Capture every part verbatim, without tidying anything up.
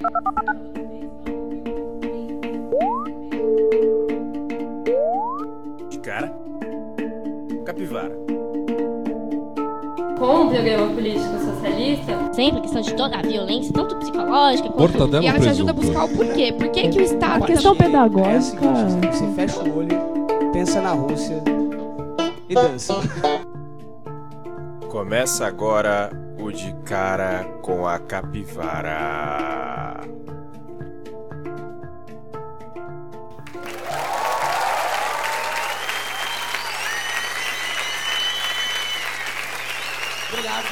De cara, capivara. Com um programa político socialista, sempre a questão de toda a violência, tanto psicológica quanto... E ela te ajuda a buscar o porquê. Por que que o Estado... A questão pedagógica... É a seguinte, você fecha o olho, pensa na Rússia e dança. Começa agora o De Cara com a Capivara. Obrigado.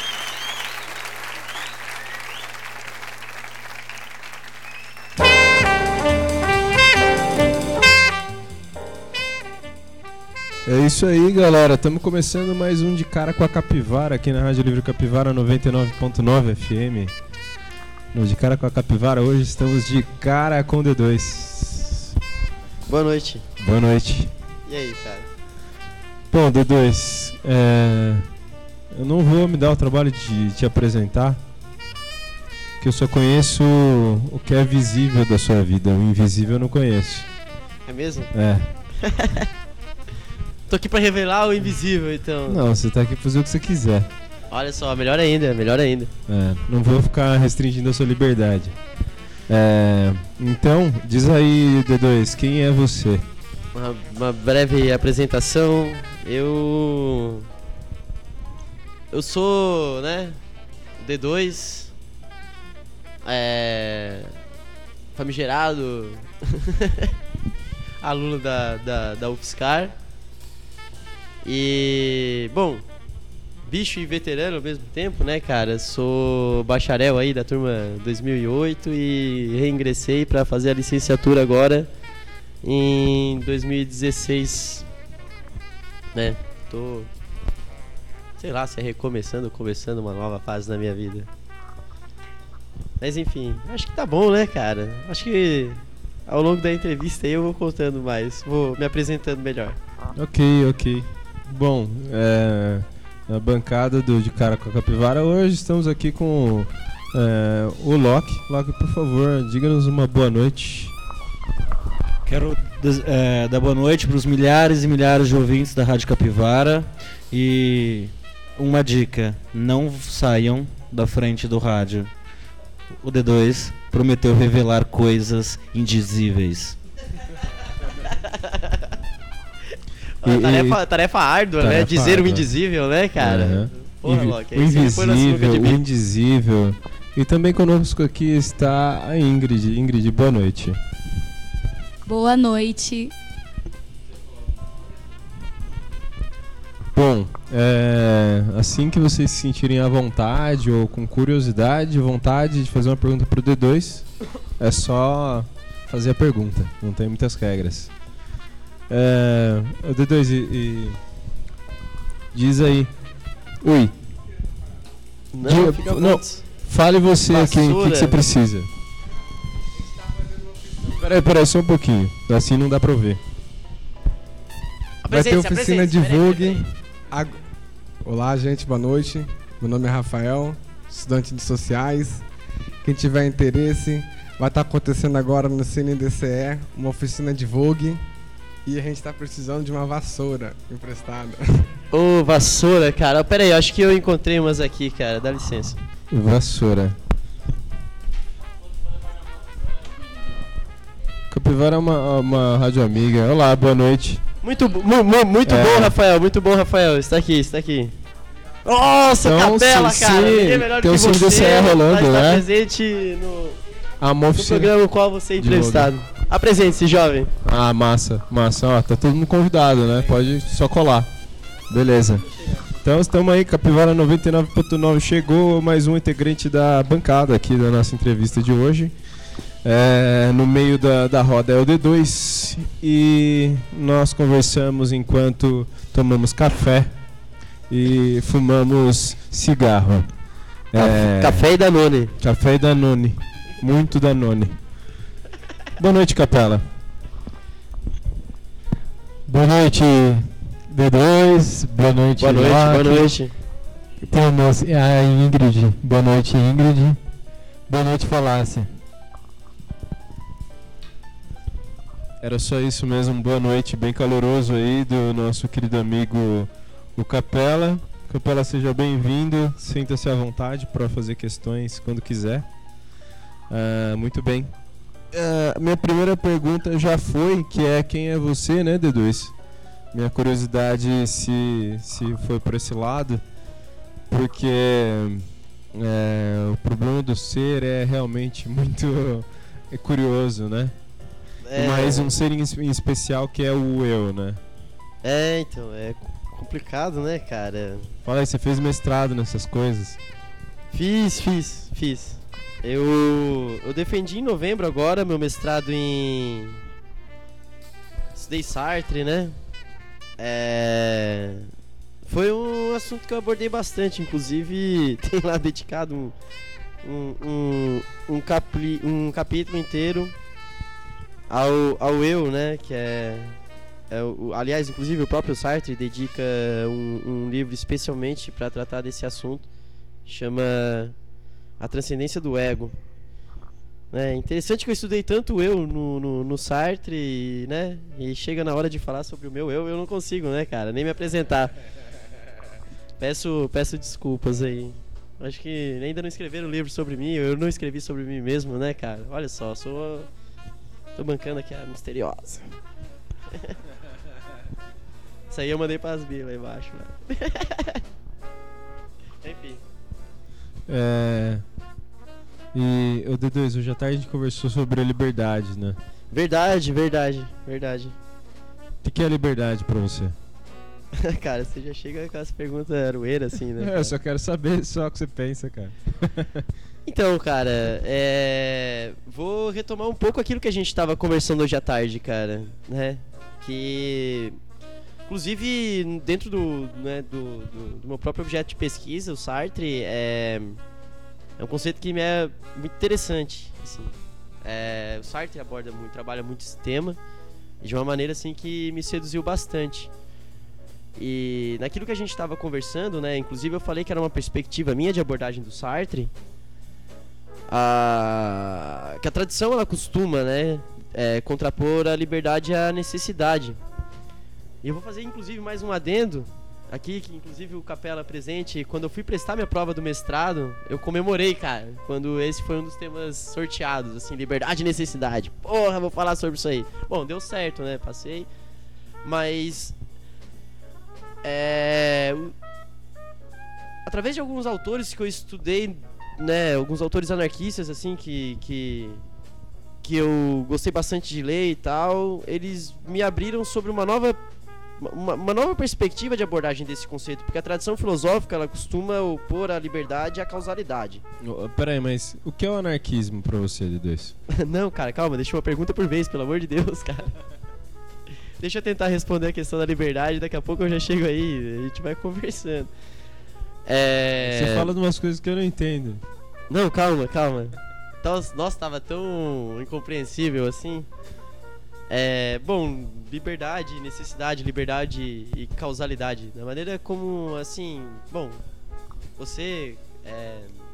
É isso aí, galera. Estamos começando mais um De Cara com a Capivara aqui na Rádio Livre Capivara noventa e nove ponto nove F M. No De Cara com a Capivara hoje estamos de cara com D dois. Boa noite. Boa noite. E aí, cara? Bom, D dois, é... eu não vou me dar o trabalho de te apresentar, que eu só conheço o que é visível da sua vida, o invisível eu não conheço. É mesmo? É. Tô aqui pra revelar o invisível, então. Não, você tá aqui pra fazer o que você quiser. Olha só, melhor ainda, melhor ainda. É, não vou ficar restringindo a sua liberdade. É, então, diz aí, D dois, quem é você? Uma, uma breve apresentação. Eu... Eu sou, né, D dois, é... famigerado, aluno da, da, da U F S C ar. E, bom, bicho e veterano ao mesmo tempo, né, cara? Sou bacharel aí da turma dois mil e oito e reingressei pra fazer a licenciatura agora em dois mil e dezesseis, né? Tô, sei lá, se é recomeçando ou começando uma nova fase na minha vida. Mas enfim, acho que tá bom, né, cara? Acho que ao longo da entrevista aí eu vou contando mais, vou me apresentando melhor. Ok, ok. Bom, é, na bancada do De Cara com a Capivara hoje estamos aqui com é, o Loki. Loki, por favor, diga-nos uma boa noite. Quero é, dar boa noite para os milhares e milhares de ouvintes da Rádio Capivara. E uma dica, não saiam da frente do rádio. O D dois prometeu revelar coisas indizíveis. E, tarefa, tarefa árdua, tarefa né? Dizer árdua. O indizível, né, cara? Uhum. Porra, Invi- Loki, o invisível, o indizível. E também conosco aqui está a Ingrid. Ingrid, boa noite. Boa noite. Bom, é, assim que vocês se sentirem à vontade ou com curiosidade, vontade de fazer uma pergunta pro D dois, é só fazer a pergunta, não tem muitas regras. É, o D dois, e, e diz aí. Ui. Não, Diga, fica não, fale você aqui, o que, que você precisa. Peraí, peraí, só um pouquinho, assim não dá pra ouvir. Vai ter oficina de Vogue. Ag... Olá, gente, boa noite. Meu nome é Rafael, estudante de sociais. Quem tiver interesse, vai estar acontecendo agora no C N D C E uma oficina de Vogue. E a gente tá precisando de uma vassoura emprestada. Ô, oh, vassoura, cara. Pera aí, acho que eu encontrei umas aqui, cara. Dá licença. Vassoura. Capivara é uma, uma rádio amiga. Olá, boa noite. Muito, mu, mu, muito é. bom, Rafael. Muito bom, Rafael. Está aqui, está aqui. Nossa, então, capela, sim, cara. Ninguém é melhor do que você. Tem o C N D C E rolando, né? Está presente no, ah, no programa no qual você é entrevistado. Apresente-se, jovem. Ah, massa, massa. Ó, tá todo mundo convidado, né? Pode só colar. Beleza. Então estamos aí, Capivara noventa e nove ponto nove chegou mais um integrante da bancada aqui da nossa entrevista de hoje. É, no meio da, da roda é o D dois e nós conversamos enquanto tomamos café e fumamos cigarro. É, café e Danone. Café e Danone. Muito Danone. Boa noite, Capela. Boa noite, D dois. Boa noite, Boa noite, Loki. boa noite. Temos a Ingrid. Boa noite, Ingrid. Boa noite, Falácia. Era só isso mesmo, boa noite, bem caloroso aí do nosso querido amigo o Capela. Capela, seja bem-vindo, sinta-se à vontade para fazer questões quando quiser. Uh, muito bem. Uh, minha primeira pergunta já foi, que é quem é você, né, D dois? Minha curiosidade se, se foi por esse lado, porque é, o problema do ser é realmente muito é curioso, né? É... Mas um ser em, em especial que é o eu, né? É, então, é complicado, né, cara? Fala aí, você fez mestrado nessas coisas? Fiz, fiz, fiz. Eu, eu defendi em novembro agora meu mestrado em... Estudei Sartre, né? É... Foi um assunto que eu abordei bastante, inclusive tem lá dedicado um, um, um, um, capli, um capítulo inteiro ao, ao eu, né? Que é, é o, aliás, inclusive o próprio Sartre dedica um, um livro especialmente para tratar desse assunto, chama A Transcendência do Ego. É interessante que eu estudei tanto eu no, no, no Sartre, né? E chega na hora de falar sobre o meu eu, eu não consigo, né, cara? Nem me apresentar. Peço, peço desculpas aí. Acho que ainda não escreveram um livro sobre mim, eu não escrevi sobre mim mesmo, né, cara? Olha só, sou... Tô bancando aqui a misteriosa. Isso aí eu mandei pras bilas lá embaixo, mano. Enfim. É... E o D dois, hoje à tarde a gente conversou sobre a liberdade, né? Verdade, verdade, verdade. O que é a liberdade pra você? Cara, você já chega com as perguntas aroeiras assim, né? É, eu só quero saber só o que você pensa, cara. Então, cara, é... vou retomar um pouco aquilo que a gente tava conversando hoje à tarde, cara, né? Que... Inclusive, dentro do, né, do, do, do meu próprio objeto de pesquisa, o Sartre, é... É um conceito que me é muito interessante, assim. É, o Sartre aborda muito, trabalha muito esse tema de uma maneira assim que me seduziu bastante. E naquilo que a gente estava conversando, né, inclusive eu falei que era uma perspectiva minha de abordagem do Sartre, a... que a tradição ela costuma, né, é, contrapor a liberdade à necessidade. E eu vou fazer inclusive mais um adendo aqui, que inclusive o Capela presente, quando eu fui prestar minha prova do mestrado, eu comemorei, cara, quando esse foi um dos temas sorteados, assim, liberdade e necessidade. Porra, vou falar sobre isso aí. Bom, deu certo, né, passei, mas é... através de alguns autores que eu estudei, né, alguns autores anarquistas, assim, que, que, que eu gostei bastante de ler e tal, eles me abriram sobre uma nova Uma, uma nova perspectiva de abordagem desse conceito, porque a tradição filosófica ela costuma opor a liberdade à causalidade. Oh, pera aí, mas o que é o anarquismo pra você, D dois? Não, cara, calma, deixa uma pergunta por vez, pelo amor de Deus, cara. Deixa eu tentar responder a questão da liberdade, daqui a pouco eu já chego aí, a gente vai conversando. É... Você fala de umas coisas que eu não entendo. Não, calma, calma. Nossa, tava tão incompreensível assim. É, bom, liberdade, necessidade, liberdade e causalidade. Da maneira como, assim, bom, você é...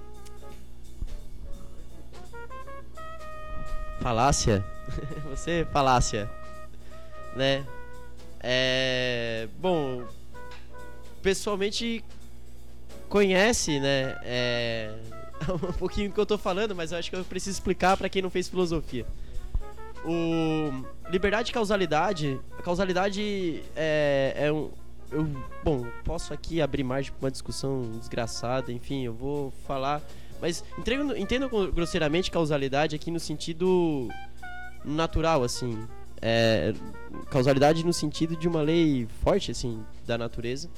falácia, você falácia, né? É, bom, pessoalmente conhece, né? É, um pouquinho do que eu tô falando, mas eu acho que eu preciso explicar pra quem não fez filosofia. O liberdade e causalidade, a causalidade é, é um, eu, bom, posso aqui abrir margem para uma discussão desgraçada, enfim, eu vou falar, mas entendo, entendo grosseiramente causalidade aqui no sentido natural, assim, é, causalidade no sentido de uma lei forte, assim, da natureza,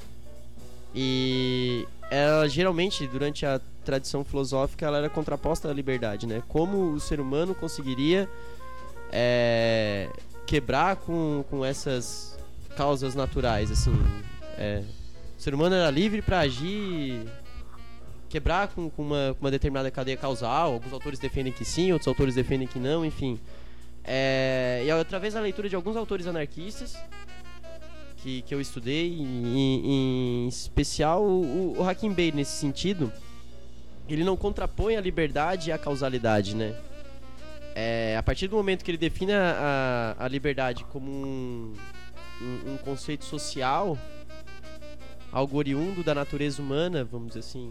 e ela geralmente, durante a tradição filosófica, ela era contraposta à liberdade, né, como o ser humano conseguiria É, quebrar com, com essas causas naturais, assim, é, o ser humano era livre para agir, quebrar com, com, uma, com uma determinada cadeia causal. Alguns autores defendem que sim, outros autores defendem que não, enfim, é, e através da leitura de alguns autores anarquistas que, que eu estudei, em, em especial o, o Hakim Bey, nesse sentido, ele não contrapõe a liberdade à causalidade, né? é, a partir do momento que ele define a, a liberdade como um, um, um conceito social, algo oriundo da natureza humana, vamos dizer assim,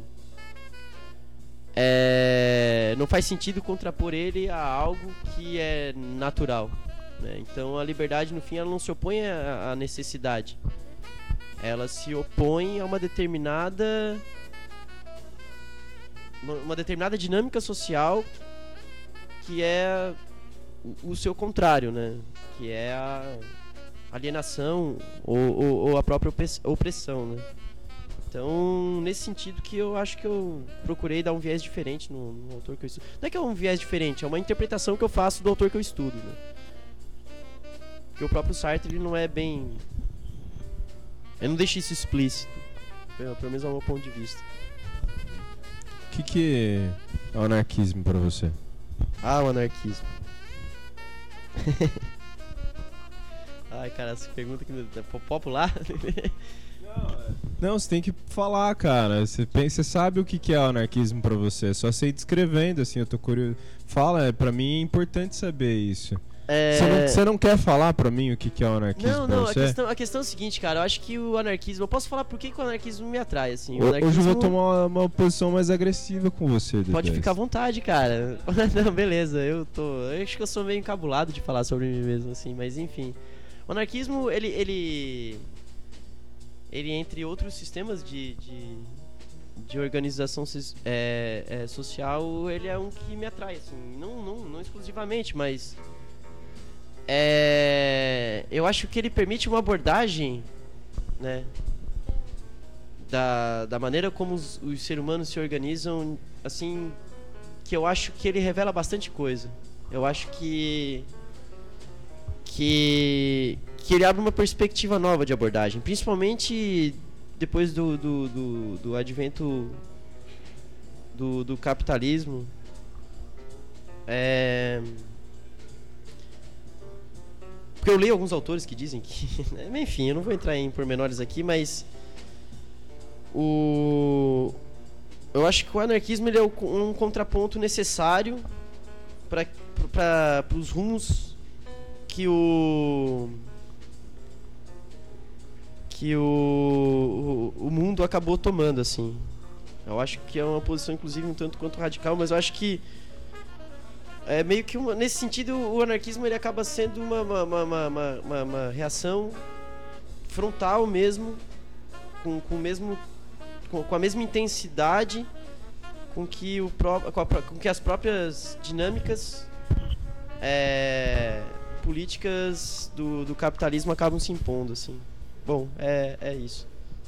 é, não faz sentido contrapor ele a algo que é natural, né? Então a liberdade, no fim, ela não se opõe à, à necessidade, ela se opõe a uma determinada uma, uma determinada dinâmica social que é o, o seu contrário, né? Que é a alienação ou, ou, ou a própria opressão, né? Então, nesse sentido que eu acho que eu procurei dar um viés diferente no, no autor que eu estudo. Não é que é um viés diferente, é uma interpretação que eu faço do autor que eu estudo, né? Porque o próprio Sartre, ele não é bem... Eu não deixo isso explícito, pelo, pelo menos ao meu ponto de vista. O que, que é o anarquismo pra você? Ah, o anarquismo. Ai, cara, essa pergunta que é popular. Não, você tem que falar, cara. Você, pensa, você sabe o que, que é o anarquismo pra você. É só você ir descrevendo, assim, eu tô curioso. Fala, pra mim é importante saber isso. É... Você, não, você não quer falar pra mim o que, que é o anarquismo? Não, não, pra a você? questão, a questão é o seguinte, cara, eu acho que o anarquismo... Eu posso falar por que, que o anarquismo me atrai, assim. O o, anarquismo... Hoje eu vou tomar uma, uma posição mais agressiva com você. Pode depois. ficar à vontade, cara. Não, beleza, eu tô... Eu acho que eu sou meio encabulado de falar sobre mim mesmo, assim, mas enfim. O anarquismo, ele... Ele, ele entre outros sistemas de... de... de organização é, é, social, ele é um que me atrai, assim. Não, não, não exclusivamente, mas... É, eu acho que ele permite uma abordagem, né, da, da maneira como os, os seres humanos se organizam, assim, que eu acho que ele revela bastante coisa. Eu acho que que, que ele abre uma perspectiva nova de abordagem, principalmente depois do, do, do, do advento do, do capitalismo. É... Porque eu leio alguns autores que dizem que... Enfim, eu não vou entrar em pormenores aqui, mas... O... Eu acho que o anarquismo ele é um contraponto necessário para os rumos que o... que o, o, o mundo acabou tomando, assim. Eu acho que é uma posição, inclusive, um tanto quanto radical, mas eu acho que é meio que uma, nesse sentido o anarquismo ele acaba sendo uma, uma, uma, uma, uma, uma reação frontal mesmo, com, com, o mesmo com, com a mesma intensidade com que, o pró, com, a, com que as próprias dinâmicas é, políticas do, do capitalismo acabam se impondo, assim. Bom, é, é isso.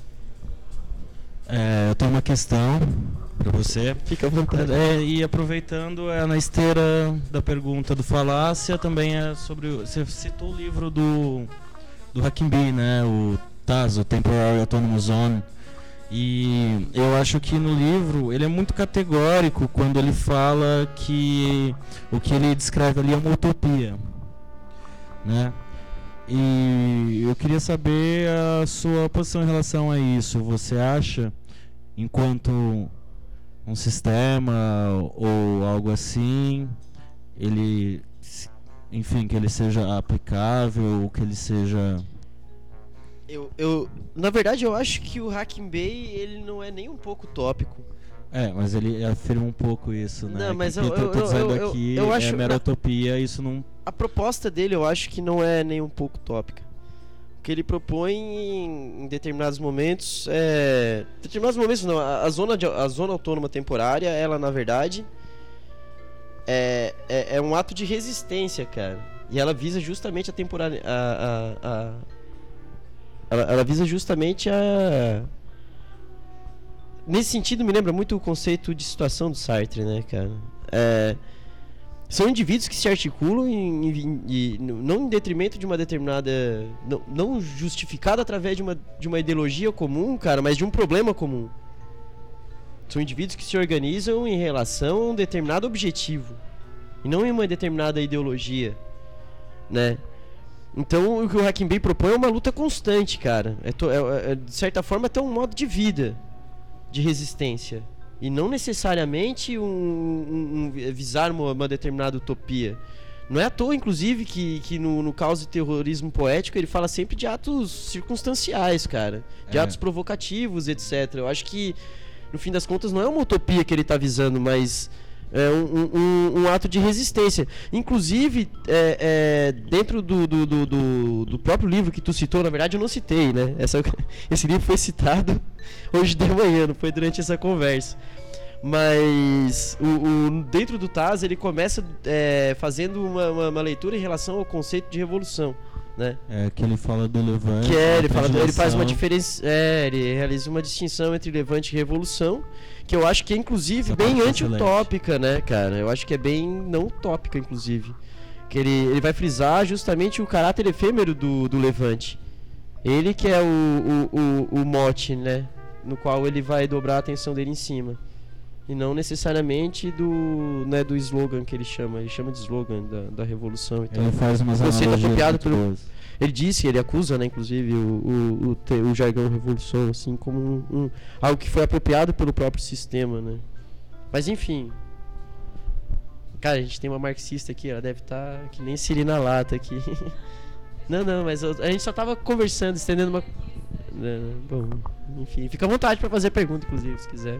É, eu tenho uma questão para você. Fica à vontade. É, e aproveitando, é, na esteira da pergunta do Falácia, também é sobre... Você citou o livro do, do Hakim Bey, né? O T A Z, o Temporary Autonomous Zone. E eu acho que no livro ele é muito categórico quando ele fala que o que ele descreve ali é uma utopia, né? E eu queria saber a sua posição em relação a isso. Você acha, enquanto um sistema ou algo assim, ele, enfim, que ele seja aplicável ou que ele seja... Eu, eu, na verdade, eu acho que o Hakim Bey, ele não é nem um pouco utópico. É, mas ele afirma um pouco isso, né? Não, mas que eu, eu, eu tô eu, dizendo eu, aqui, eu, eu acho, é mera utopia, isso não... A proposta dele eu acho que não é nem um pouco utópica. O que ele propõe em, em determinados momentos é... Determinados momentos não, a, a, zona de, a zona autônoma temporária, ela na verdade é, é, é um ato de resistência, cara. E ela visa justamente a temporária... A, a, a, ela, ela visa justamente a... Nesse sentido me lembra muito o conceito de situação do Sartre, né, cara? É... São indivíduos que se articulam em, em, em, não em detrimento de uma determinada... Não, não justificado através de uma, de uma ideologia comum, cara, mas de um problema comum. São indivíduos que se organizam em relação a um determinado objetivo. E não em uma determinada ideologia, né? Então o que o Hakim Bey propõe é uma luta constante, cara. É, to, é, é de certa forma até um modo de vida de resistência, E não necessariamente um, um, um, visar uma, uma determinada utopia. Não é à toa, inclusive, que, que no, no caos de terrorismo poético ele fala sempre de atos circunstanciais, cara. De É. atos provocativos, etcétera. Eu acho que, no fim das contas, não é uma utopia que ele está visando, mas é um, um, um ato de resistência. Inclusive, é, é, dentro do, do, do, do, do próprio livro que tu citou, na verdade eu não citei, né? Essa, esse livro foi citado hoje de manhã, não foi durante essa conversa. Mas o, o, dentro do Taz ele começa é, fazendo uma, uma, uma leitura em relação ao conceito de revolução, né? É que ele fala do levante. Que é, ele, fala, ele faz uma translação. diferença, é, ele realiza uma distinção entre levante e revolução, que eu acho que é inclusive Essa bem parte é anti-utópica, né, cara? Eu acho que é bem não utópica, inclusive. Que ele, ele vai frisar justamente o caráter efêmero do, do levante. Ele que é o, o, o, o mote, né? No qual ele vai dobrar a atenção dele em cima. E não necessariamente do, né, do slogan que ele chama. Ele chama de slogan da, da revolução. Então, Ele faz umas o conceito analogias apropriado muito pelo, boas. ele disse, ele acusa, né, inclusive, o, o, o, te, o jargão revolução, assim, como um, um, algo que foi apropriado pelo próprio sistema, né? Mas enfim. Cara, a gente tem uma marxista aqui, ela deve estar tá que nem Siri na lata aqui. Não, não, mas eu, a gente só tava conversando, estendendo uma... Não, bom, enfim, fica à vontade pra fazer pergunta, inclusive, se quiser.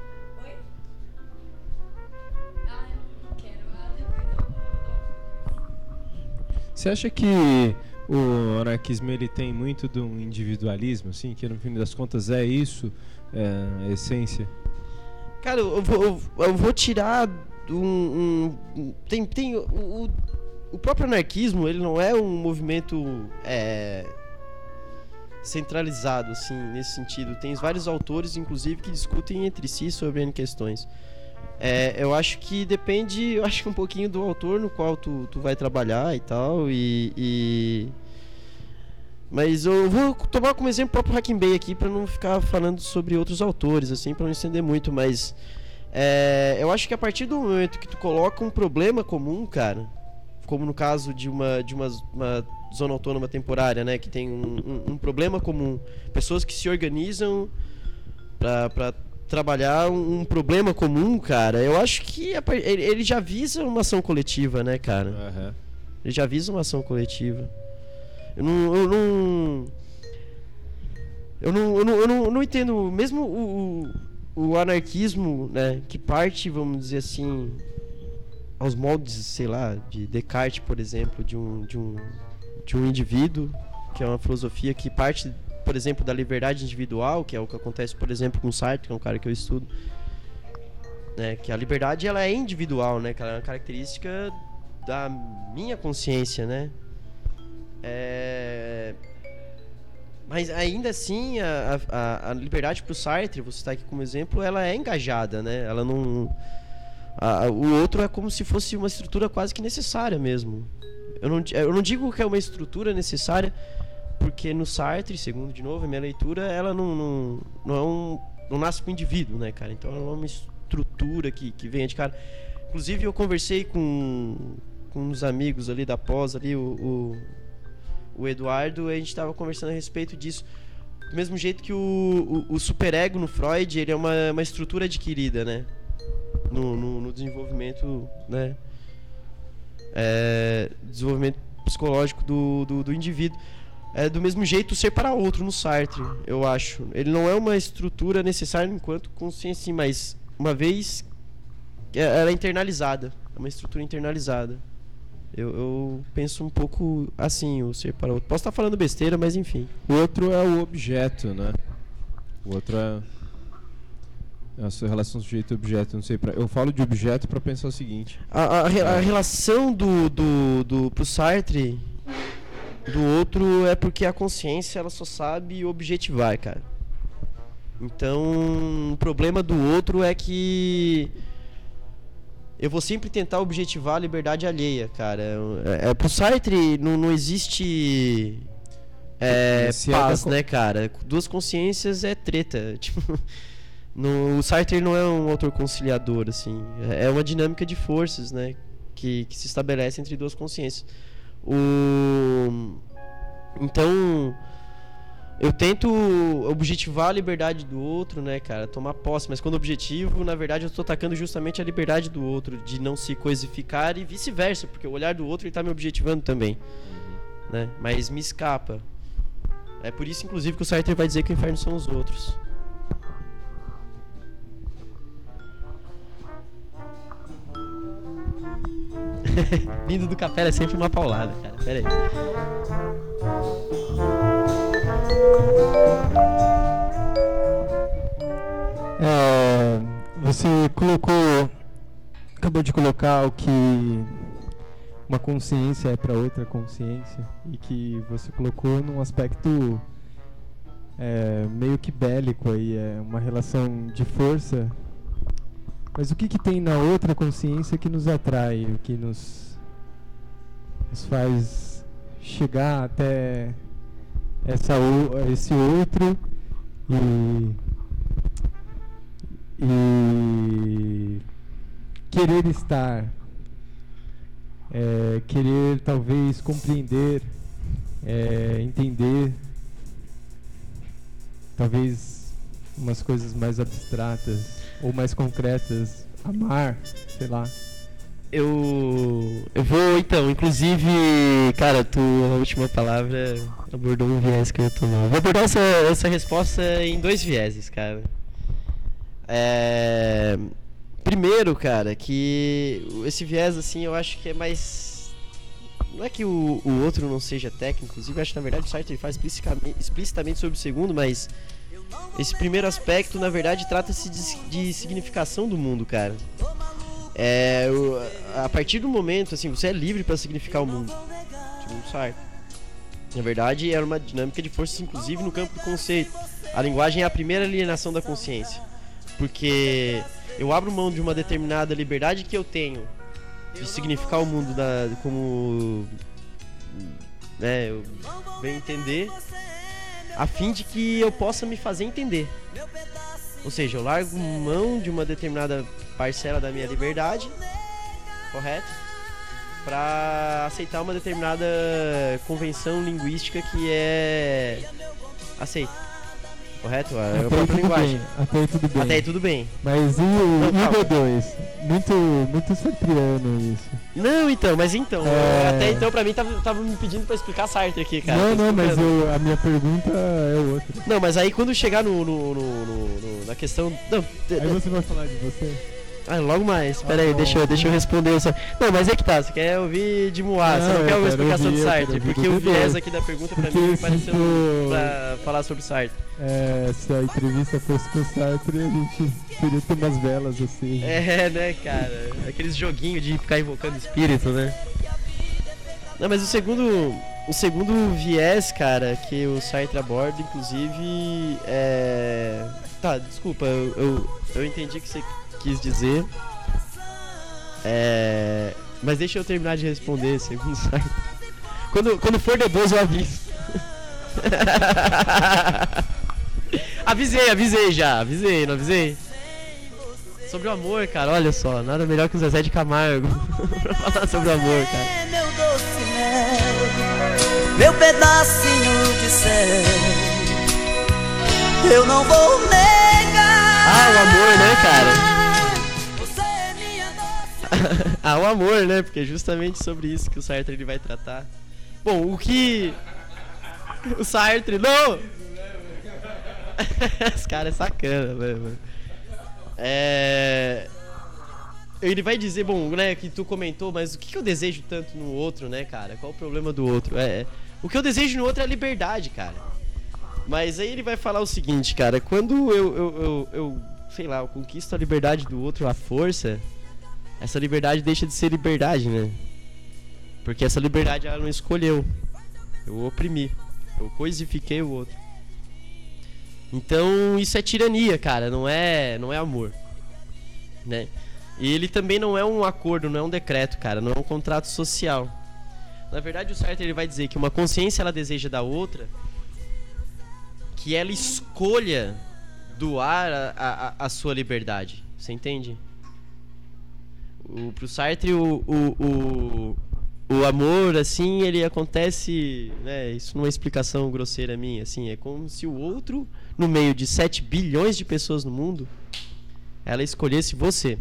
Você acha que o anarquismo ele tem muito de um individualismo, assim, que no fim das contas é isso, é a essência? Cara, eu vou, eu, eu vou tirar um, um tem tem o, o, o próprio anarquismo, ele não é um movimento é, centralizado, assim, nesse sentido. Tem vários autores, inclusive, que discutem entre si sobre N questões. É, eu acho que depende, eu acho que um pouquinho do autor no qual tu, tu vai trabalhar e tal, e, e... Mas eu vou tomar como exemplo o próprio Hackenbay aqui pra não ficar falando sobre outros autores, assim, pra não estender muito, mas... É, eu acho que a partir do momento que tu coloca um problema comum, cara, como no caso de uma, de uma, uma zona autônoma temporária, né, que tem um, um, um problema comum, pessoas que se organizam pra... pra trabalhar um, um problema comum, cara, eu acho que a, ele, ele já visa uma ação coletiva, né, cara? Uhum. Ele já visa uma ação coletiva. Eu não... Eu não... Eu não, eu não, eu não, eu não entendo, mesmo o, o, o anarquismo, né, que parte, vamos dizer assim, aos moldes, sei lá, de Descartes, por exemplo, de um, de um, de um indivíduo, que é uma filosofia que parte... por exemplo, da liberdade individual, que é o que acontece, por exemplo, com Sartre, que é um cara que eu estudo, né, que a liberdade ela é individual, né, que ela é uma característica da minha consciência, né, é... mas ainda assim a, a, a liberdade para o Sartre, vou citar aqui como exemplo, ela é engajada, né, ela não... A, o outro é como se fosse uma estrutura quase que necessária mesmo. Eu não, eu não digo que é uma estrutura necessária, porque no Sartre, segundo de novo a minha leitura, ela não, não, não é um, não nasce com o indivíduo, né, cara? Então ela não é uma estrutura que, que venha de cara. Inclusive eu conversei com, com uns amigos ali da pós, ali, o, o, o Eduardo, e a gente estava conversando a respeito disso. Do mesmo jeito que o, o, o superego no Freud, ele é uma, uma estrutura adquirida, né? No, no, no desenvolvimento, né? É, desenvolvimento psicológico do, do, do indivíduo. É do mesmo jeito ser para outro no Sartre, eu acho. Ele não é uma estrutura necessária enquanto consciência, mas uma vez ela é internalizada, é uma estrutura internalizada. Eu, eu penso um pouco assim, o ser para outro. Posso estar falando besteira, mas enfim. O outro é o objeto, né? O outro é a sua relação sujeito-objeto, não sei. Pra... Eu falo de objeto para pensar o seguinte. A, a, a relação do, do, do pro Sartre do outro é porque a consciência ela só sabe objetivar, cara. Então, o problema do outro é que eu vou sempre tentar objetivar a liberdade alheia, cara. É, é, pro Sartre não, não existe é, paz, é da... né, cara? Duas consciências é treta. Tipo, no, o Sartre não é um autor conciliador, assim. É uma dinâmica de forças, né, que, que se estabelece entre duas consciências. O... Então, eu tento objetivar a liberdade do outro, né, cara, tomar posse, mas quando objetivo, na verdade eu tô atacando justamente a liberdade do outro, de não se coisificar e vice-versa, porque o olhar do outro ele tá me objetivando também, né, mas me escapa. É por isso, inclusive, que o Sartre vai dizer que o inferno são os outros. Vindo do Capela é sempre uma paulada, cara, pera aí. É, você colocou, acabou de colocar o que uma consciência é para outra consciência e que você colocou num aspecto é, meio que bélico aí, é uma relação de força. Mas o que que tem na outra consciência que nos atrai, o que nos, nos faz chegar até essa, esse outro e, e querer estar, é, querer talvez compreender, é, entender, talvez umas coisas mais abstratas ou mais concretas, amar, sei lá. Eu, eu vou, então, inclusive, cara, tu, a última palavra abordou um viés que eu tô tomar. Vou abordar essa, essa resposta em dois vieses, cara. É, primeiro, cara, que esse viés, assim, eu acho que é mais... Não é que o, o outro não seja técnico, inclusive, eu acho que, na verdade, o Sartre faz explicitamente, explicitamente sobre o segundo, mas... Esse primeiro aspecto, na verdade, trata-se de, de significação do mundo, cara. É, o, a partir do momento, assim, você é livre para significar o mundo. Segundo Sartre. Na verdade, era uma dinâmica de forças, inclusive, no campo do conceito. A linguagem é a primeira alienação da consciência. Porque eu abro mão de uma determinada liberdade que eu tenho de significar o mundo da, como... Né, eu venho entender... a fim de que eu possa me fazer entender. Ou seja, eu largo mão de uma determinada parcela da minha liberdade, correto? Para aceitar uma determinada convenção linguística que é aceita. Correto? É a própria linguagem. Bem, até aí tudo bem. Até aí tudo bem. Mas e o, e o B dois? Muito, muito sartriano isso. Não, então, mas então, é... até então pra mim tava, tava me pedindo pra explicar Sartre aqui, cara. Não, não, mas eu, a minha pergunta é outra. Não, mas aí quando chegar no, no, no, no, no na questão... Não, aí você vai falar de você? Ah, logo mais, pera aí, ah, deixa, eu, deixa eu responder só. Não, mas é que tá, você quer ouvir de Moá, você não quer uma explicação do Sartre, porque o viés aqui da pergunta pra porque mim pareceu for... pra falar sobre Sartre. É, se a entrevista fosse com o Sartre, a gente queria ter umas velas assim. É, né, cara, aqueles joguinhos de ficar invocando espírito, né? Não, mas o segundo, o segundo viés, cara, que o Sartre aborda, inclusive, é... Tá, desculpa, eu, eu, eu entendi que você quis dizer, é... mas deixa eu terminar de responder, segundo Sartre. Quando, quando for depois eu aviso. Avisei, avisei já, avisei, não avisei? Sobre o amor, cara, olha só, nada melhor que o Zezé de Camargo pra falar sobre o amor, cara. Meu doce mel, meu pedacinho de céu, eu não vou negar. Ah, o amor, né, cara? Ah, o amor, né? Porque é justamente sobre isso que o Sartre ele vai tratar. Bom, o que... O Sartre... Não! Esse cara é sacana, mano. É... Ele vai dizer, bom, né, que tu comentou, mas o que eu desejo tanto no outro, né, cara? Qual o problema do outro? É, o que eu desejo no outro é a liberdade, cara. Mas aí ele vai falar o seguinte, cara, quando eu, eu, eu, eu sei lá, eu conquisto a liberdade do outro à força, essa liberdade deixa de ser liberdade, né? Porque essa liberdade ela não escolheu. Eu oprimi, eu coisifiquei o outro. Então isso é tirania, cara, não é, não é amor, né? E ele também não é um acordo, não é um decreto, cara, não é um contrato social. Na verdade o Sartre ele vai dizer que uma consciência ela deseja da outra que ela escolha doar a, a, a sua liberdade, você entende? O, pro Sartre o, o, o, o amor, assim, ele acontece, né, isso não é uma explicação grosseira minha, assim, é como se o outro, no meio de sete bilhões de pessoas no mundo, ela escolhesse você,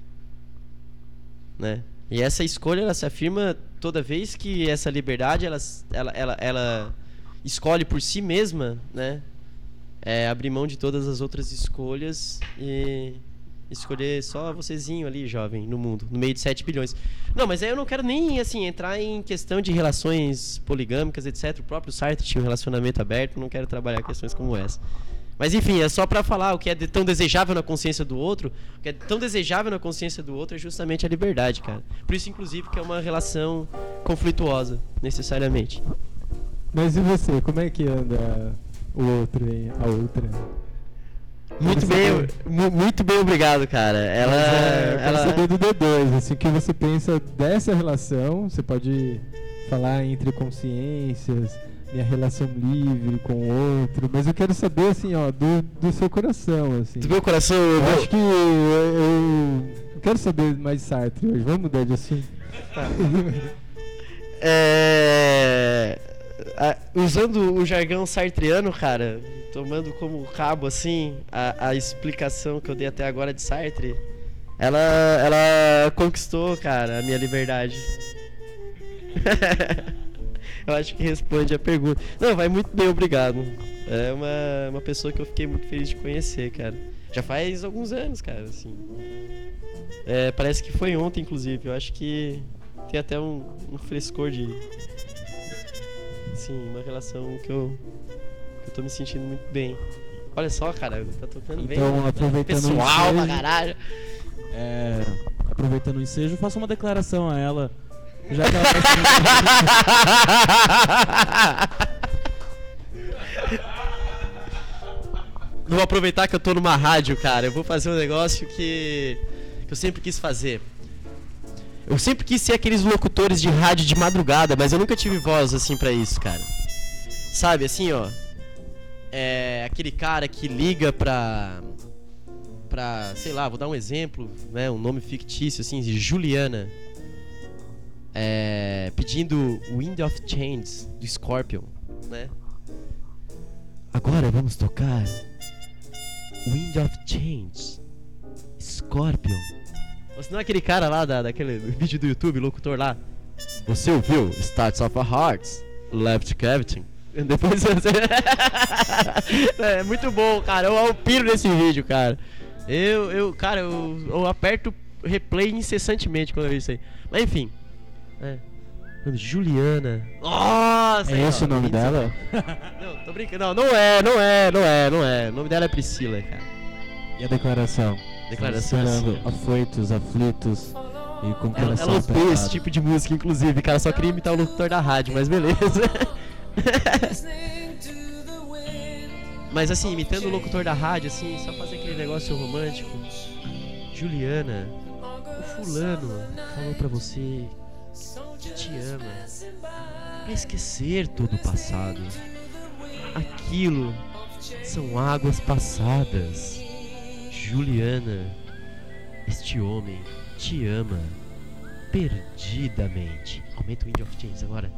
né? E essa escolha, ela se afirma toda vez que essa liberdade, ela, ela, ela, ela escolhe por si mesma, né? É abrir mão de todas as outras escolhas e escolher só vocêzinho ali, jovem, no mundo, no meio de sete bilhões. Não, mas aí eu não quero nem, assim, entrar em questão de relações poligâmicas, etcétera. O próprio Sartre tinha um relacionamento aberto, não quero trabalhar questões como essa. Mas enfim, é só pra falar, o que é de tão desejável na consciência do outro, o que é tão desejável na consciência do outro é justamente a liberdade, cara. Por isso, inclusive, que é uma relação conflituosa, necessariamente. Mas e você, como é que anda o outro, hein? A outra? Muito bem, mu- muito bem, obrigado, cara. Ela, é, eu quero ela... saber do D dois, assim, o que você pensa dessa relação? Você pode falar entre consciências, minha relação livre com o outro, mas eu quero saber, assim, ó, do, do seu coração, assim. Do meu coração, eu, eu vou... acho que eu, eu, eu quero saber mais de Sartre hoje. Vamos mudar de assunto. É... A, usando o jargão sartreano, cara, tomando como cabo, assim, a, a explicação que eu dei até agora de Sartre, ela, ela conquistou, cara, a minha liberdade. Eu acho que responde a pergunta. Não, vai muito bem, obrigado. É uma, uma pessoa que eu fiquei muito feliz de conhecer, cara. Já faz alguns anos, cara, assim. É, parece que foi ontem, inclusive. Eu acho que tem até um, um frescor de... Sim, uma relação que eu, que eu tô me sentindo muito bem. Olha só, cara, tá tocando bem. Então, aproveitando pessoal o pra ensejo, caralho. É, aproveitando o ensejo, faça uma declaração a ela. Já que ela Vou aproveitar que eu tô numa rádio, cara. Eu vou fazer um negócio que, que eu sempre quis fazer. Eu sempre quis ser aqueles locutores de rádio de madrugada, mas eu nunca tive voz assim pra isso, cara. Sabe, assim, ó. É aquele cara que liga pra... Pra, sei lá, vou dar um exemplo, né? Um nome fictício, assim, de Juliana. É, pedindo Wind of Change, do Scorpion, né? Agora vamos tocar Wind of Change, Scorpion. Ou senão aquele cara lá da, daquele vídeo do YouTube, locutor lá. Você ouviu Starts of a Heart, Left Cavity? Depois você... É muito bom, cara. Eu, eu piro nesse vídeo, cara. Eu, eu cara, eu, eu aperto replay incessantemente quando eu vejo isso aí. Mas enfim. É. Juliana. Nossa! É esse o nome dela? Não, tô brincando. Não, não é, não é, não é, não é. O nome dela é Priscila, cara. E a declaração? Declaração esperando assim. Afoitos, aflitos e com o Ela, coração ela odeia apertado. esse tipo de música, inclusive, cara. Só queria imitar o locutor da rádio, mas beleza. Mas assim, imitando o locutor da rádio, assim, só fazer aquele negócio romântico. Juliana, o fulano falou pra você que te ama, pra esquecer todo o passado. Aquilo são águas passadas. Juliana, este homem te ama perdidamente. Aumenta o Wind of Change agora.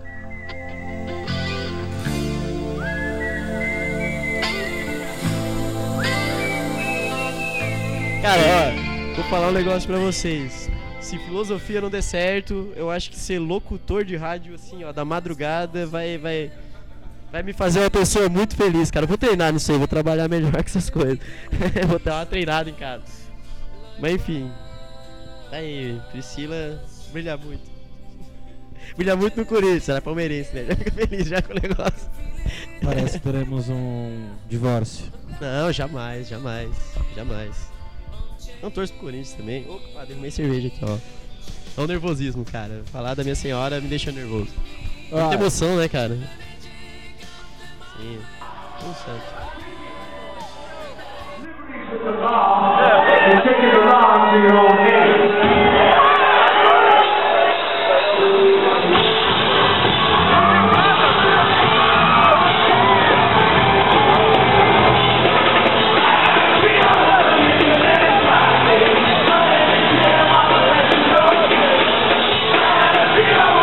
Cara, ó, vou falar um negócio pra vocês. Se filosofia não der certo, eu acho que ser locutor de rádio, assim, ó, da madrugada, vai, vai, vai me fazer uma pessoa muito feliz, cara. Eu vou treinar nisso aí, vou trabalhar melhor com essas coisas. Vou dar uma treinada em casa. Mas enfim. Aí, Priscila brilha muito. Brilha muito no Corinthians, ela é palmeirense, né? Já fica feliz já com o negócio. Parece que teremos um divórcio. Não, jamais, jamais, jamais. Não torço pro Corinthians também. Opa, derrumei cerveja aqui, ó. É um nervosismo, cara. Falar da minha senhora me deixa nervoso. Muita Ah. emoção, né, cara? Sim. Um santo. Yeah.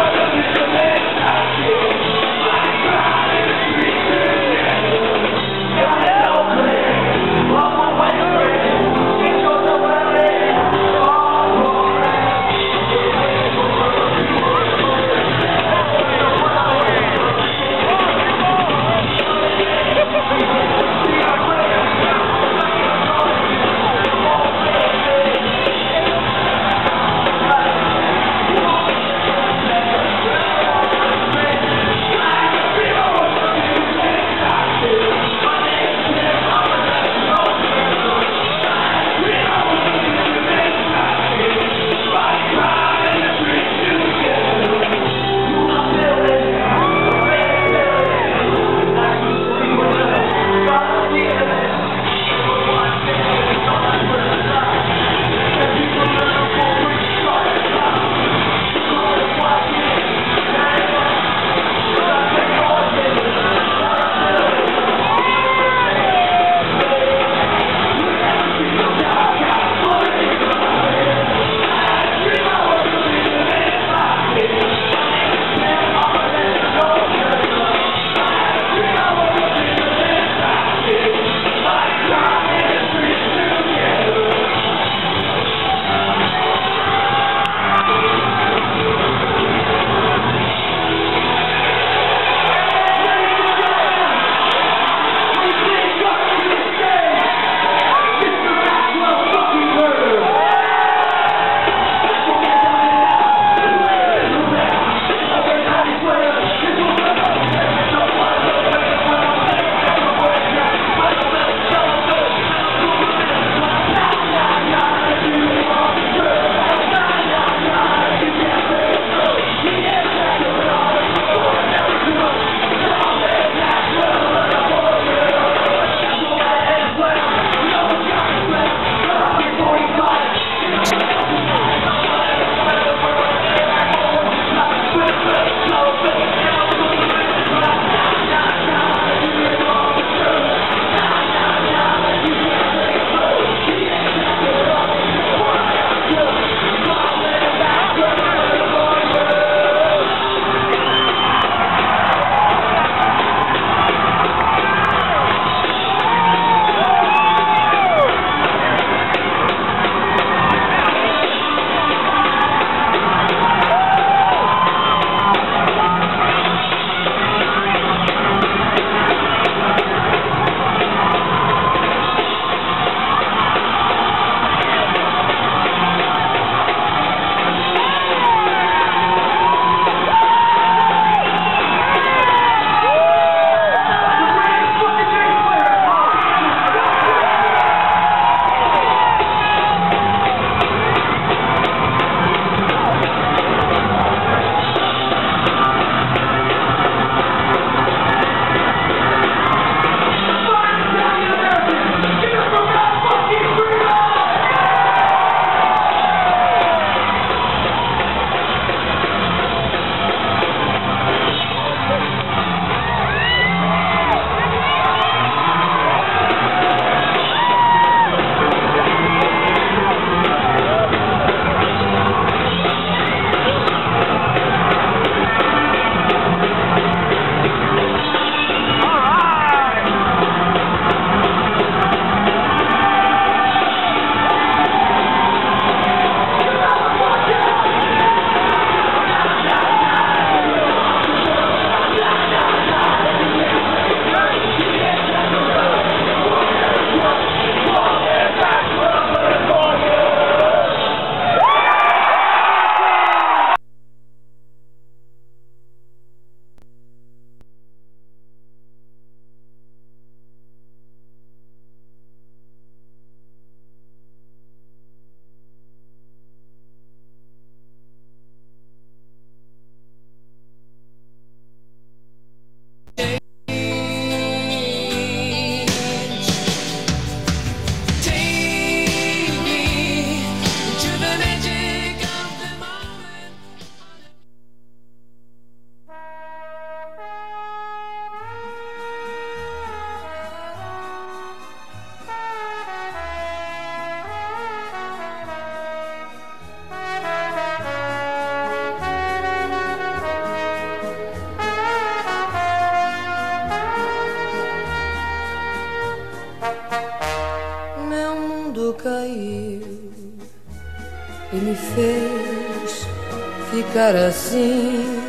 e me fez ficar assim.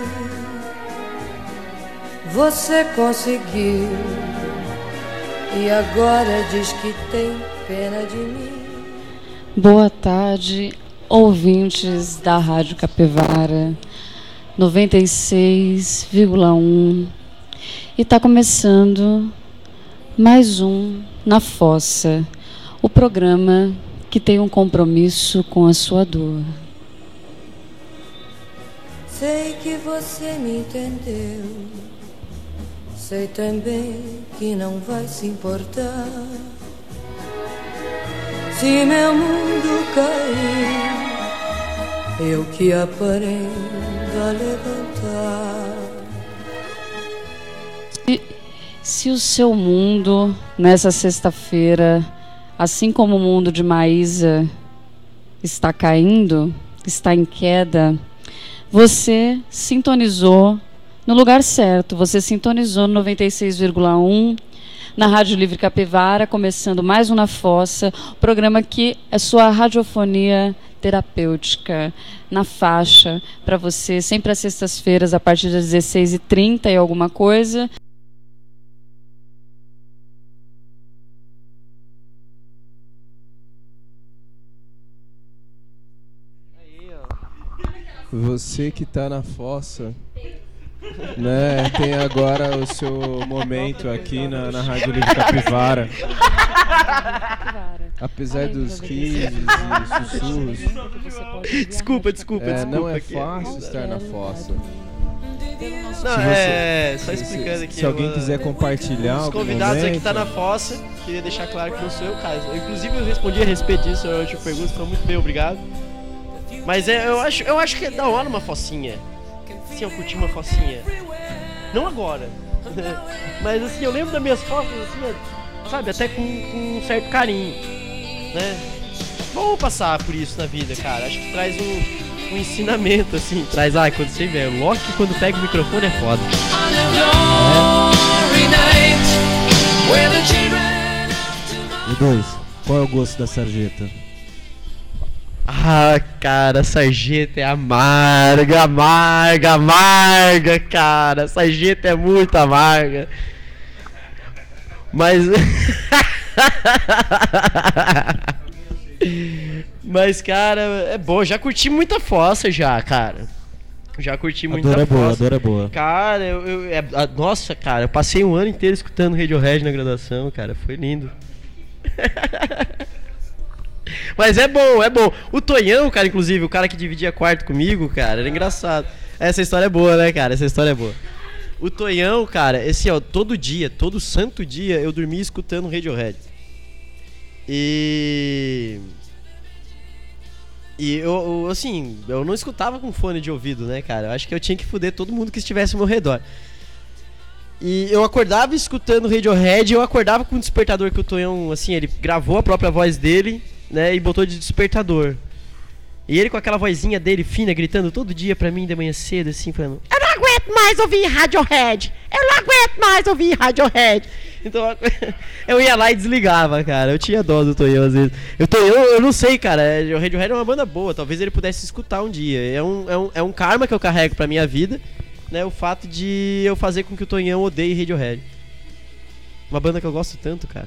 Você conseguiu e agora diz que tem pena de mim. Boa tarde, ouvintes da Rádio Capivara noventa e seis vírgula um. E está começando mais um Na Fossa, o programa que tem um compromisso com a sua dor. Sei que você me entendeu, sei também que não vai se importar se meu mundo cair, eu que aprendo a levantar. Se, se o seu mundo, nessa sexta-feira, assim como o mundo de Maísa, está caindo, está em queda, você sintonizou no lugar certo. Você sintonizou no noventa e seis vírgula um, na Rádio Livre Capivara, começando mais um Na Fossa, programa que é sua radiofonia terapêutica na faixa, para você, sempre às sextas-feiras, a partir das dezesseis e trinta e alguma coisa. Você que está na fossa, né, tem agora o seu momento aqui na, na Rádio Livre Capivara. Apesar dos risos e sussurros, desculpa, desculpa, é, desculpa. não é aqui. fácil estar na fossa. Não, Se você- é, só se- explicando aqui. Se alguém eu- quiser compartilhar Os algum convidados aqui momento, tá na fossa, queria deixar claro que não sou eu, Caio. Eu, inclusive eu respondi a respeito disso, eu te pergunto, então muito bem, obrigado. Mas é, eu, acho, eu acho que é da hora uma focinha. Sim, eu curti uma focinha. Não agora. Mas assim, eu lembro das minhas fotos, assim, sabe, até com, com um certo carinho, né? Vamos passar por isso na vida, cara. Acho que traz um, um ensinamento, assim. Traz, ai, quando você vê, o Loki quando pega o microfone é foda. E dois, qual é o gosto da sarjeta? Ah, cara, a sarjeta é amarga, amarga, amarga, cara. A sarjeta é muito amarga. Mas... Mas, cara, é bom. Já curti muita fossa já, cara. Já curti A muita dor é boa, a fossa. dor é boa. Cara, eu, eu, é, a- nossa, cara, eu passei um ano inteiro escutando Radiohead na graduação, cara. Foi lindo. Mas é bom, é bom. O Tonhão, cara, inclusive, o cara que dividia quarto comigo, cara, era engraçado. Essa história é boa, né, cara? Essa história é boa. O Tonhão, cara, esse, ó, todo dia, todo santo dia, eu dormia escutando Radiohead. E... E eu, eu, assim, eu não escutava com fone de ouvido, né, cara? Eu acho que eu tinha que fuder todo mundo que estivesse ao meu redor. E eu acordava escutando Radiohead, eu acordava com um despertador que o Tonhão, assim, ele gravou a própria voz dele, né, e botou de despertador. E ele com aquela vozinha dele fina, gritando todo dia pra mim de manhã cedo, assim, falando: eu não aguento mais ouvir Radiohead! Eu não aguento mais ouvir Radiohead! Então eu ia lá e desligava, cara. Eu tinha dó do Tonhão às vezes. Eu, Tonhão, eu não sei, cara. O Radiohead é uma banda boa, talvez ele pudesse escutar um dia. É um, é um, é um karma que eu carrego pra minha vida, né, o fato de eu fazer com que o Tonhão odeie Radiohead. Uma banda que eu gosto tanto, cara.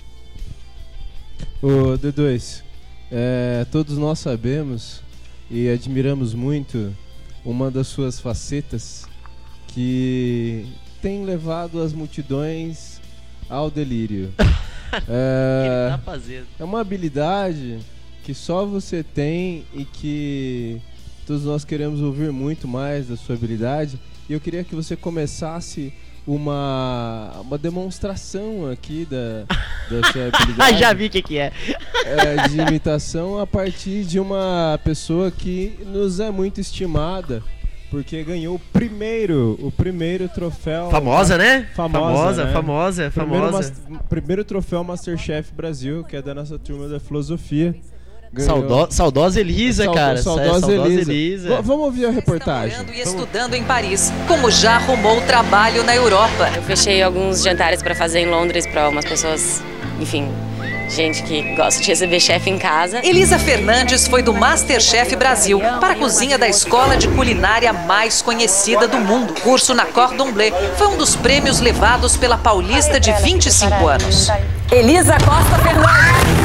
Ô, D dois, é, todos nós sabemos e admiramos muito uma das suas facetas que tem levado as multidões ao delírio. É, que ele tá fazendo. É uma habilidade que só você tem e que todos nós queremos ouvir muito mais da sua habilidade. E eu queria que você começasse uma, uma demonstração aqui da, da sua habilidade. Já vi o que, que é. é. De imitação a partir de uma pessoa que nos é muito estimada, porque ganhou o primeiro, o primeiro troféu. Famosa, né? Famosa, Famosa, né? famosa, Primeiro, famosa. mas- primeiro troféu Masterchef Brasil, que é da nossa turma da filosofia. Saudo- saudosa Elisa, Saudo- cara. Saudosa, Saudosa Elisa. Elisa. V- vamos ouvir a reportagem. E estudando em Paris, como já arrumou trabalho na Europa. Eu fechei alguns jantares para fazer em Londres para umas pessoas, enfim, gente que gosta de receber chefe em casa. Elisa Fernandes foi do MasterChef Brasil para a cozinha da escola de culinária mais conhecida do mundo. O curso na Cordon Bleu foi um dos prêmios levados pela paulista de vinte e cinco anos. Elisa Costa Fernandes.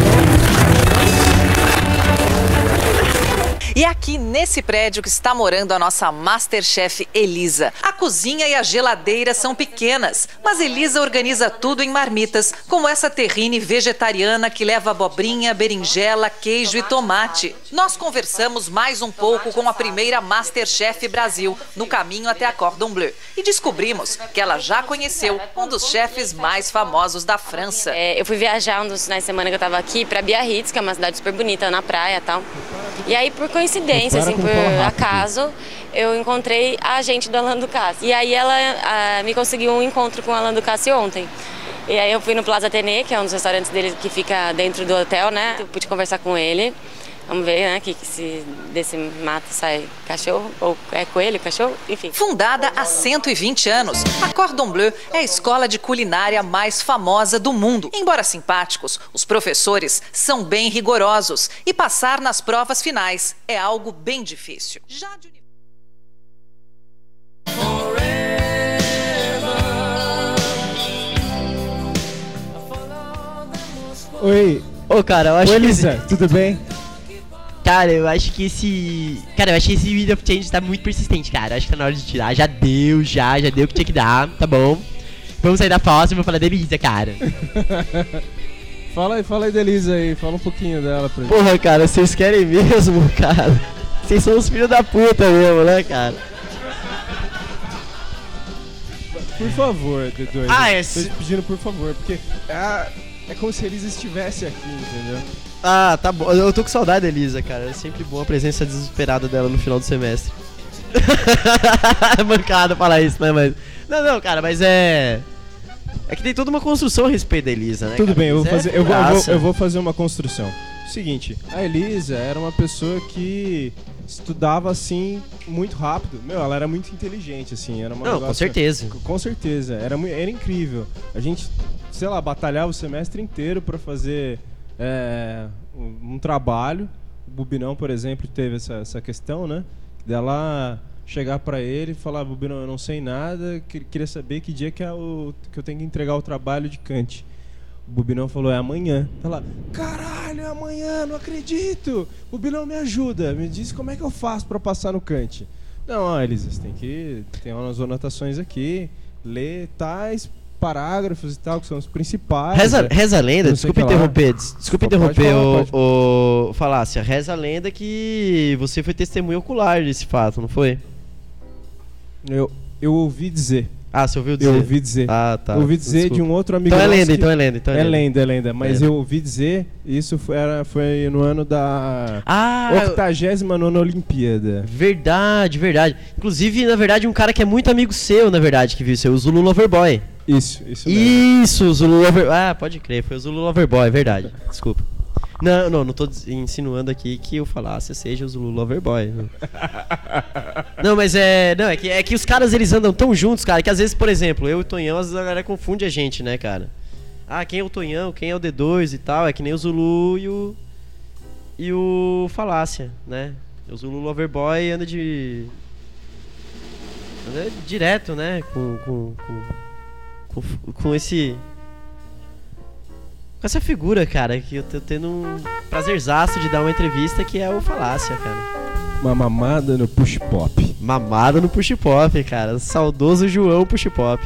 E é aqui nesse prédio que está morando a nossa MasterChef Elisa. A cozinha e a geladeira são pequenas, mas Elisa organiza tudo em marmitas, como essa terrine vegetariana que leva abobrinha, berinjela, queijo e tomate. Nós conversamos mais um pouco com a primeira MasterChef Brasil, no caminho até a Cordon Bleu, e descobrimos que ela já conheceu um dos chefes mais famosos da França. É, eu fui viajar um dos finais de semana que eu estava aqui para Biarritz, que é uma cidade super bonita na praia e tal. E aí, por coincidência, assim, por acaso, eu encontrei a agente do Alain Ducasse. E aí ela a, me conseguiu um encontro com o Alain Ducasse ontem. E aí eu fui no Plaza Athénée, que é um dos restaurantes dele que fica dentro do hotel, né? Eu pude conversar com ele. Vamos ver, né, que, que se desse mato sai cachorro, ou é coelho, cachorro, enfim. Fundada há cento e vinte anos, a Cordon Bleu é a escola de culinária mais famosa do mundo. Embora simpáticos, os professores são bem rigorosos e passar nas provas finais é algo bem difícil. Já de... Oi. Ô, cara, eu acho Oi, que... Elisa, tudo bem? Cara, eu acho que esse... Cara, eu acho que esse Wind of Change tá muito persistente, cara. Acho que tá na hora de tirar. Já deu, já, já deu o que tinha que dar, tá bom. Vamos sair da foto e vou falar da Elisa, cara. Fala aí, fala aí da Elisa aí, fala um pouquinho dela pra gente. Porra, cara, vocês querem mesmo, cara? Vocês são os filhos da puta mesmo, né, cara? Por favor, D dois. Ah, é... Tô te pedindo por favor, porque é, é como se a Elisa estivesse aqui, entendeu? Ah, tá bom. Eu tô com saudade da Elisa, cara. É sempre bom a presença desesperada dela no final do semestre. Mancada falar isso, né? Mas... Não, não, cara, mas é... É que tem toda uma construção a respeito da Elisa, né? Tudo cara? bem, eu vou, fazer, é eu, vou, eu, vou, eu vou fazer uma construção. Seguinte, a Elisa era uma pessoa que estudava, assim, muito rápido. Meu, ela era muito inteligente, assim. Era uma Não, negócio, com certeza. Com certeza. Era, era incrível. A gente, sei lá, batalhava o semestre inteiro pra fazer... É, um, um trabalho. O Bubinão, por exemplo, teve essa, essa questão, né? Dela chegar pra ele e falar: Bubinão, eu não sei nada, que, queria saber que dia que, é o, que eu tenho que entregar o trabalho de Kant. O Bubinão falou: é amanhã. Ela: caralho, é amanhã, não acredito. Bubinão, me ajuda, me diz como é que eu faço pra passar no Kant. Não, ó, Elisa, você tem que ter umas anotações aqui, ler tais parágrafos e tal, que são os principais. Reza, né? reza a lenda, desculpa interromper, des, desculpa interromper falar, o, o Falácia. Reza a lenda que você foi testemunha ocular desse fato, não foi? Eu, eu ouvi dizer. Ah, você ouviu dizer? Eu ouvi dizer. Ah, tá. Eu ouvi dizer Desculpa. de um outro amigo Então é nosso lenda, que... então é lenda, então é lenda. É lenda, é lenda. Mas É. eu ouvi dizer, isso foi, era, foi no ano da Ah, octagésima nona Olimpíada. Verdade, verdade. Inclusive, na verdade, um cara que é muito amigo seu, na verdade, que viu isso, o Zulu Loverboy. Isso, isso mesmo. Isso, o Zulu Loverboy. Ah, pode crer, foi o Zulu Loverboy, verdade. Desculpa. Não, não, não tô insinuando aqui que eu falasse seja o Zulu Loverboy. Não. Não, mas é. Não, é que, é que os caras eles andam tão juntos, cara, que às vezes, por exemplo, eu e o Tonhão, às vezes a galera confunde a gente, né, cara? Ah, quem é o Tonhão, quem é o D dois e tal, é que nem o Zulu e o. E o Falácia, né? O Zulu Loverboy anda de. Anda direto, né? Com. Com, com, com, com esse. Com essa figura, cara, que eu tô tendo um prazerzaço de dar uma entrevista, que é o Falácia, cara. Uma mamada no push pop. Mamada no push pop, cara. Saudoso João push pop.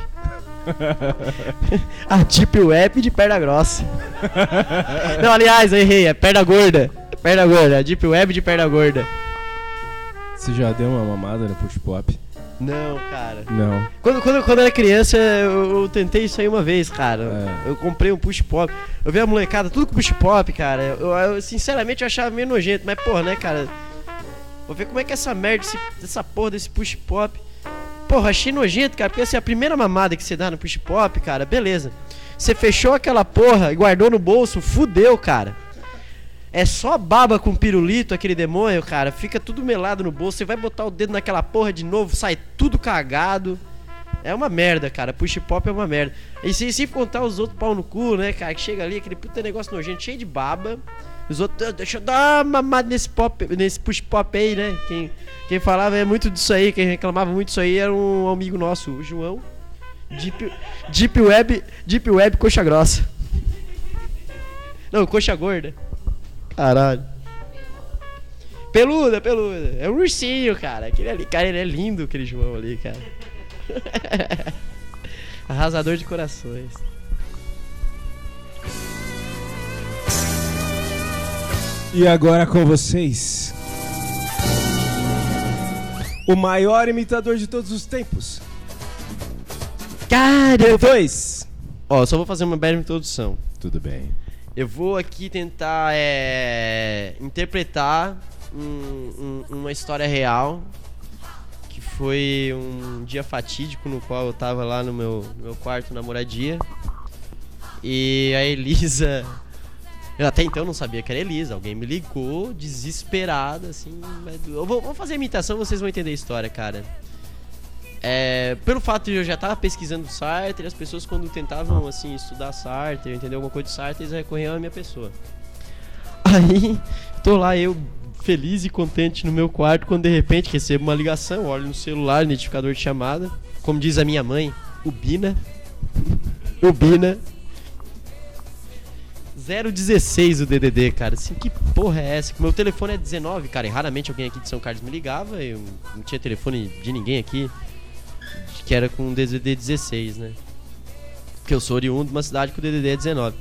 A Deep Web de perna grossa. Não, aliás, eu errei, é perna gorda. Perna gorda, a Deep Web de perna gorda. Você já deu uma mamada no push pop? Não, cara. Não. Quando, quando, quando eu era criança, eu, eu tentei isso aí uma vez, cara. É. Eu comprei um push pop. Eu vi a molecada, tudo com push pop, cara. Eu, eu sinceramente eu achava meio nojento, mas porra, né, cara? Vou ver como é que é essa merda, esse, essa porra desse push pop. Porra, achei nojento, cara, porque assim, a primeira mamada que você dá no push pop, cara, beleza. Você fechou aquela porra e guardou no bolso, fudeu, cara. É só baba com pirulito, aquele demônio, cara. Fica tudo melado no bolso. Você vai botar o dedo naquela porra de novo, sai tudo cagado. É uma merda, cara. Push pop é uma merda. E sem, sem contar os outros pau no cu, né, cara? Que chega ali, aquele puta negócio nojento, cheio de baba. Os outros, deixa eu dar uma mamada nesse pop, nesse push pop aí, né? Quem, quem falava é muito disso aí, quem reclamava muito disso aí era um amigo nosso, o João. Deep, Deep Web, Deep Web coxa grossa. Não, coxa gorda. Caralho. Peluda, peluda. É um ursinho, cara. Aquele ali, cara, ele é lindo, aquele João ali, cara. Arrasador de corações. E agora com vocês, o maior imitador de todos os tempos. Cara, dois. Ó, só vou fazer uma breve introdução. Tudo bem. Eu vou aqui tentar é, interpretar um, um, uma história real. Que foi um dia fatídico no qual eu tava lá no meu, no meu quarto na moradia. E a Elisa... Eu até então não sabia que era Elisa. Alguém me ligou, desesperada, assim. Eu vou, vou fazer a imitação, vocês vão entender a história, cara. É, pelo fato de eu já estar pesquisando Sartre, as pessoas quando tentavam, assim, estudar Sartre, entender alguma coisa de Sartre, eles recorriam à minha pessoa. Aí, tô lá eu, feliz e contente no meu quarto, quando de repente recebo uma ligação, olho no celular, identificador de chamada. Como diz a minha mãe, o Bina. O Bina. zero dezesseis o D D D, cara. Assim, que porra é essa? Meu telefone é dezenove, cara. E raramente alguém aqui de São Carlos me ligava. Eu não tinha telefone de ninguém aqui que era com D D D dezesseis, né? Porque eu sou oriundo de uma cidade que o D D D é dezenove.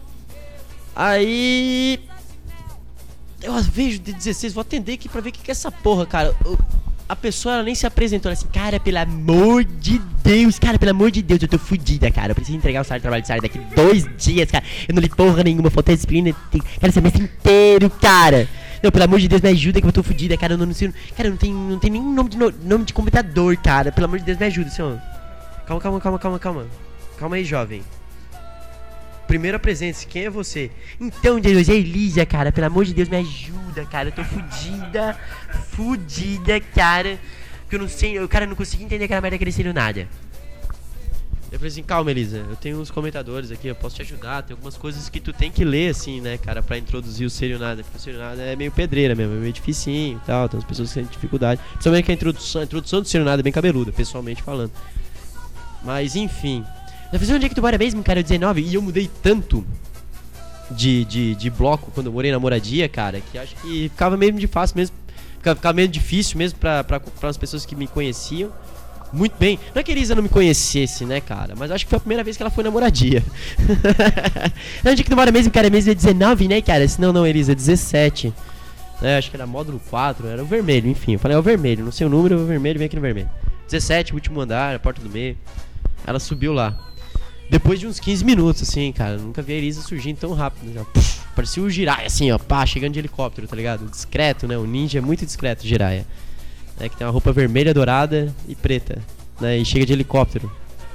Aí... eu vejo o D dezesseis, vou atender aqui pra ver o que, que é essa porra, cara. Eu... A pessoa ela nem se apresentou, ela assim, cara, pelo amor de Deus, cara, pelo amor de Deus, eu tô fudida, cara. Eu preciso entregar o salário de trabalho de salário daqui dois dias, cara. Eu não li porra nenhuma, faltei disciplina, cara, o semestre inteiro, cara. Não, pelo amor de Deus, me ajuda que eu tô fudida, cara. Eu não, não sei, cara, não tem, não tem nem nome de, no, nome de computador, cara. Pelo amor de Deus, me ajuda, senhor. Calma, calma, calma, calma, calma. Calma aí, jovem. Primeiro apresente-se, quem é você? Então, Deus, é Elisa, cara. Pelo amor de Deus, me ajuda, cara. Eu tô fudida, fudida, cara. Porque eu não sei, eu, cara, não consegui entender aquela merda crescendo nada. Eu falei assim, calma, Elisa. Eu tenho uns comentadores aqui, eu posso te ajudar. Tem algumas coisas que tu tem que ler, assim, né, cara, pra introduzir o Serio Nada. Porque o Serio Nada é meio pedreira mesmo, é meio dificinho e tal. Tem umas pessoas que têm dificuldade. Principalmente que a introdução, a introdução do Serio Nada é bem cabeluda, pessoalmente falando. Mas, enfim... Eu falei, onde é que tu mora mesmo, cara? Eu dezenove. E eu mudei tanto de, de, de bloco quando eu morei na moradia, cara, que acho que ficava mesmo de fácil mesmo. Ficava, ficava meio difícil mesmo pra, pra, pra as pessoas que me conheciam. Muito bem. Não é que a Elisa não me conhecesse, né, cara? Mas acho que foi a primeira vez que ela foi na moradia. Onde é que tu mora mesmo, cara? Mesmo é dezenove, né, cara? Não, não, Elisa, é dezessete. É, acho que era módulo quatro, era o vermelho, enfim. Eu falei, é o vermelho, não sei o número, é o vermelho, vem aqui no vermelho. dezessete, último andar, a porta do meio. Ela subiu lá. Depois de uns quinze minutos, assim, cara, nunca vi a Elisa surgindo tão rápido. Já, puf, parecia o Jiraiya, assim, ó, pá, chegando de helicóptero, tá ligado? Discreto, né? O ninja é muito discreto, Jiraiya. É que tem uma roupa vermelha, dourada e preta, né? E chega de helicóptero.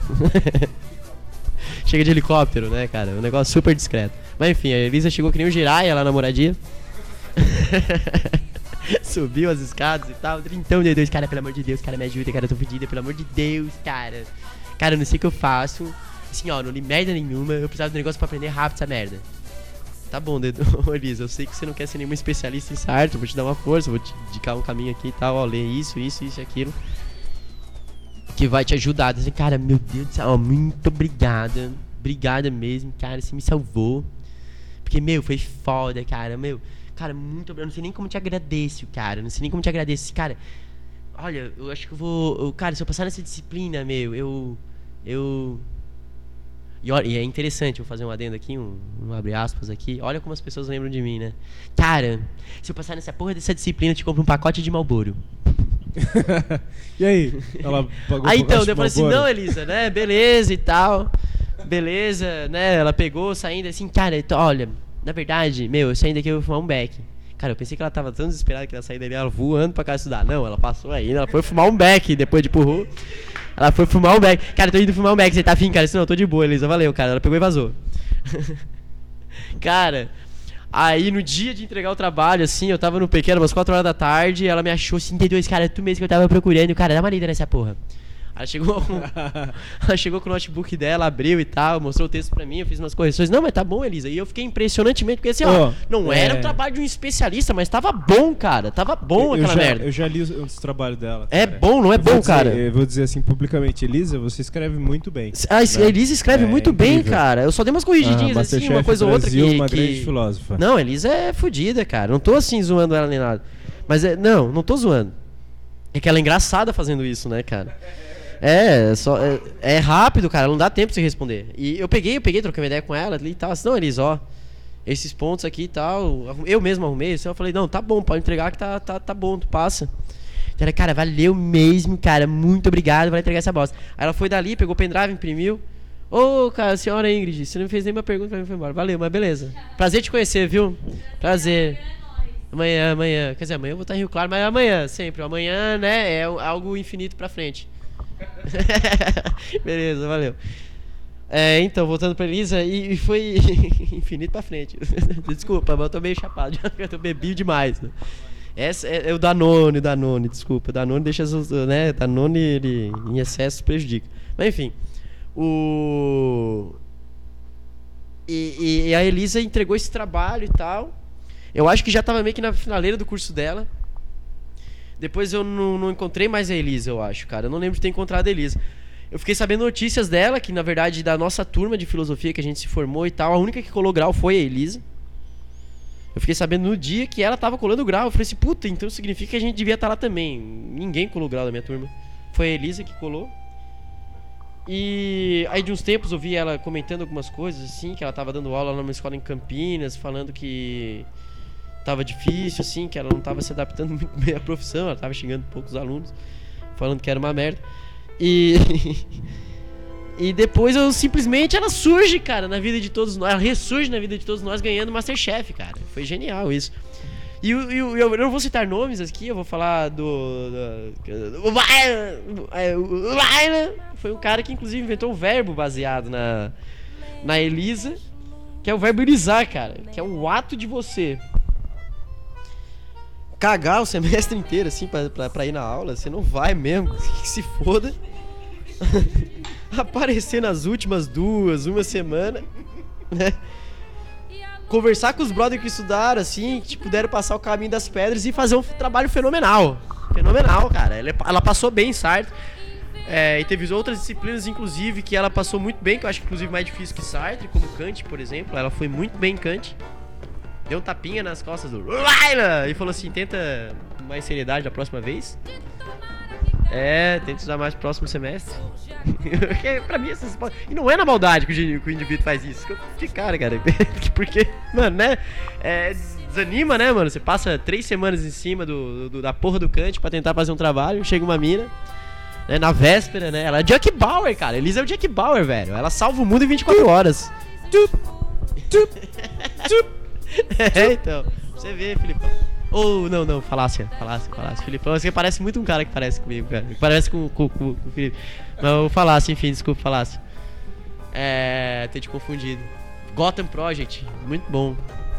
Chega de helicóptero, né, cara? Um negócio super discreto. Mas enfim, a Elisa chegou que nem o Jiraiya lá na moradia. Subiu as escadas e tal. Então, meu Deus, cara, pelo amor de Deus, cara, me ajuda, cara, eu tô fedida, pelo amor de Deus, cara. Cara, eu não sei o que eu faço. Assim, ó, não li merda nenhuma, eu precisava de um negócio pra aprender rápido essa merda. Tá bom, dedo. Ô, Elisa, eu sei que você não quer ser nenhuma especialista em Sartre, eu vou te dar uma força, vou te indicar um caminho aqui e tal, ó, lê isso, isso, isso e aquilo. Que vai te ajudar. Assim, cara, meu Deus do céu, ó, muito obrigada. Obrigada mesmo, cara, você me salvou. Porque, meu, foi foda, cara, meu. Cara, muito obrigado, não sei nem como te agradeço, cara, não sei nem como te agradeço. Cara, olha, eu acho que eu vou... Eu, cara, se eu passar nessa disciplina, meu, eu... Eu... E, olha, e é interessante, vou fazer um adendo aqui, um, um abre aspas aqui. Olha como as pessoas lembram de mim, né? Cara, se eu passar nessa porra dessa disciplina, eu te compro um pacote de Marlboro. E aí? Ela pagou Aí um então, pacote eu falei assim, não, Elisa, né? Beleza e tal. Beleza, né? Ela pegou, saindo assim, cara, então, olha, na verdade, meu, eu saindo daqui eu vou fumar um beck. Cara, eu pensei que ela tava tão desesperada que ela saía dali, ela voando pra casa estudar. Não, ela passou aí, ela foi fumar um beck depois de empurrou. Ela foi fumar um beck. Cara, tô indo fumar um beck, você tá afim, cara? Não, eu tô de boa, Elisa, valeu, cara. Ela pegou e vazou. Cara, aí no dia de entregar o trabalho, assim, eu tava no pequeno, umas quatro horas da tarde, ela me achou cinquenta e dois, cara, tu mesmo que eu tava procurando, cara, dá uma lida nessa porra. Ela chegou, ela chegou com o notebook dela, abriu e tal, mostrou o texto pra mim, eu fiz umas correções. Não, mas tá bom, Elisa. E eu fiquei impressionantemente, porque assim, ó, Oh, não é. era o trabalho de um especialista, mas tava bom, cara. Tava bom eu aquela já, merda. Eu já li os, os trabalhos dela. É cara. bom, não é Eu vou bom, dizer- cara? Eu vou dizer assim publicamente, Elisa, você escreve muito bem. A né? Elisa escreve É muito bem, incrível. cara. Eu só dei umas corrigidinhas Ah, assim, Masterchef uma coisa ou outra que... Brasil, uma que... grande filósofa. Não, a Elisa é fodida, cara. Não tô assim zoando ela nem nada. Mas é... Não, não tô zoando. É que ela é engraçada fazendo isso, né, cara? É, só, é, é rápido, cara, não dá tempo de você responder. E eu peguei, eu peguei, troquei uma ideia com ela ali e tal. Assim, não, Elisa, ó, esses pontos aqui e tal, eu mesmo arrumei. Assim, eu falei, não, tá bom, pode entregar que tá, tá, tá bom, tu passa. E ela, cara, valeu mesmo, cara, muito obrigado, vai entregar essa bosta. Aí ela foi dali, pegou o pendrive, imprimiu. Ô, oh, cara, senhora Ingrid, você não me fez nenhuma pergunta pra mim, foi embora. Valeu, mas beleza. Prazer te conhecer, viu? Prazer. Amanhã, amanhã. Quer dizer, amanhã eu vou estar em Rio Claro, mas amanhã, sempre. Amanhã, né, é algo infinito pra frente. Beleza, valeu. É, então, voltando pra Elisa, e, e foi infinito pra frente. Desculpa, mas eu tô meio chapado, eu tô bebi demais. Né? Essa é, é o Danone, o Danone, desculpa. O Danone deixa, né, Danone ele, em excesso prejudica. Mas enfim, o... E, e, e a Elisa entregou esse trabalho e tal. Eu acho que já tava meio que na finaleira do curso dela. Depois eu não, não encontrei mais a Elisa, eu acho, cara. Eu não lembro de ter encontrado a Elisa. Eu fiquei sabendo notícias dela, que na verdade da nossa turma de filosofia que a gente se formou e tal, a única que colou grau foi a Elisa. Eu fiquei sabendo no dia que ela tava colando grau. Eu falei assim, puta, então significa que a gente devia estar lá também. Ninguém colou grau da minha turma. Foi a Elisa que colou. E aí de uns tempos eu vi ela comentando algumas coisas assim, que ela tava dando aula numa escola em Campinas, falando que tava difícil, assim, que ela não tava se adaptando muito bem à profissão, ela tava xingando poucos alunos, falando que era uma merda. E e depois eu simplesmente ela surge, cara, na vida de todos nós, ela ressurge na vida de todos nós ganhando Masterchef, cara. Foi genial isso. E eu, eu, eu não vou citar nomes aqui, eu vou falar do, do, do o Laila, foi um cara que inclusive inventou um verbo baseado na na Elisa, que é o verbo irizar, cara, que é o ato de você cagar o semestre inteiro, assim, pra, pra, pra ir na aula. Você não vai mesmo, que se foda. Aparecer nas últimas duas, uma semana, né? Conversar com os brothers que estudaram, assim, que puderam passar o caminho das pedras e fazer um trabalho fenomenal. Fenomenal, cara. Ela, ela passou bem em Sartre. É, e teve outras disciplinas, inclusive, que ela passou muito bem, que eu acho que inclusive mais difícil que Sartre, como Kant, por exemplo. Ela foi muito bem em Kant. Deu um tapinha nas costas do Laila e falou assim, tenta mais seriedade da próxima vez. É, tenta estudar mais no próximo semestre. Pra mim, essas... E não é na maldade que o, que o indivíduo faz isso. Que cara, cara. Porque, mano, né? É, desanima, né, mano? Você passa três semanas em cima do, do, da porra do Kant pra tentar fazer um trabalho. Chega uma mina, né, na véspera, né? Ela é Jack Bauer, cara. Elisa é o Jack Bauer, velho. Ela salva o mundo em vinte e quatro horas. Tup, tup, tup. É, então, você vê, Filipão. Ou, oh, não, não, falácia, falácia, falácia. Filipão, você parece muito um cara que parece comigo, cara. Parece com, com, com, com o Felipe. Não, falácia, enfim, desculpa, falácia. É, ter te confundido. Gotham Project, muito bom.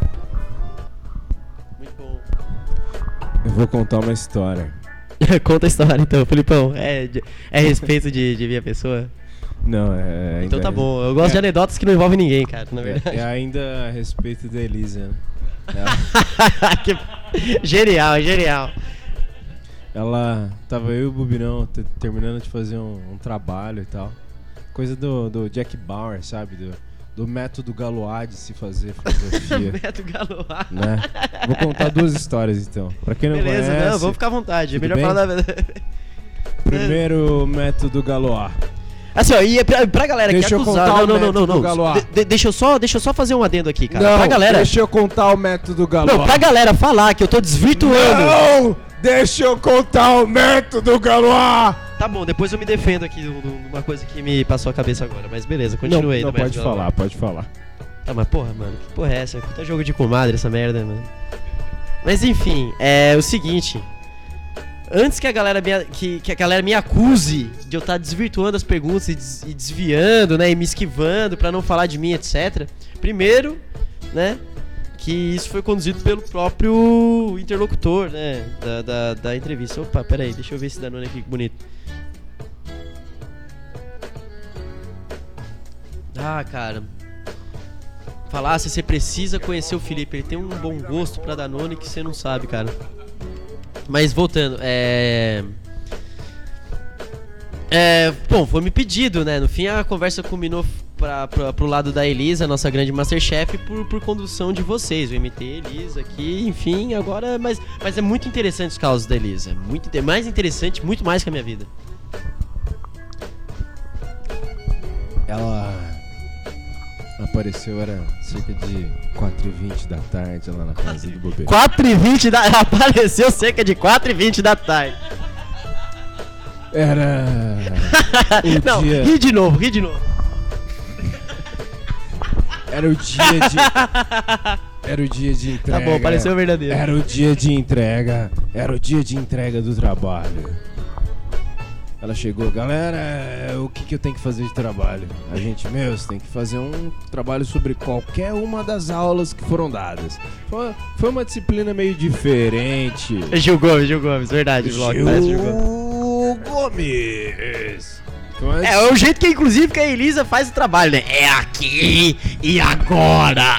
Muito bom. Eu vou contar uma história. Conta a história, então, Filipão. É, é respeito de, de minha pessoa? Não, é... Então tá bom, eu gosto é, de anedotas que não envolvem ninguém, cara, na verdade. É, é ainda a respeito da Elisa. É. Que... Genial, genial. Ela... Tava eu e o Bubinão terminando de fazer um, um trabalho e tal. Coisa do, do Jack Bauer, sabe? Do, do método Galois de se fazer filosofia. Método Galois. Né? Vou contar duas histórias, então. Pra quem não Beleza, conhece... não, vamos ficar à vontade. É melhor bem? falar da verdade. Primeiro método Galois. Assim, ó, e pra, pra galera deixa que é acusada... Não, não, não, não, não, não. De, de, deixa, eu só, deixa eu só fazer um adendo aqui, cara. Não, pra galera... deixa eu contar o método Galois. Não, pra galera falar que eu tô desvirtuando... Não! Deixa eu contar o método Galois! Tá bom, depois eu me defendo aqui de uma coisa que me passou a cabeça agora. Mas beleza, continua aí. Não, não pode falar, pode falar. Tá, mas porra, mano, que porra é essa? Puta jogo de comadre essa merda, mano. Mas enfim, é o seguinte... Antes que a galera me, que, que a galera me acuse de eu estar desvirtuando as perguntas e, des, e desviando, né, e me esquivando pra não falar de mim, etcétera. Primeiro, né, que isso foi conduzido pelo próprio interlocutor, né, da, da, da entrevista. Opa, pera aí, deixa eu ver esse Danone aqui, que bonito. Ah, cara. Falar se você precisa conhecer o Felipe. Ele tem um bom gosto pra Danone que você não sabe, cara. Mas voltando, é... É... Bom, foi me pedido, né? No fim a conversa culminou pra, pra, pro lado da Elisa, nossa grande Masterchef, por, por condução de vocês. Eu imitei a Elisa aqui, enfim, agora... Mas, mas é muito interessante os causos da Elisa. Muito, mais interessante, muito mais que a minha vida. Ela apareceu, era cerca de quatro e vinte da tarde lá na casa do Bobeiro. quatro e vinte da... Ela apareceu cerca de quatro e vinte da tarde. Era... o Não, dia... ri de novo, ri de novo. Era o dia de... Era o dia de entrega. Tá bom, pareceu verdadeiro. Era o dia de entrega. Era o dia de entrega do trabalho. Ela chegou, galera, o que, que eu tenho que fazer de trabalho? A gente, meu, você tem que fazer um trabalho sobre qualquer uma das aulas que foram dadas. Foi, foi uma disciplina meio diferente. Gil Gomes, Gil Gomes, verdade. Gil Parece Gil Gomes. Gomes. Mas... É, é o jeito que, inclusive, que a Elisa faz o trabalho, né? É aqui e agora.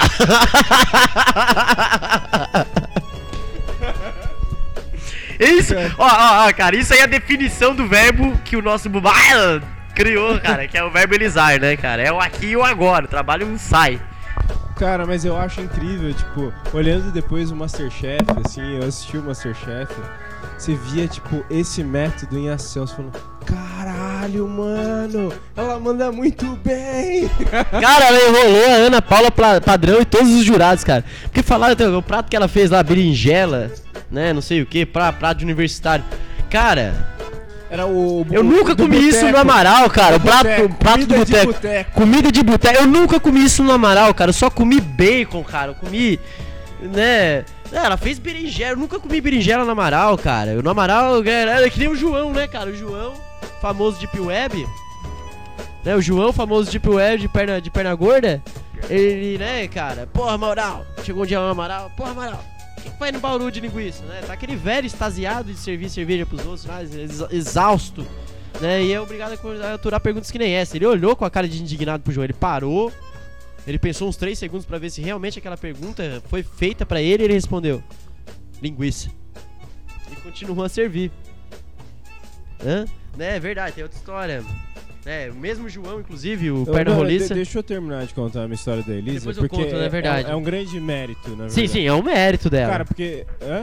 Isso, ó, ó, ó, cara, isso aí é a definição do verbo que o nosso Bubá criou, cara, que é o verbo Elizar, né, cara? É o aqui e o agora, o trabalho não sai. Cara, mas eu acho incrível, tipo, olhando depois o Masterchef, assim, eu assisti o Masterchef, você via, tipo, esse método em ação, você falando, caralho, mano, ela manda muito bem. Cara, ela enrolou a Ana Paula Padrão e todos os jurados, cara. Porque falaram, o prato que ela fez lá, berinjela, né, não sei o que, pra, prato de universitário. Cara, era o, eu nunca comi boteco. isso no Amaral, cara. O prato, boteco, prato do boteco. boteco. Comida de boteco. Eu nunca comi isso no Amaral, cara. Eu só comi bacon, cara. Eu comi, né... Ela fez berinjela. Eu nunca comi berinjela no Amaral, cara. Eu, no Amaral era que nem o João, né, cara? O João, famoso Deep Web. Né, o João, famoso Deep Web de perna, de perna gorda. Ele, né, cara? Porra, Amaral. Chegou um dia no Amaral. Porra, Amaral. Quem vai no Bauru de linguiça, né? Tá aquele velho extasiado de servir cerveja pros outros, né? Ex exausto, né? E é obrigado a aturar perguntas que nem essa. Ele olhou com a cara de indignado pro João, ele parou, ele pensou uns três segundos pra ver se realmente aquela pergunta foi feita pra ele e ele respondeu: linguiça. E continuou a servir. Hã? Né, é verdade, tem outra história. É, o mesmo João, inclusive, o eu, perna não, roliça. Deixa eu terminar de contar a minha história da Elisa. Depois eu porque conto, é, é verdade. É, é um grande mérito, na verdade. Sim, sim, é um mérito dela. Cara, porque... Hã?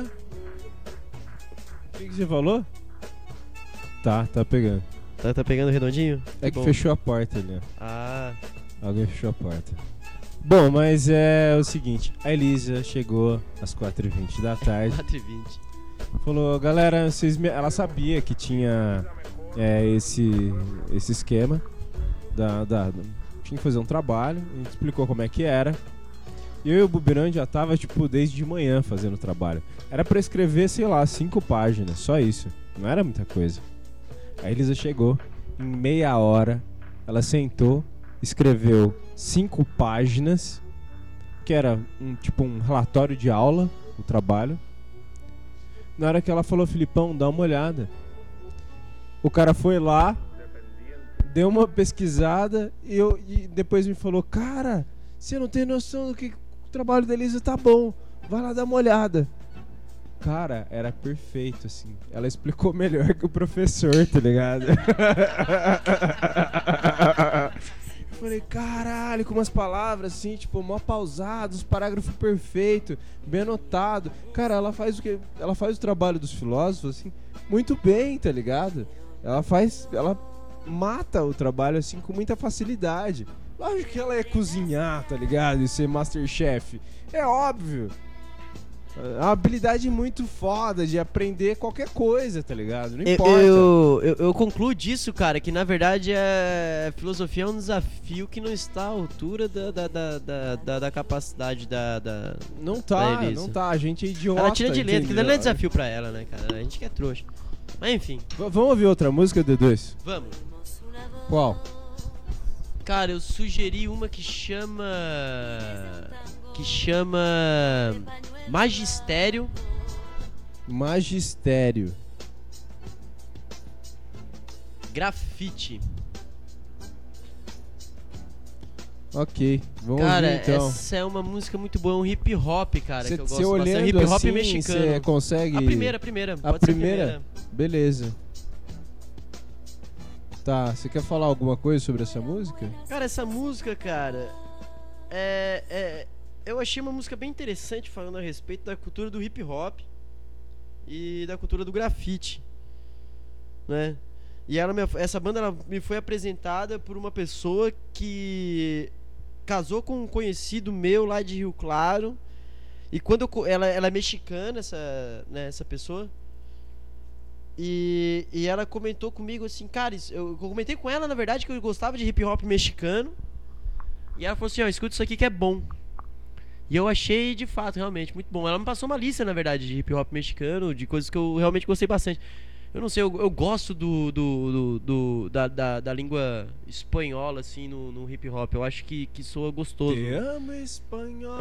O que, que você falou? Tá, tá pegando. Tá, tá pegando redondinho? É que que fechou a porta ali, ó. Ah. Alguém fechou a porta. Bom, mas é o seguinte. A Elisa chegou às quatro e vinte da tarde. quatro e vinte. Falou, galera, vocês me... ela sabia que tinha... É, esse, esse esquema da, da, tinha que fazer um trabalho. A gente explicou como é que era. E eu e o Bubirão já tava, tipo, desde de manhã fazendo o trabalho. Era pra escrever, sei lá, cinco páginas, só isso. Não era muita coisa. A Elisa chegou, em meia hora, ela sentou, escreveu cinco páginas, que era um, tipo um relatório de aula, o trabalho. Na hora que ela falou, Filipão, dá uma olhada. O cara foi lá, deu uma pesquisada e, eu, e depois me falou, cara, você não tem noção do que o trabalho da Elisa tá bom, vai lá dar uma olhada. Cara, era perfeito, assim. Ela explicou melhor que o professor, tá ligado? Eu falei, caralho, com umas palavras assim, tipo, mó pausados, parágrafo perfeito, bem anotado. Cara, ela faz o que? Ela faz o trabalho dos filósofos, assim, muito bem, tá ligado? Ela faz, ela mata o trabalho assim com muita facilidade. Lógico que ela é cozinhar, tá ligado? E ser Masterchef. É óbvio. É uma habilidade muito foda de aprender qualquer coisa, tá ligado? Não importa. Eu, eu, eu concluo disso, cara, que na verdade a filosofia é um desafio que não está à altura da, da, da, da, da, da capacidade da, da Não tá, da não tá. A gente é idiota. Ela tira de letra, que entendeu? não é desafio pra ela, né, cara? A gente que é trouxa. Mas enfim. V vamos ouvir outra música, D dois? Vamos. Qual? Cara, eu sugeri uma que chama... Que chama... Magistério. Magistério. Grafite. Ok, vamos cara, ouvir então. Essa é uma música muito boa, um hip hop, cara, cê, que eu gosto cê olhando bastante. Hip hop assim, mexicano. Você consegue... A primeira, a primeira. A pode primeira? ser a primeira? Beleza. Tá, você quer falar alguma coisa sobre essa música? Cara, essa música, cara, é, é, eu achei uma música bem interessante falando a respeito da cultura do hip hop e da cultura do grafite, né? E ela me, essa banda ela me foi apresentada por uma pessoa que casou com um conhecido meu lá de Rio Claro. E quando eu, ela, ela é mexicana, essa, né, essa pessoa. E, e ela comentou comigo assim, cara, eu, eu comentei com ela, na verdade, que eu gostava de hip hop mexicano. E ela falou assim, ó, escuta isso aqui que é bom. E eu achei, de fato, realmente muito bom. Ela me passou uma lista, na verdade, de hip hop mexicano, de coisas que eu realmente gostei bastante. Eu não sei, eu, eu gosto do, do, do, do da, da, da língua espanhola, assim, no, no hip hop. Eu acho que, que soa gostoso. Te amo, espanhola.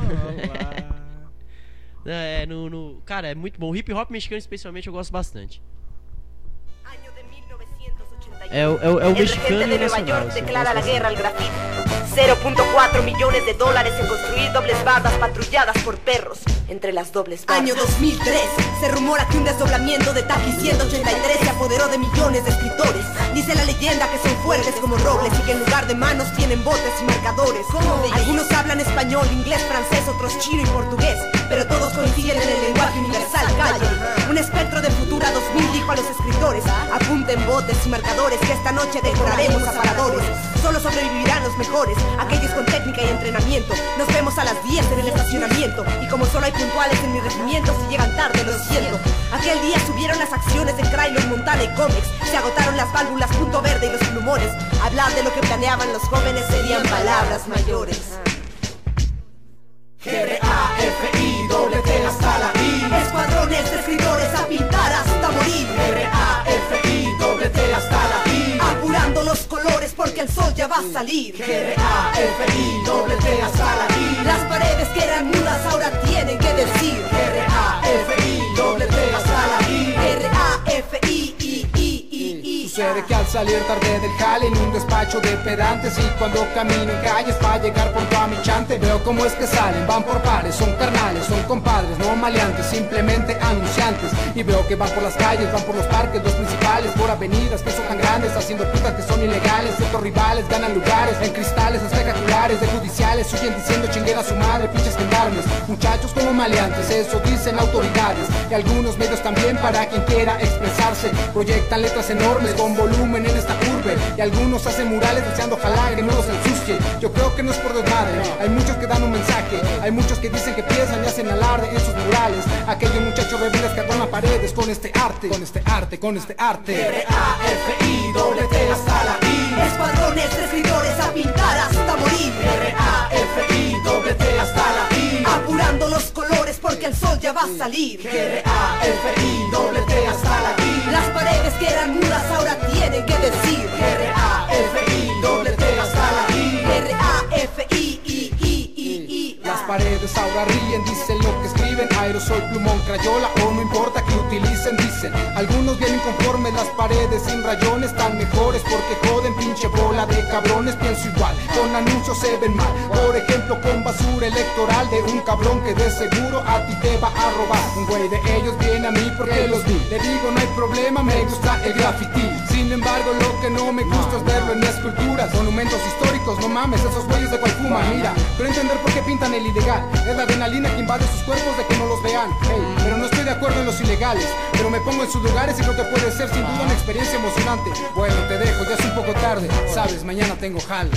É, no, no... Cara, é muito bom. O hip hop mexicano, especialmente, eu gosto bastante. É o, é o, é o mexicano e o nacional. Declara la guerra al grafiti. cero punto cuatro millones de dólares en construir dobles bardas patrulladas por perros entre las dobles bardas. Año dos mil tres, se rumora que un desdoblamiento de Taki ciento ochenta y tres se apoderó de millones de escritores. Dice la leyenda que son fuertes como robles y que en lugar de manos tienen botes y marcadores. Algunos hablan español, inglés, francés, otros chino y portugués, pero todos coinciden en el lenguaje universal, calle. Un espectro de Futura dos mil dijo a los escritores: apunten botes y marcadores que esta noche decoraremos aparadores. Solo sobrevivirán los mejores, aquellos con técnica y entrenamiento. Nos vemos a las diez en el estacionamiento. Y como solo hay puntuales en mi regimiento, si llegan tarde lo siento. Aquel día subieron las acciones de Krylon, Montana y Comex. Se agotaron las válvulas Punto Verde y los plumones. Hablar de lo que planeaban los jóvenes serían palabras mayores. G R A F I, doble T hasta la I. Escuadrones de escritores a pintar hasta morir. G R A F I, doble T hasta la I. Apurando los colores porque el sol ya va a salir. G R A F I, doble T hasta la I. Las paredes que eran mudas ahora tienen que decir. G R A F I, doble T hasta la I. G R A F I, I, I, I, I. Sucede que al salir tarde del jale en un despacho de pedantes, y cuando camino en calles para llegar pronto a mi chante, veo cómo es que salen, van por pares, son carnales, son compadres, no maleantes, simplemente anunciantes. Y veo que van por las calles, van por los parques, los principales, por avenidas que son tan grandes, haciendo putas que son ilegales. Ciertos rivales ganan lugares en cristales espectaculares de judiciales, huyen diciendo chinguera a su madre, pinches gendarmes. Muchachos como maleantes, eso dicen autoridades, y algunos medios también para quien quiera expresarse. Proyectan letras enormes con volumen en esta curva, y algunos hacen murales deseando ojalá que no los ensucien. Yo creo que no es por desmadre, hay muchos que dan un mensaje, hay muchos que dicen que piensan y hacen alarde en sus murales. Aquellos muchachos rebeldes que adornan paredes con este arte, con este arte, con este arte. G R A F I, doble T hasta la I. Escuadrones de escritores a pintar hasta morir. G R A F I, doble T hasta la I. Apurando los colores porque el sol ya va a salir. G R A F I, doble T hasta la I. Las paredes que eran mudas ahora tienen que decir. G R A F I, doble T hasta la I. G R A F I, I, I, I, I. Las paredes ahora ríen, dicen lo que escriben, aerosol, plumón, crayola, o no importa que utilicen, dicen. Algunos vienen conformes, las paredes sin rayones están mejores porque joden, pinche bola de cabrones. Pienso igual, con anuncios se ven mal, por ejemplo con basura electoral de un cabrón que de seguro a ti te va a robar. Un güey de ellos viene a mí porque los vi, le digo no hay problema, me gusta el graffiti. Sin embargo lo que no me gusta es verlo en esculturas, monumentos históricos, no mames, esos güeyes de cual fuman. Mira, pero entender por qué pintan el ilegal, es la adrenalina que invade sus cuerpos de que no los vean. Hey, pero no estoy de acuerdo en los ilegales, pero me pongo en sus lugares y creo que puede ser sin duda una experiencia emocionante. Bueno, te dejo, ya es un poco tarde, sabes, mañana tengo jale.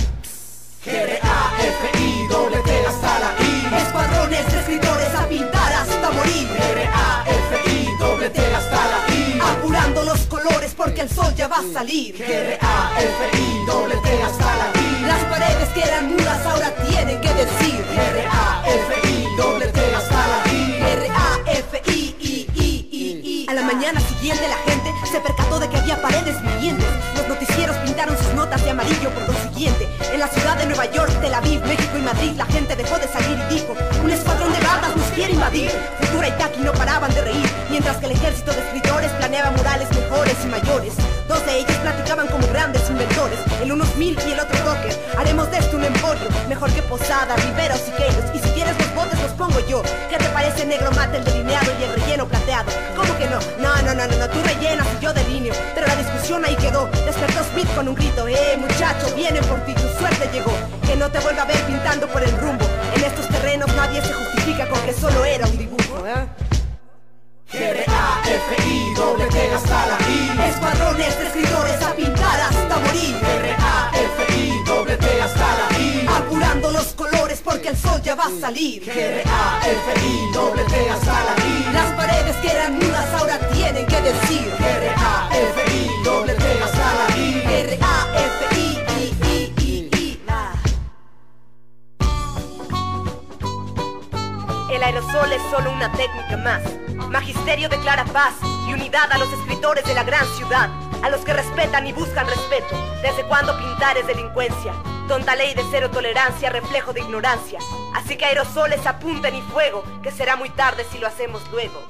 G R A F I, doble T hasta la I. Escuadrones de escritores a pintar hasta morir. G R A F I, doble T hasta la I. Apurando los colores porque el sol ya va a salir. G R A F I, doble T hasta la I. Las paredes que eran mudas ahora tienen que decir. G R A F I, doble T hasta la I. G R A F I, I, I, I, I. A la mañana siguiente la gente se percató de que había paredes vivientes. Los noticieros pintaron sus notas de amarillo por lo siguiente. En la ciudad de Nueva York, Tel Aviv, México y Madrid, la gente dejó de salir y dijo: un escuadrón de bardas nos quiere invadir. Futura y Taki no paraban de reír, mientras que el ejército de escritores planeaba murales mejores y mayores. Dos de ellos platicaban como grandes inventores, el uno Smith y el otro Cocker. Haremos de esto un Emporio, mejor que Posada, Rivera o Siqueiros. Y si quieres los botes los pongo yo. ¿Qué te parece negro mate el delineado y el relleno plateado? ¿Cómo que no? No, no, no, no, no, tú rellenas y yo delineo. Pero la discusión ahí quedó. Despertó Speed con un grito. Eh, muchacho, vienen por ti, tu suerte llegó. Que no te vuelva a ver pintando por el rumbo. En estos terrenos nadie se justifica con que solo era un dibujo, ¿eh? G R A F I, doble T hasta la I. Escuadrones de escritores a pintar hasta morir. G R A F I, doble T hasta la I. Apurando los colores porque el sol ya va a salir. G R A F I, doble T hasta la I. Las paredes que eran mudas ahora tienen que decir. G R A F I, doble T hasta la I. G R A F I, I, I, I, I, ah. El aerosol es solo una técnica más. Magisterio declara paz y unidad a los escritores de la gran ciudad, a los que respetan y buscan respeto. ¿Desde cuándo pintar es delincuencia? Tonta ley de cero tolerancia, reflejo de ignorancia. Así que aerosoles apunten y fuego, que será muy tarde si lo hacemos luego.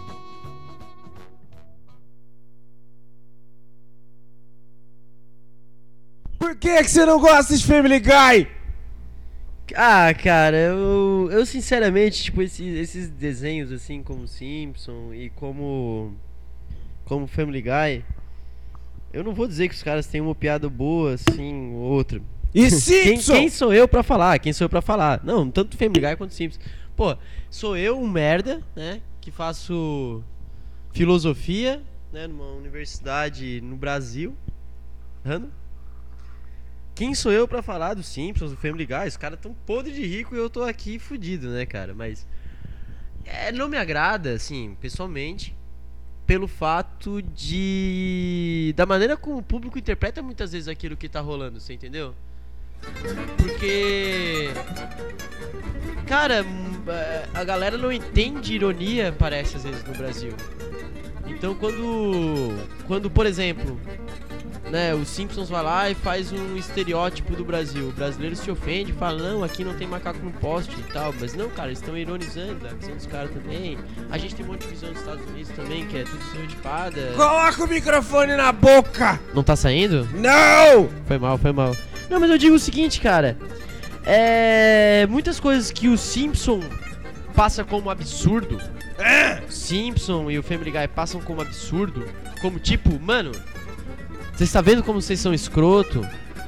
Por que que você não gosta de Family Guy? Ah, cara, eu, eu sinceramente, tipo, esses, esses desenhos assim como Simpson e como como Family Guy, eu não vou dizer que os caras têm uma piada boa assim ou outra. E Simpson? Quem, quem sou eu pra falar? Quem sou eu pra falar? Não, tanto Family Guy quanto Simpson. Pô, sou eu um merda, né, que faço filosofia, né, numa universidade no Brasil. Hã? Quem sou eu pra falar dos Simpsons, do Family Guy? Os caras tão podre de rico e eu tô aqui fudido, né, cara? Mas é, não me agrada, assim, pessoalmente, pelo fato de... da maneira como o público interpreta muitas vezes aquilo que tá rolando, você entendeu? Porque... cara, a galera não entende ironia, parece, às vezes, no Brasil. Então, quando... quando, por exemplo... né, os Simpsons vai lá e faz um estereótipo do Brasil. O brasileiro se ofende e fala, não, aqui não tem macaco no poste e tal. Mas não, cara, eles estão ironizando a visão dos caras também. A gente tem um monte de visão dos Estados Unidos também, que é tudo estereotipada. Coloca o microfone na boca! Não tá saindo? Não! Foi mal, foi mal. Não, mas eu digo o seguinte, cara. É... muitas coisas que o Simpson passa como absurdo. É. Simpson e o Family Guy passam como absurdo. Como tipo, mano... você está vendo como vocês são escroto?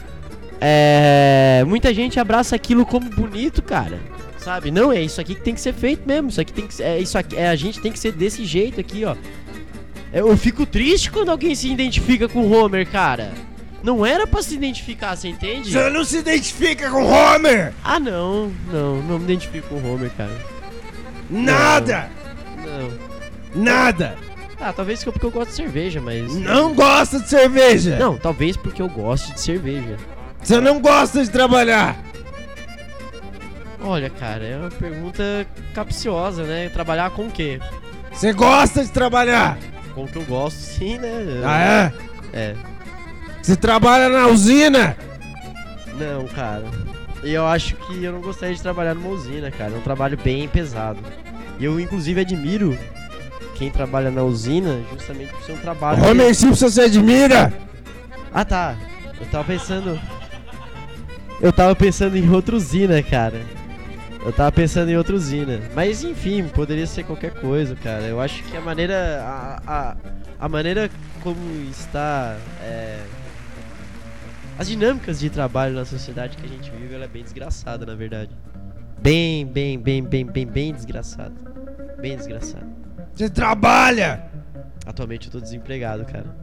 É... muita gente abraça aquilo como bonito, cara. Sabe? Não, é isso aqui que tem que ser feito mesmo. Isso aqui tem que ser... é isso aqui, é, a gente tem que ser desse jeito aqui, ó. Eu fico triste quando alguém se identifica com o Homer, cara. Não era pra se identificar, você entende? Você não se identifica com o Homer? Ah, não. Não, não me identifico com o Homer, cara. Nada! Não. Nada! Ah, talvez porque eu gosto de cerveja, mas... não gosta de cerveja? Não, talvez porque eu gosto de cerveja. Você não gosta de trabalhar? Olha, cara, é uma pergunta capciosa, né? Trabalhar com o quê? Você gosta de trabalhar? Com o que eu gosto, sim, né? Ah, é? É. Você trabalha na usina? Não, cara. E eu acho que eu não gostaria de trabalhar numa usina, cara. É um trabalho bem pesado. E eu, inclusive, admiro quem trabalha na usina justamente por ser um trabalho... Homer que... Simpson você admira? Ah, tá. Eu tava pensando... Eu tava pensando em outra usina, cara. Eu tava pensando em outra usina. Mas, enfim, poderia ser qualquer coisa, cara. Eu acho que a maneira... A, a, a maneira como está... É... as dinâmicas de trabalho na sociedade que a gente vive, ela é bem desgraçada, na verdade. Bem, bem, bem, bem, bem, bem desgraçada. Bem desgraçada. Você trabalha! Atualmente eu tô desempregado, cara.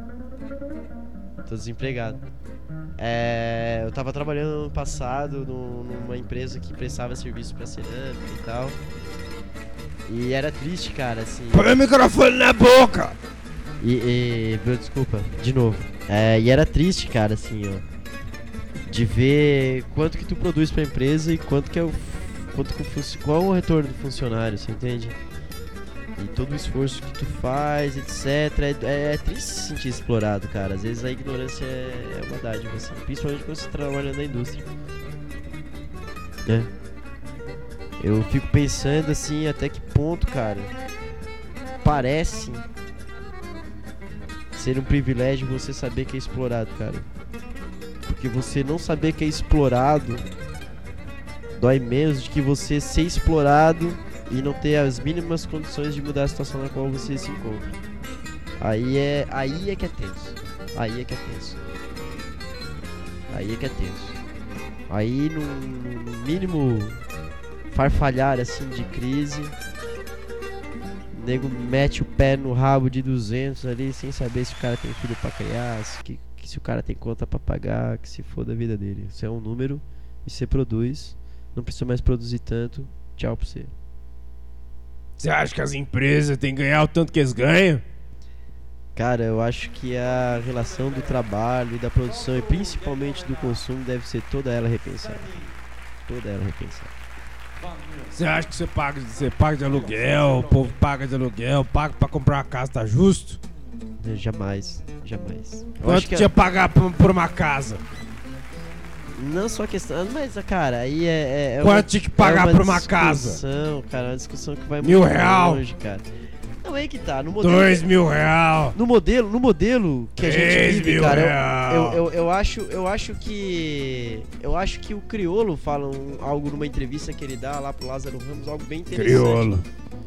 Tô desempregado. É, eu tava trabalhando no passado no, numa empresa que prestava serviço pra cerâmica e tal. E era triste, cara, assim... põe o microfone na boca! E, e... desculpa, de novo. É, e era triste, cara, assim, ó. De ver quanto que tu produz pra empresa e quanto que é o... Quanto que, qual é o retorno do funcionário, você entende? E todo o esforço que tu faz, etcétera. É, é triste se sentir explorado, cara. Às vezes a ignorância é, é uma dádiva, assim. Principalmente quando você trabalha na indústria. É. Eu fico pensando, assim, até que ponto, cara, parece ser um privilégio você saber que é explorado, cara. Porque você não saber que é explorado dói menos de que você ser explorado e não ter as mínimas condições de mudar a situação na qual você se encontra. Aí é, aí é que é tenso. Aí é que é tenso. Aí é que é tenso. Aí no, no mínimo farfalhar assim de crise, o nego mete o pé no rabo de duzentos ali sem saber se o cara tem filho pra criar, se, que, que se o cara tem conta pra pagar, que se foda a vida dele. Você é um número e você produz, não precisa mais produzir tanto, tchau pra você. Você acha que as empresas têm que ganhar o tanto que eles ganham? Cara, eu acho que a relação do trabalho e da produção e principalmente do consumo deve ser toda ela repensada. Toda ela repensada. Você acha que você paga, você paga de aluguel, o povo paga de aluguel, paga pra comprar uma casa, tá justo? Jamais, jamais. Eu Quanto acho que tinha que pagar por, por uma casa? Não só questão, mas cara, aí é, é Quanto tinha que pagar é por uma casa? Discussão, cara, uma discussão que vai Mil muito real. longe, cara. Não, é aí que tá, no modelo... Dois mil real. No modelo, no modelo que a gente Três vive, mil cara, real. eu, eu, eu, acho, eu acho que... Eu acho que o Criolo fala um, algo numa entrevista que ele dá lá pro Lázaro Ramos, algo bem interessante. Criolo.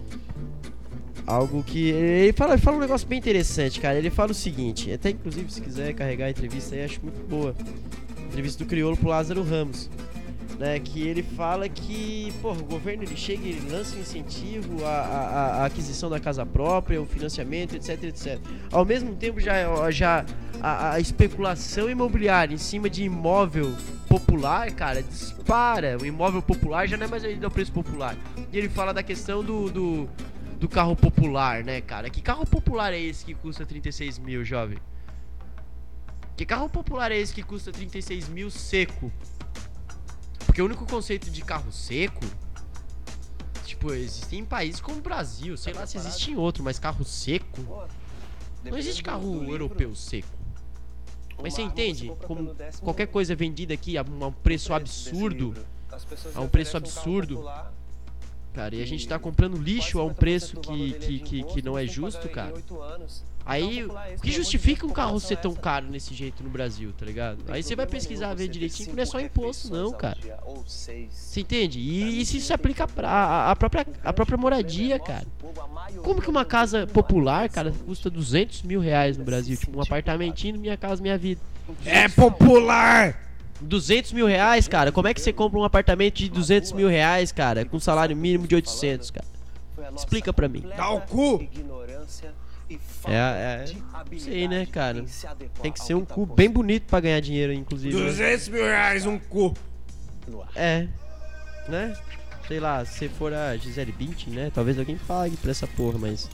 Algo que... Ele fala, ele fala um negócio bem interessante, cara. Ele fala o seguinte, até inclusive se quiser carregar a entrevista aí, acho muito boa. Entrevista do Criolo pro Lázaro Ramos. Né, que ele fala que, porra, o governo ele chega e lança um incentivo à, à, à aquisição da casa própria, o financiamento, etc, etcétera. Ao mesmo tempo, já, já a, a especulação imobiliária em cima de imóvel popular, cara, dispara. O imóvel popular já não é mais vendido ao preço popular. E ele fala da questão do, do, do carro popular, né, cara? Que carro popular é esse que custa trinta e seis mil, jovem? Que carro popular é esse que custa trinta e seis mil seco? Porque o único conceito de carro seco, tipo, existe em países como o Brasil, sei lá se existe em outro, mas carro seco, não existe carro europeu seco. Mas você entende? Como qualquer coisa vendida aqui a um preço absurdo, a um preço absurdo, cara, e a gente tá comprando lixo a um preço que, que, que, que não é justo, cara. Aí, o que justifica um carro ser tão caro nesse jeito no Brasil, tá ligado? Aí você vai pesquisar, ver direitinho, que não é só imposto não, cara. Você entende? E isso se aplica a, a, própria, a própria moradia, cara. Como que uma casa popular, cara, custa duzentos mil reais no Brasil? Tipo, um apartamentinho, Minha Casa Minha Vida. É popular! duzentos mil reais, cara? Como é que você compra um apartamento de duzentos mil reais, cara? Com salário mínimo de oitocentos, cara? Explica pra mim. Dá o cu! É, é, não sei, né, cara? Tem que ser um cu bem bonito pra ganhar dinheiro, inclusive. duzentos mil reais um cu. É, né? Sei lá, se for a Gisele Bündchen, né? Talvez alguém pague pra essa porra, mas...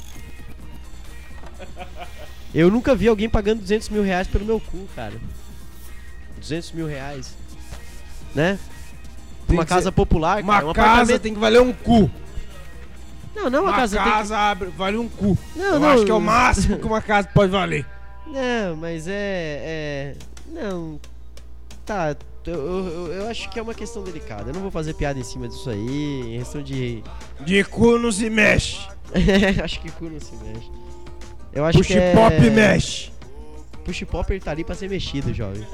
Eu nunca vi alguém pagando duzentos mil reais pelo meu cu, cara. duzentos mil reais, né? Tem Uma casa ser... popular, uma cara, um casa apartamento... tem que valer um cu. Não, não, uma a casa, casa tem abre, vale um cu. Não, eu não, acho que é o máximo que uma casa pode valer. Não, mas é... é... Não... Tá, eu, eu, eu acho que é uma questão delicada. Eu não vou fazer piada em cima disso aí, em questão de... De cu não se mexe. Acho que cu não se mexe. Eu acho Push que é... pop mexe. Push pop ele tá ali pra ser mexido, jovem.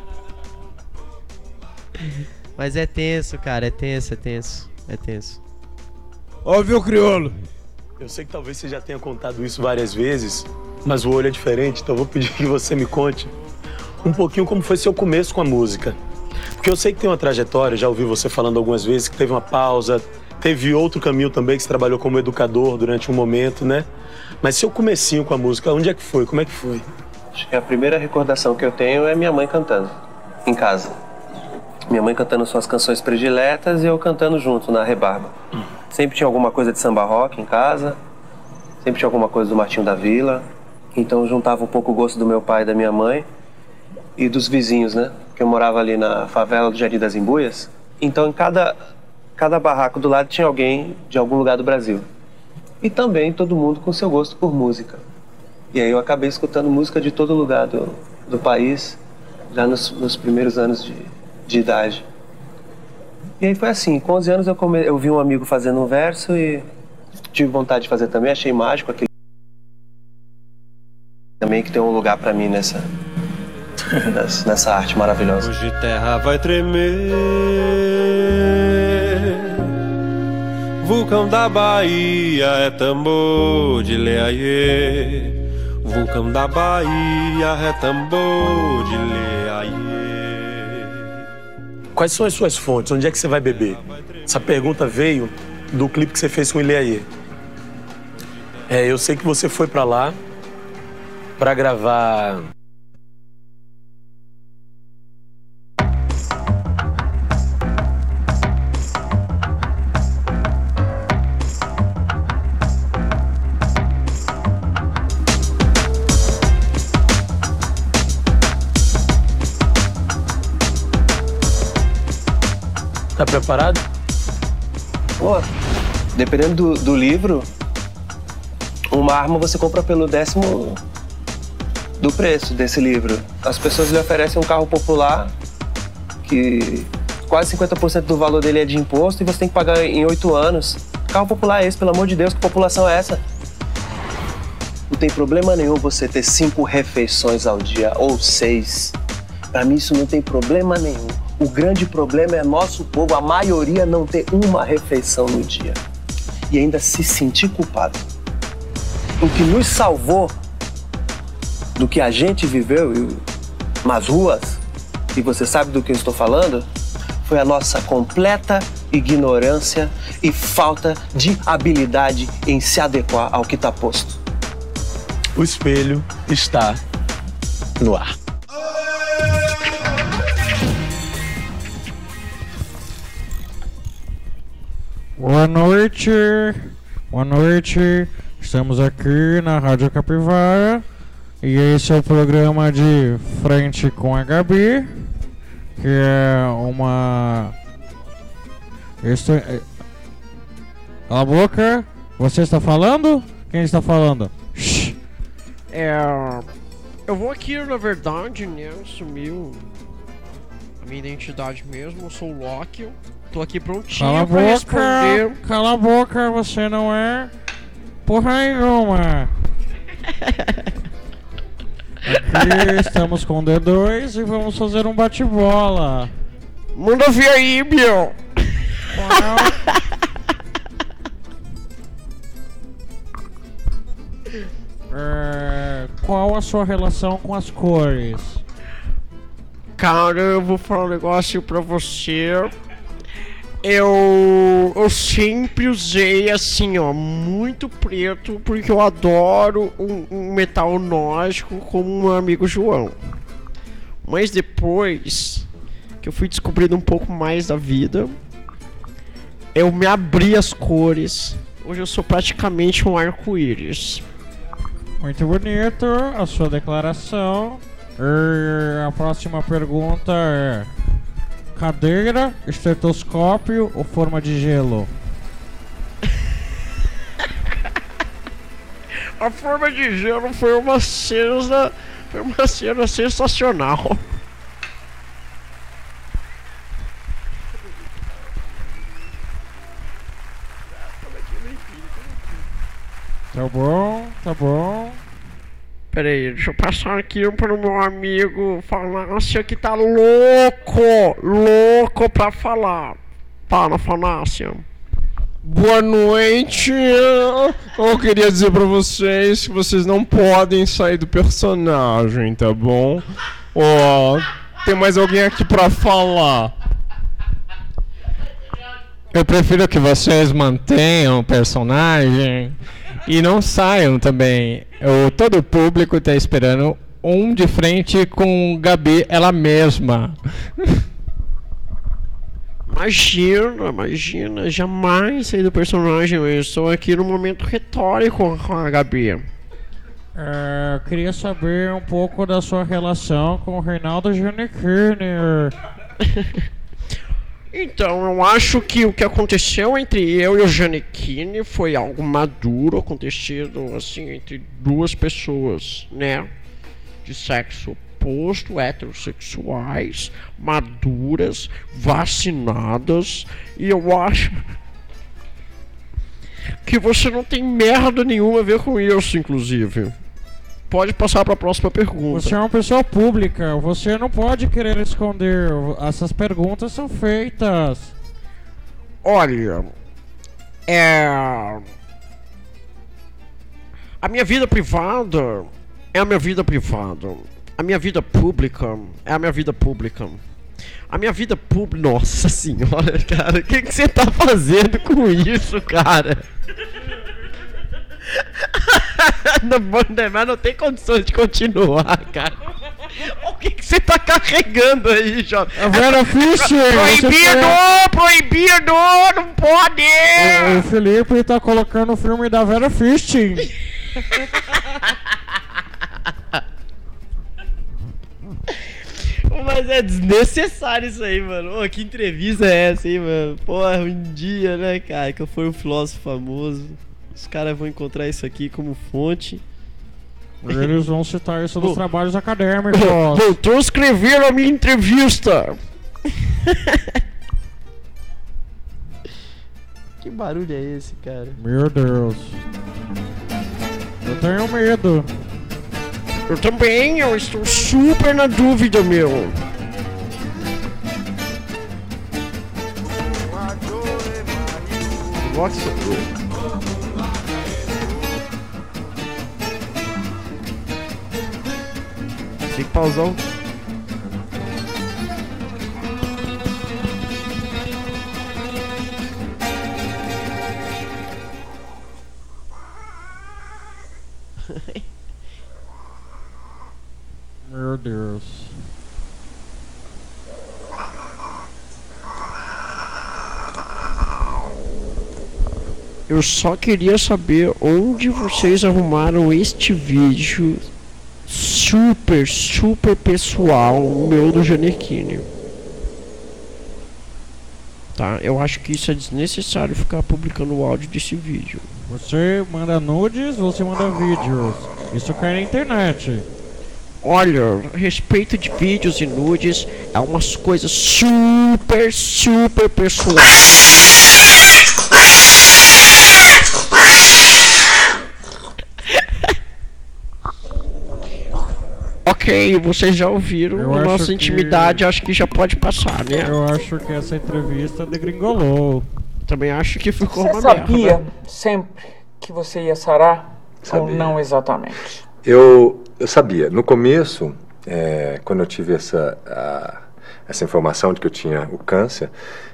Mas é tenso, cara, é tenso, é tenso, é tenso. Ouviu, Criolo? Eu sei que talvez você já tenha contado isso várias vezes, mas o olho é diferente, então eu vou pedir que você me conte um pouquinho como foi seu começo com a música. Porque eu sei que tem uma trajetória, já ouvi você falando algumas vezes que teve uma pausa, teve outro caminho também que você trabalhou como educador durante um momento, né? Mas seu comecinho com a música, onde é que foi? Como é que foi? Acho que a primeira recordação que eu tenho é minha mãe cantando, em casa. Minha mãe cantando suas canções prediletas e eu cantando junto na rebarba. Sempre tinha alguma coisa de samba rock em casa, sempre tinha alguma coisa do Martinho da Vila. Então eu juntava um pouco o gosto do meu pai e da minha mãe e dos vizinhos, né? Porque eu morava ali na favela do Jardim das Embuias. Então em cada, cada barraco do lado tinha alguém de algum lugar do Brasil. E também todo mundo com seu gosto por música. E aí eu acabei escutando música de todo lugar do, do país, já nos, nos primeiros anos de, de idade. E aí foi assim, com onze anos eu, come... eu vi um amigo fazendo um verso e tive vontade de fazer também, achei mágico aquele... Também que tem um lugar pra mim nessa, nessa arte maravilhosa. Hoje terra vai tremer, vulcão da Bahia é tambor de leaiê. Vulcão da Bahia é tambor de leaiê. Quais são as suas fontes? Onde é que você vai beber? Essa pergunta veio do clipe que você fez com o Ileaê. É, eu sei que você foi pra lá pra gravar... Tá preparado? Pô, dependendo do, do livro, uma arma você compra pelo décimo do preço desse livro. As pessoas lhe oferecem um carro popular que quase cinquenta por cento do valor dele é de imposto e você tem que pagar em oito anos. Carro popular é esse, pelo amor de Deus, que população é essa? Não tem problema nenhum você ter cinco refeições ao dia ou seis. Pra mim isso não tem problema nenhum. O grande problema é nosso povo, a maioria não ter uma refeição no dia e ainda se sentir culpado. O que nos salvou do que a gente viveu nas ruas, e você sabe do que eu estou falando, foi a nossa completa ignorância e falta de habilidade em se adequar ao que está posto. O espelho está no ar. Boa noite, boa noite, estamos aqui na Rádio Capivara e esse é o programa de Frente com a Gabi, que é uma... Estou... Cala a boca, você está falando? Quem está falando? Shhh. É... Eu vou aqui, na verdade, né, sumiu a minha identidade mesmo, eu sou o Loki. Tô aqui prontinho cala a pra boca, responder. Cala a boca, você não é porra nenhuma. Aqui estamos com o D dois e vamos fazer um bate-bola. Manda ver aí, meu. é, qual a sua relação com as cores? Cara, eu vou falar um negócio pra você. Eu, eu sempre usei assim, ó, muito preto, porque eu adoro um, um metal nórdico como o meu amigo João. Mas depois que eu fui descobrindo um pouco mais da vida, eu me abri as cores. Hoje eu sou praticamente um arco-íris. Muito bonito a sua declaração. E a próxima pergunta é: cadeira, estetoscópio ou forma de gelo? A forma de gelo foi uma cena, foi uma cena sensacional. Tá bom, tá bom. Pera aí, deixa eu passar aqui para o meu amigo Fanácia que tá louco, louco pra falar. Para, Fanácia. Boa noite. Eu queria dizer pra vocês que vocês não podem sair do personagem, tá bom? Ó, oh, tem mais alguém aqui pra falar. Eu prefiro que vocês mantenham o personagem e não saiam também. Eu, todo o público tá esperando um de frente com Gabi, ela mesma. Imagina, imagina, jamais sair do personagem. Eu estou aqui no momento retórico com a Gabi. É, eu queria saber um pouco da sua relação com o Reinaldo Giannichini. Então, eu acho que o que aconteceu entre eu e o Giannichini foi algo maduro, acontecido assim entre duas pessoas, né? De sexo oposto, heterossexuais, maduras, vacinadas, e eu acho que você não tem merda nenhuma a ver com isso, inclusive. pode passar para a próxima pergunta. Você é uma pessoa pública, você não pode querer esconder. Essas perguntas são feitas. Olha, é... a minha vida privada é a minha vida privada. A minha vida pública é a minha vida pública. A minha vida pública... Nossa senhora, cara, o que que você tá fazendo com isso, cara? Não, mas não tem condições de continuar, cara. O que que você tá carregando aí, jovem? A Vera Fischer! Proibido! Proibido! Não pode! O, o Felipe tá colocando o filme da Vera Fischer. Mas é desnecessário isso aí, mano. Ô, que entrevista é essa, hein, mano? Porra, um dia, né, cara, que eu fui um filósofo famoso. Os caras vão encontrar isso aqui como fonte. Eles vão citar isso nos trabalhos acadêmicos. Vou transcrever a minha entrevista. Que barulho é esse, cara? Meu Deus. Eu tenho medo. Eu também, eu estou super na dúvida, meu. Nossa, tem que pausar o... Meu Deus. Eu só queria saber onde vocês arrumaram este vídeo super, super pessoal meu do Janequine. Tá, eu acho que isso é desnecessário ficar publicando o áudio desse vídeo. Você manda nudes, você manda vídeos. Isso cai na internet. Olha, a respeito de vídeos e nudes, é umas coisas super, super pessoais. Ok, vocês já ouviram Eu a nossa acho intimidade, que... acho que já pode passar, né? Eu acho que essa entrevista degringolou. Também acho que ficou Você uma sabia merda. sempre que você ia sarar? Sabia. Ou não exatamente? Eu, eu sabia. No começo, é, quando eu tive essa, a, essa informação de que eu tinha o câncer,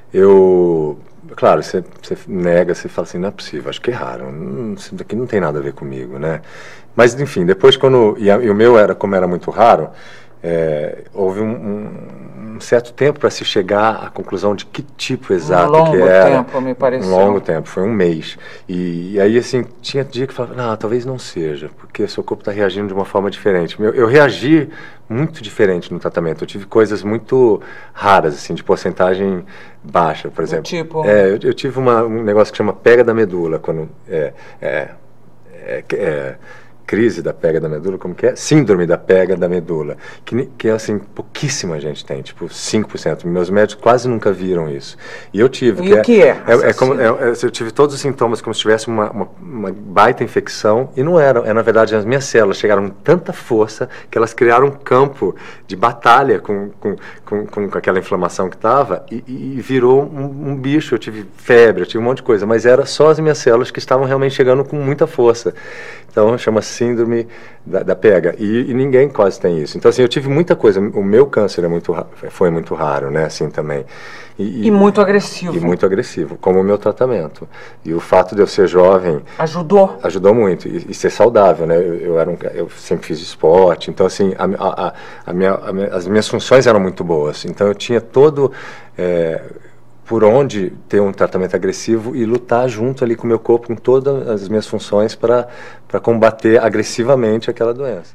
eu... Claro, você, você nega, você fala assim, não é possível, acho que erraram, não, isso daqui não tem nada a ver comigo, né? Mas, enfim, depois quando... E, a, e o meu, era como era muito raro, é, houve um, um, um certo tempo para se chegar à conclusão de que tipo exato um longo que era. tempo, me pareceu. Um longo tempo, foi um mês. E, e aí, assim, tinha dia que falava, não, talvez não seja, porque seu corpo está reagindo de uma forma diferente. Eu, eu reagi muito diferente no tratamento. Eu tive coisas muito raras, assim, de porcentagem baixa, por exemplo. Tipo? É, eu, eu tive uma, um negócio que chama pega da medula, quando... É, é, é, é, crise da pega da medula, como que é? Síndrome da pega da medula, que, que assim, pouquíssima gente tem, tipo cinco por cento. Meus médicos quase nunca viram isso. E eu tive. E o que é? É, é, é como, é, é, eu tive todos os sintomas como se tivesse uma, uma, uma baita infecção, e não era. É, na verdade, as minhas células chegaram com tanta força que elas criaram um campo de batalha com, com, com, com aquela inflamação que estava, e, e virou um, um bicho. Eu tive febre, eu tive um monte de coisa, mas era só as minhas células que estavam realmente chegando com muita força. Então, chama síndrome da, da pega. E, e ninguém quase tem isso. Então, assim, eu tive muita coisa. O meu câncer é muito, foi muito raro, né? Assim, também. E, e muito agressivo. E muito agressivo, como o meu tratamento. E o fato de eu ser jovem... Ajudou? Ajudou muito. E, e ser saudável, né? Eu, eu, era um, eu sempre fiz esporte. Então, assim, a, a, a minha, a minha, as minhas funções eram muito boas. Então, eu tinha todo... É, por onde ter um tratamento agressivo e lutar junto ali com o meu corpo, com todas as minhas funções para para combater agressivamente aquela doença.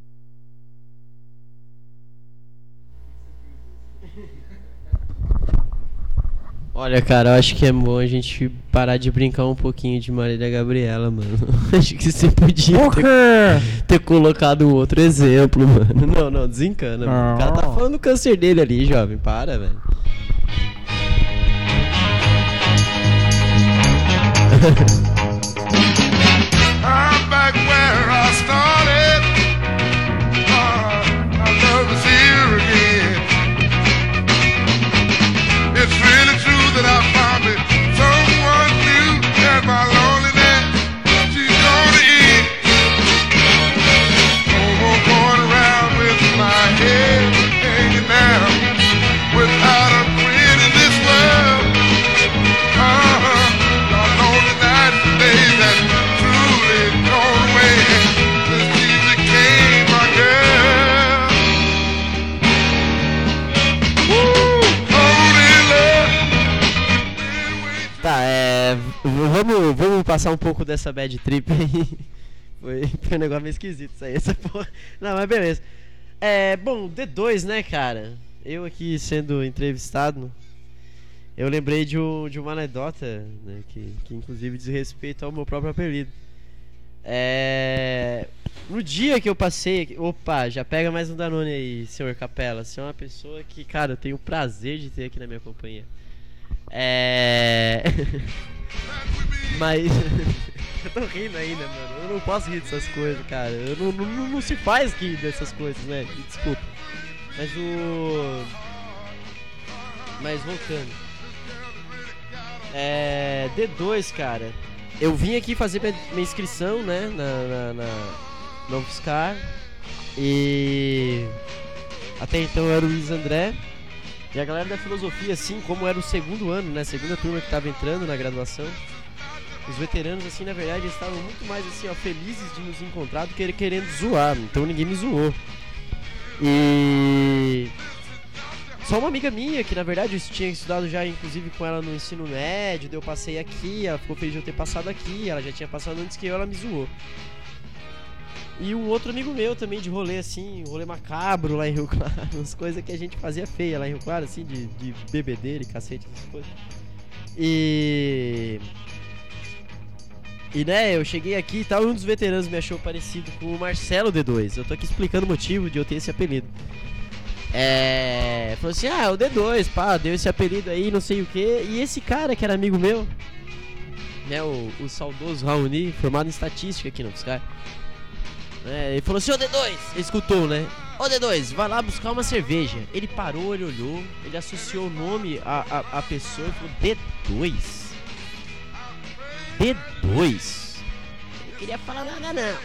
Olha, cara, eu acho que é bom a gente parar de brincar um pouquinho de Marília Gabriela, mano. Acho que você podia ter, ter colocado um outro exemplo, mano. Não, não, desencana, mano. O cara tá falando do câncer dele ali, jovem. Para, velho. I'm back where I started. passar um pouco dessa bad trip aí. Foi, foi um negócio meio esquisito isso aí, essa porra. Não, mas beleza. É, bom, D dois, né, cara? Eu aqui sendo entrevistado, eu lembrei de, um, de uma anedota, né, que, que inclusive diz respeito ao meu próprio apelido. É, no dia que eu passei... Opa, já pega mais um Danone aí, senhor Capela. Você é uma pessoa que, cara, eu tenho o prazer de ter aqui na minha companhia. É... Mas... eu tô rindo ainda, mano. Eu não posso rir dessas coisas, cara. Eu não, não, não se faz rir dessas coisas, né? Desculpa. Mas o... Mas voltando. É... D dois, cara. Eu vim aqui fazer minha, minha inscrição, né? Na, na, na, na UFSCar. E... até então eu era o Luiz André. E a galera da filosofia, assim, como era o segundo ano, né? Segunda turma que tava entrando na graduação. Os veteranos, assim, na verdade, eles estavam muito mais, assim, ó, felizes de nos encontrar do que querendo zoar. Então ninguém me zoou. E... só uma amiga minha, que na verdade eu tinha estudado já, inclusive, com ela no ensino médio. Eu passei aqui, ela ficou feliz de eu ter passado aqui. Ela já tinha passado antes que eu, ela me zoou. E um outro amigo meu também, de rolê, assim, rolê macabro lá em Rio Claro. Umas coisas que a gente fazia feia lá em Rio Claro, assim, de, de bebedeira e cacete, essas coisas. E... E né, eu cheguei aqui e tal, e um dos veteranos me achou parecido com o Marcelo D dois. Eu tô aqui explicando o motivo de eu ter esse apelido. É... falou assim, ah, o D dois, pá, deu esse apelido aí, não sei o que. E esse cara que era amigo meu, né, o, o saudoso Raoni, formado em estatística aqui no UFSCar, é, ele falou assim, ô D dois, ele escutou, né? Ô D dois, vai lá buscar uma cerveja. Ele parou, ele olhou, ele associou o nome à, à, à pessoa e falou, D dois? D dois? Eu não queria falar nada não.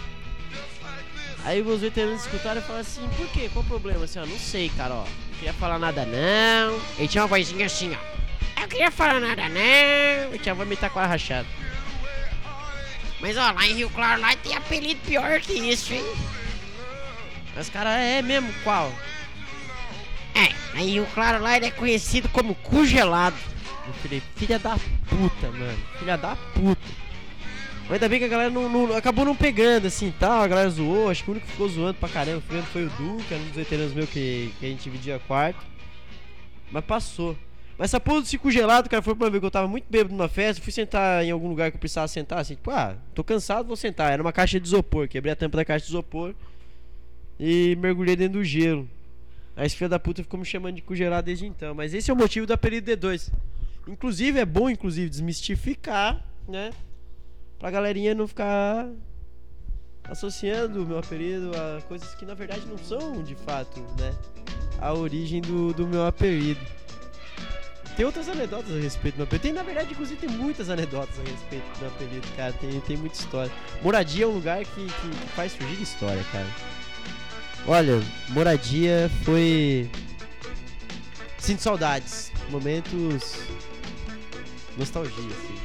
Aí os veteranos escutaram e falaram assim, por quê? Qual o problema? Assim, ó, não sei, cara, ó. Não queria falar nada não. Ele tinha uma vozinha assim, ó. Eu queria falar nada não. Eu tinha uma taquara rachada. Mas ó, lá em Rio Claro lá tem apelido pior que isso, hein? Mas cara, é mesmo, qual? É, lá em Rio Claro lá ele é conhecido como cu gelado. Eu falei, filha da puta, mano. Filha da puta. Mas ainda bem que a galera não, não, acabou não pegando, assim, tal. A galera zoou. Acho que o único que ficou zoando pra caramba foi o Du, que era um dos veteranos meus que, que a gente dividia quarto. Mas passou. Mas essa porra do cico gelado, cara, foi pra ver que eu tava muito bêbado numa festa. Fui sentar em algum lugar que eu precisava sentar, assim, tipo, ah, tô cansado, vou sentar. Era uma caixa de isopor. Quebrei a tampa da caixa de isopor e mergulhei dentro do gelo. Aí esse filho da puta ficou me chamando de cu gelado desde então. Mas esse é o motivo do apelido D dois. Inclusive, é bom, inclusive, desmistificar, né? Pra galerinha não ficar associando o meu apelido a coisas que, na verdade, não são, de fato, né? A origem do, do meu apelido. Tem outras anedotas a respeito do meu apelido. Tem, na verdade, inclusive, tem muitas anedotas a respeito do meu apelido, cara. Tem, tem muita história. Moradia é um lugar que, que, que faz surgir história, cara. Olha, Moradia foi... sinto saudades. Momentos... nostalgia, assim.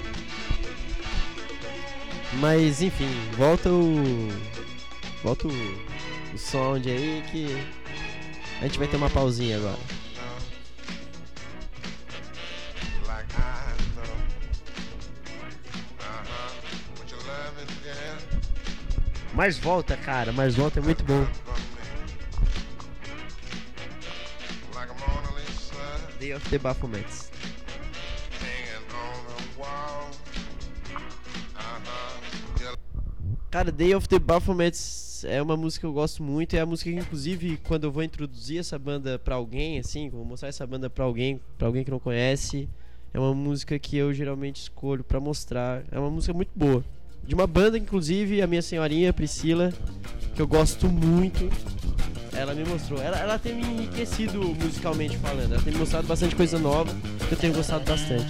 Mas, enfim, volta o... volta o... o sound aí que... a gente vai ter uma pausinha agora. Mas volta, cara, mas volta é muito bom. Day of the Baphomets. Cara, Day of the Baphomets é uma música que eu gosto muito. É a música que, inclusive, quando eu vou introduzir essa banda pra alguém, assim, vou mostrar essa banda pra alguém, pra alguém que não conhece, é uma música que eu geralmente escolho pra mostrar. É uma música muito boa. De uma banda, inclusive, a minha senhorinha, Priscila, que eu gosto muito. Ela me mostrou. Ela, ela tem me enriquecido musicalmente falando. Ela tem me mostrado bastante coisa nova, que eu tenho gostado bastante.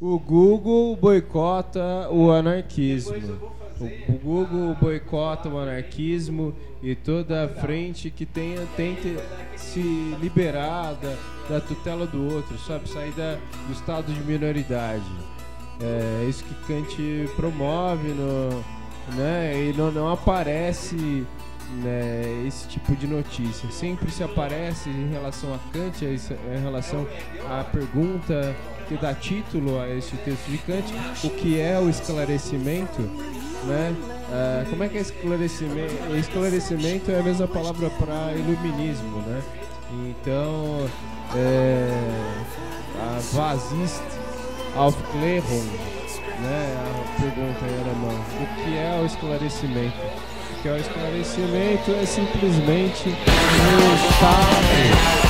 O Google boicota o anarquismo. O, o Google boicota o anarquismo e toda a frente que tenha, tente se liberar da, da tutela do outro, sabe? Sair da, do estado de minoridade. É isso que Kant promove, no, né? E não, não aparece, né, esse tipo de notícia. Sempre se aparece em relação a Kant, em relação à pergunta que dá título a esse texto de Kant, o que é o esclarecimento, né? Ah, como é que é esclarecimento? Esclarecimento é a mesma palavra para iluminismo, né? Então, é, a Was ist Aufklärung, né? A pergunta em alemão. O que é o esclarecimento? O que é o esclarecimento é simplesmente o estado.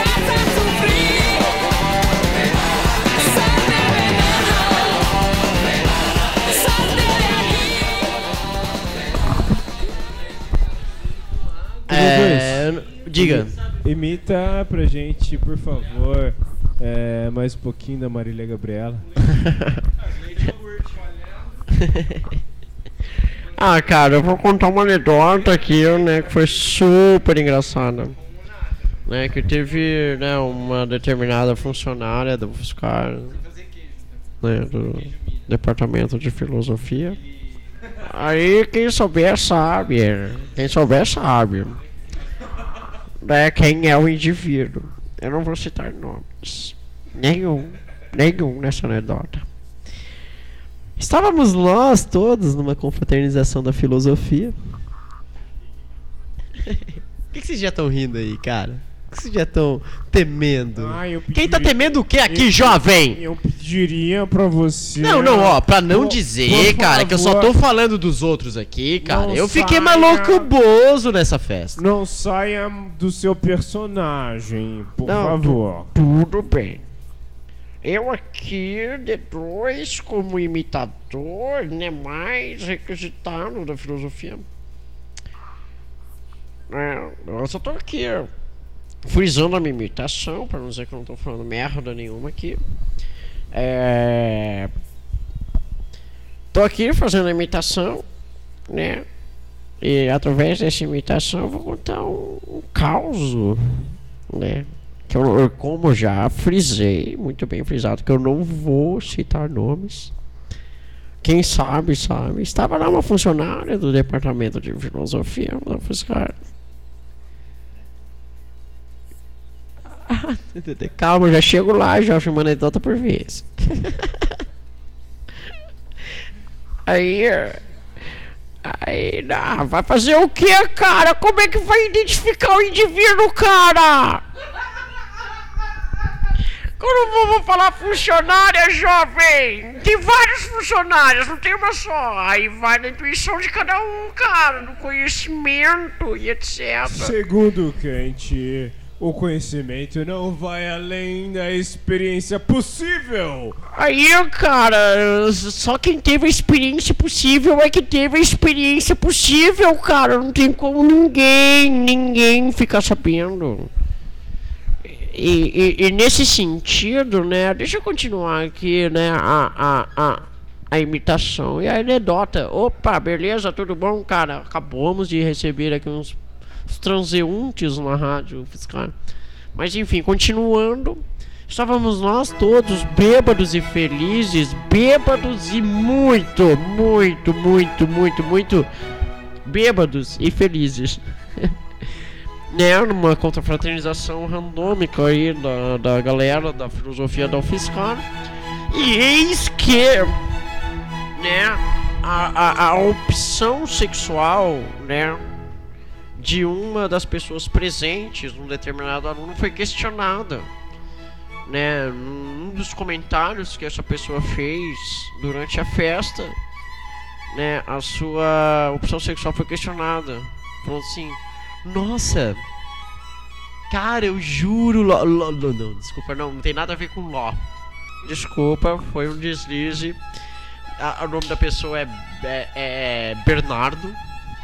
É, diga. Imita pra gente, por favor, é, mais um pouquinho da Marília Gabriela. Ah, cara, eu vou contar uma anedota aqui, né, que foi super engraçada. Né, que teve, né, uma determinada funcionária do Fiscar, né, do Departamento de Filosofia. Aí quem souber sabe, quem souber sabe, né, quem é o indivíduo. Eu não vou citar nomes, nenhum, nenhum nessa anedota. Estávamos nós todos numa confraternização da filosofia. Por que, que vocês já estão rindo aí, cara? Por que vocês já estão temendo? Ah, eu Quem tá temendo o que aqui, eu, jovem? Eu pediria pra você... Não, não, ó, pra não por, dizer, por cara, favor, que eu só tô falando dos outros aqui, cara. Não Eu fiquei saia, maluco bozo nessa festa. Não saia do seu personagem, por Não, favor. tu- tudo bem. Eu aqui, D dois, como imitador, né, mais requisitado da filosofia. É, eu só tô aqui, ó, frisando a minha imitação, pra não dizer que eu não tô falando merda nenhuma aqui. É... Tô aqui fazendo a imitação, né? E através dessa imitação eu vou contar um, um caos, né? Que eu, eu, como já frisei, muito bem frisado, que eu não vou citar nomes. Quem sabe, sabe. Estava lá uma funcionária do Departamento de Filosofia da Fiscar. Calma, já chego lá, já uma anedota por vez. Aí, aí, não, vai fazer o que, cara? Como é que vai identificar o indivíduo, cara? Quando eu vou falar funcionária, jovem, tem vários funcionários, não tem uma só. Aí vai na intuição de cada um, cara, no conhecimento e etcétera. Segundo Kant, o conhecimento não vai além da experiência possível. Aí, cara, só quem teve a experiência possível é que teve a experiência possível, cara. Não tem como ninguém, ninguém ficar sabendo. E, e, e nesse sentido, né, deixa eu continuar aqui, né, a, a, a, a imitação e a anedota. Opa, beleza, tudo bom, cara? Acabamos de receber aqui uns, uns transeuntes na rádio Fiscar. Mas enfim, continuando, estávamos nós todos bêbados e felizes, bêbados e muito, muito, muito, muito, muito bêbados e felizes. Né, numa confraternização randômica aí da, da galera da filosofia da UFSCar. E eis que, né, a, a, a opção sexual, né, de uma das pessoas presentes num determinado aluno foi questionada. Né, num dos comentários que essa pessoa fez durante a festa, né, a sua opção sexual foi questionada. Falou assim: nossa, cara, eu juro, ló, ló, ló, não, desculpa, não, não tem nada a ver com ló. Desculpa, foi um deslize. A, o nome da pessoa é, é, é Bernardo.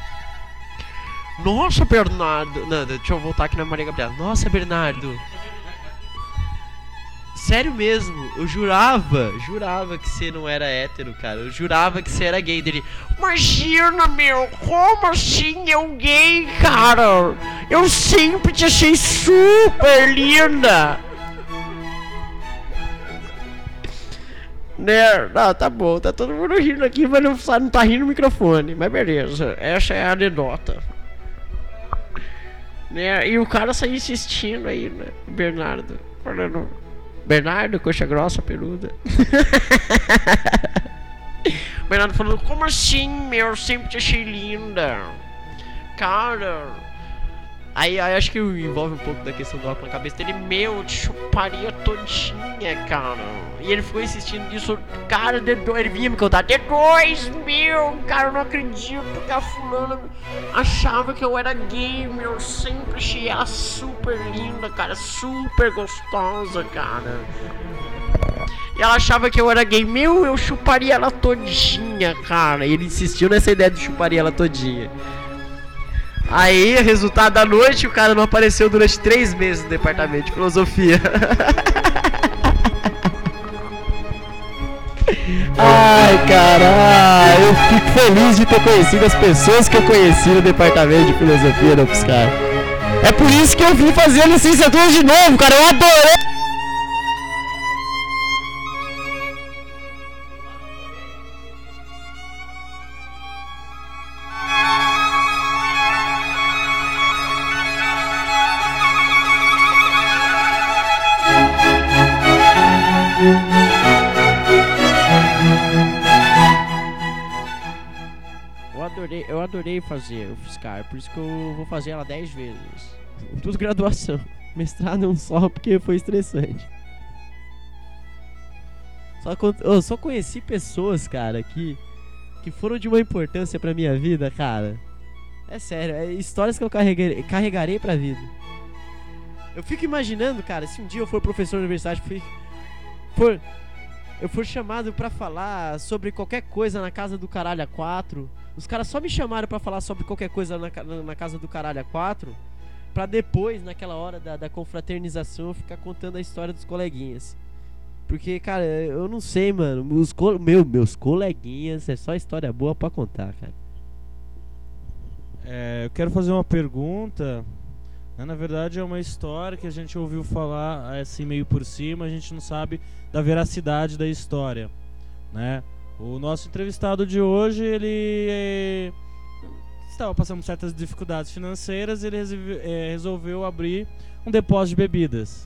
Nossa, Bernardo. Não, deixa eu voltar aqui na Maria Gabriela. Nossa, Bernardo. sério mesmo, eu jurava, jurava que você não era hétero, cara. Eu jurava que você era gay dele. Imagina, meu, como assim eu gay, cara? Eu sempre te achei super linda. Né? Não, tá bom, tá todo mundo rindo aqui, mas não, não tá rindo no microfone. Mas beleza, essa é a anedota. Né? E o cara saiu insistindo aí, né? O Bernardo. Falando. Bernardo, coxa grossa, peluda. O Bernardo falando, como assim, meu? Eu sempre te achei linda. Cara. Aí, aí acho que envolve um pouco da questão do óculos na cabeça dele. Meu, eu te chuparia todinha, cara. E ele ficou insistindo nisso. Cara, D dois, ele vinha me contar. D dois, meu, cara, eu não acredito que a fulana achava que eu era gay, meu. Eu sempre achei ela super linda, cara. Super gostosa, cara. E ela achava que eu era gay. Meu, eu chuparia ela todinha, cara. E ele insistiu nessa ideia de chuparia ela todinha. Aí, resultado da noite, o cara não apareceu durante três meses no departamento de filosofia. Ai, caralho, eu fico feliz de ter conhecido as pessoas que eu conheci no departamento de filosofia da U F S C ar. É por isso que eu vim fazer a licenciatura de novo, cara, eu adorei. Eu adorei fazer o U F S C ar, por isso que eu vou fazer ela dez vezes. Tudo graduação. Mestrado não só porque foi estressante. Só, eu só conheci pessoas, cara, que, que foram de uma importância pra minha vida, cara. É sério, é histórias que eu carregarei, carregarei pra vida. Eu fico imaginando, cara, se um dia eu for professor na universidade, fui, for, eu for chamado pra falar sobre qualquer coisa na casa do caralho a quatro. Os caras só me chamaram pra falar sobre qualquer coisa na, na, na casa do caralho a quatro, pra depois, naquela hora da, da confraternização, eu ficar contando a história dos coleguinhas. Porque, cara, eu não sei, mano. Os co meu, meus coleguinhas é só história boa pra contar, cara. É, eu quero fazer uma pergunta. Na verdade, é uma história que a gente ouviu falar assim meio por cima. A gente não sabe da veracidade da história, né? O nosso entrevistado de hoje, ele é, estava passando certas dificuldades financeiras. Ele resolveu, é, resolveu abrir um depósito de bebidas,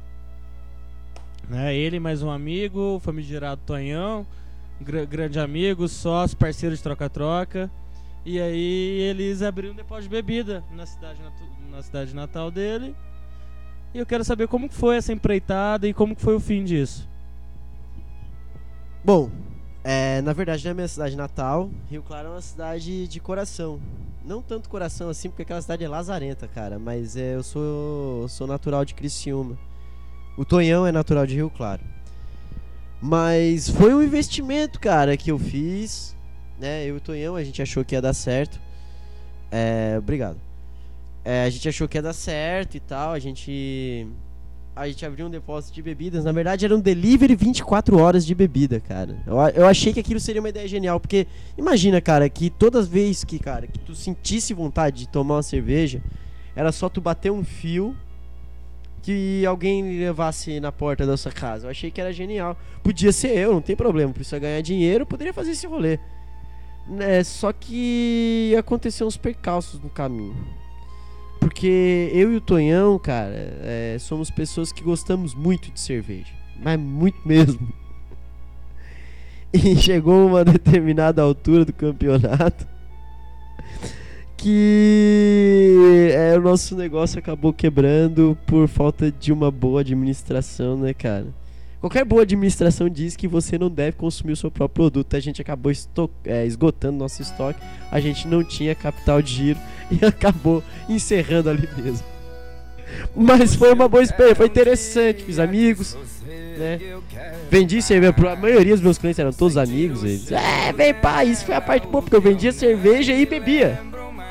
né? Ele mais um amigo, o famigerado Tonhão, gr grande amigo, sócio, parceiro de troca-troca. E aí eles abriram um depósito de bebida na cidade, na cidade natal dele. E eu quero saber como que foi essa empreitada e como que foi o fim disso. Bom, é, na verdade, na minha cidade natal, Rio Claro é uma cidade de coração. Não tanto coração assim, porque aquela cidade é lazarenta, cara. Mas é, eu sou, sou natural de Criciúma. O Tonhão é natural de Rio Claro. Mas foi um investimento, cara, que eu fiz, né? Eu e o Tonhão, a gente achou que ia dar certo. É, obrigado. É, a gente achou que ia dar certo e tal. A gente... A gente abriu um depósito de bebidas. Na verdade era um delivery vinte e quatro horas de bebida, cara. Eu, eu achei que aquilo seria uma ideia genial. Porque imagina, cara, que todas as vezes que, cara, que tu sentisse vontade de tomar uma cerveja, era só tu bater um fio que alguém levasse na porta da sua casa. Eu achei que era genial. Podia ser eu, não tem problema. Precisa ganhar dinheiro, eu poderia fazer esse rolê. É, só que aconteceu uns percalços no caminho. Porque eu e o Tonhão, cara, é, somos pessoas que gostamos muito de cerveja. Mas muito mesmo. E chegou uma determinada altura do campeonato que é, o nosso negócio acabou quebrando por falta de uma boa administração, né, cara? Qualquer boa administração diz que você não deve consumir o seu próprio produto. A gente acabou esto é, esgotando nosso estoque. A gente não tinha capital de giro e acabou encerrando ali mesmo. Mas foi uma boa experiência, foi interessante. Fiz amigos, né? Vendi cerveja, a maioria dos meus clientes eram todos amigos. Eles, é, vem pá, isso foi a parte boa, porque eu vendia cerveja e bebia,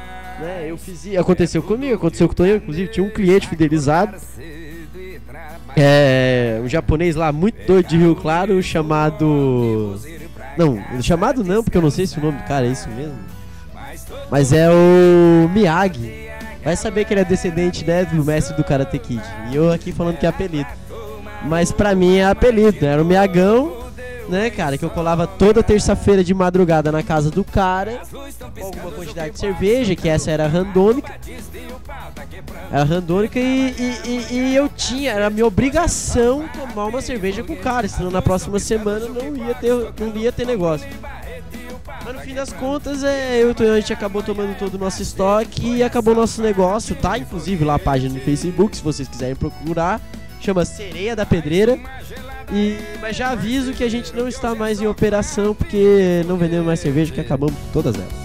né? Eu fiz, aconteceu comigo, aconteceu com o Tonhão, inclusive tinha um cliente fidelizado. É, um japonês lá muito doido de Rio Claro chamado... Não, chamado não, porque eu não sei se o nome do cara é isso mesmo. Mas é o Miyagi. Vai saber que ele é descendente, né, do mestre do Karate Kid. E eu aqui falando que é apelido. Mas pra mim é apelido, né? Era o Miyagão, né, cara, que eu colava toda terça-feira de madrugada na casa do cara, com alguma quantidade de cerveja, que essa era randômica. Era randômica e, e, e, e eu tinha, era a minha obrigação tomar uma cerveja com o cara, senão na próxima semana não ia ter, não ia ter negócio. Mas no fim das contas, é, eu, a gente acabou tomando todo o nosso estoque e acabou o nosso negócio, tá? Inclusive lá a página no Facebook, se vocês quiserem procurar, chama Sereia da Pedreira. E, mas já aviso que a gente não está mais em operação porque não vendemos mais cerveja, que acabamos com todas elas.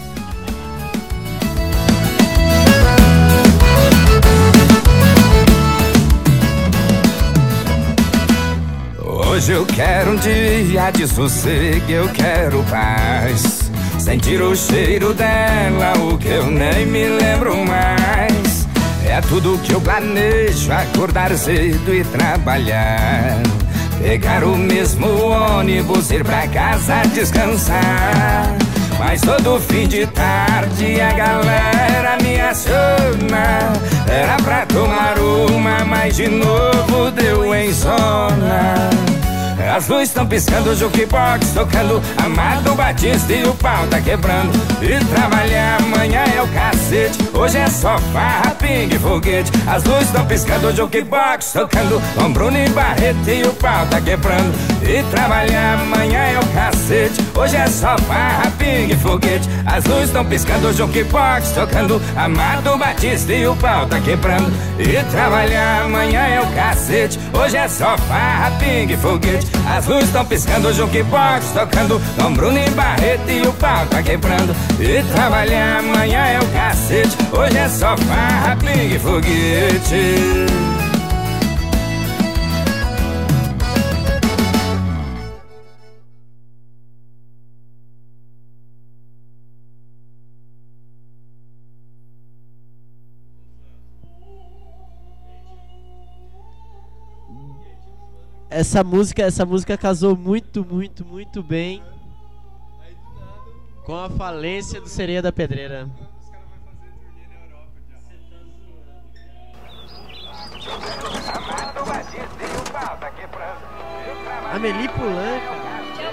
Hoje eu quero um dia de sossego, eu quero paz. Sentir o cheiro dela, o que eu nem me lembro mais. É tudo que eu planejo, acordar cedo e trabalhar. Pegar o mesmo ônibus, ir pra casa descansar. Mas todo fim de tarde a galera me aciona. Era pra tomar uma, mas de novo deu em zona. As luzes estão piscando, o jukebox tocando, Amado Batista e o pau tá quebrando. E trabalhar amanhã é o cacete, hoje é só farra, pingue e foguete. As luzes estão piscando, o jukebox tocando, com Bruno e Barreto e o pau tá quebrando. E trabalhar amanhã é o cacete, hoje é só farra, pingue e foguete. As luzes estão piscando, o jukebox tocando, Amado Batista e o pau tá quebrando. E trabalhar amanhã é o cacete, hoje é só farra, pingue e foguete. As luzes estão piscando, o jukebox tocando, com Bruno e Barreto e o pau tá quebrando. E trabalhar amanhã é o cacete, hoje é só farra, pingue e foguete. Essa música, essa música casou muito, muito, muito bem com a falência do Sereia da Pedreira. Amélie Poulain, cara.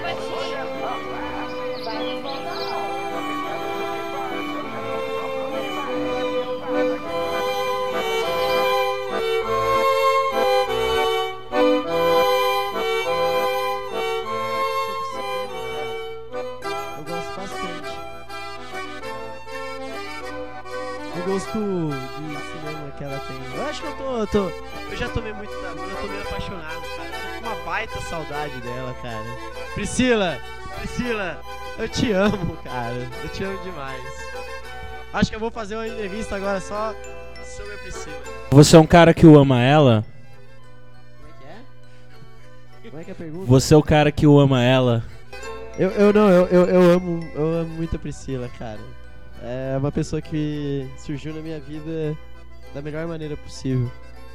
Gosto de cinema que ela tem. Eu acho que eu tô, tô. Eu já tomei muito da mão, eu tô meio apaixonado, cara. Eu tô com uma baita saudade dela, cara. Priscila! Priscila! Eu te amo, cara. Eu te amo demais. Acho que eu vou fazer uma entrevista agora só sobre a Priscila. Você é um cara que o ama ela? Como é que é? Como é que é a pergunta? Você é o cara que o ama ela? Eu, eu não, eu, eu, eu amo, eu amo muito a Priscila, cara. É uma pessoa que surgiu na minha vida da melhor maneira possível.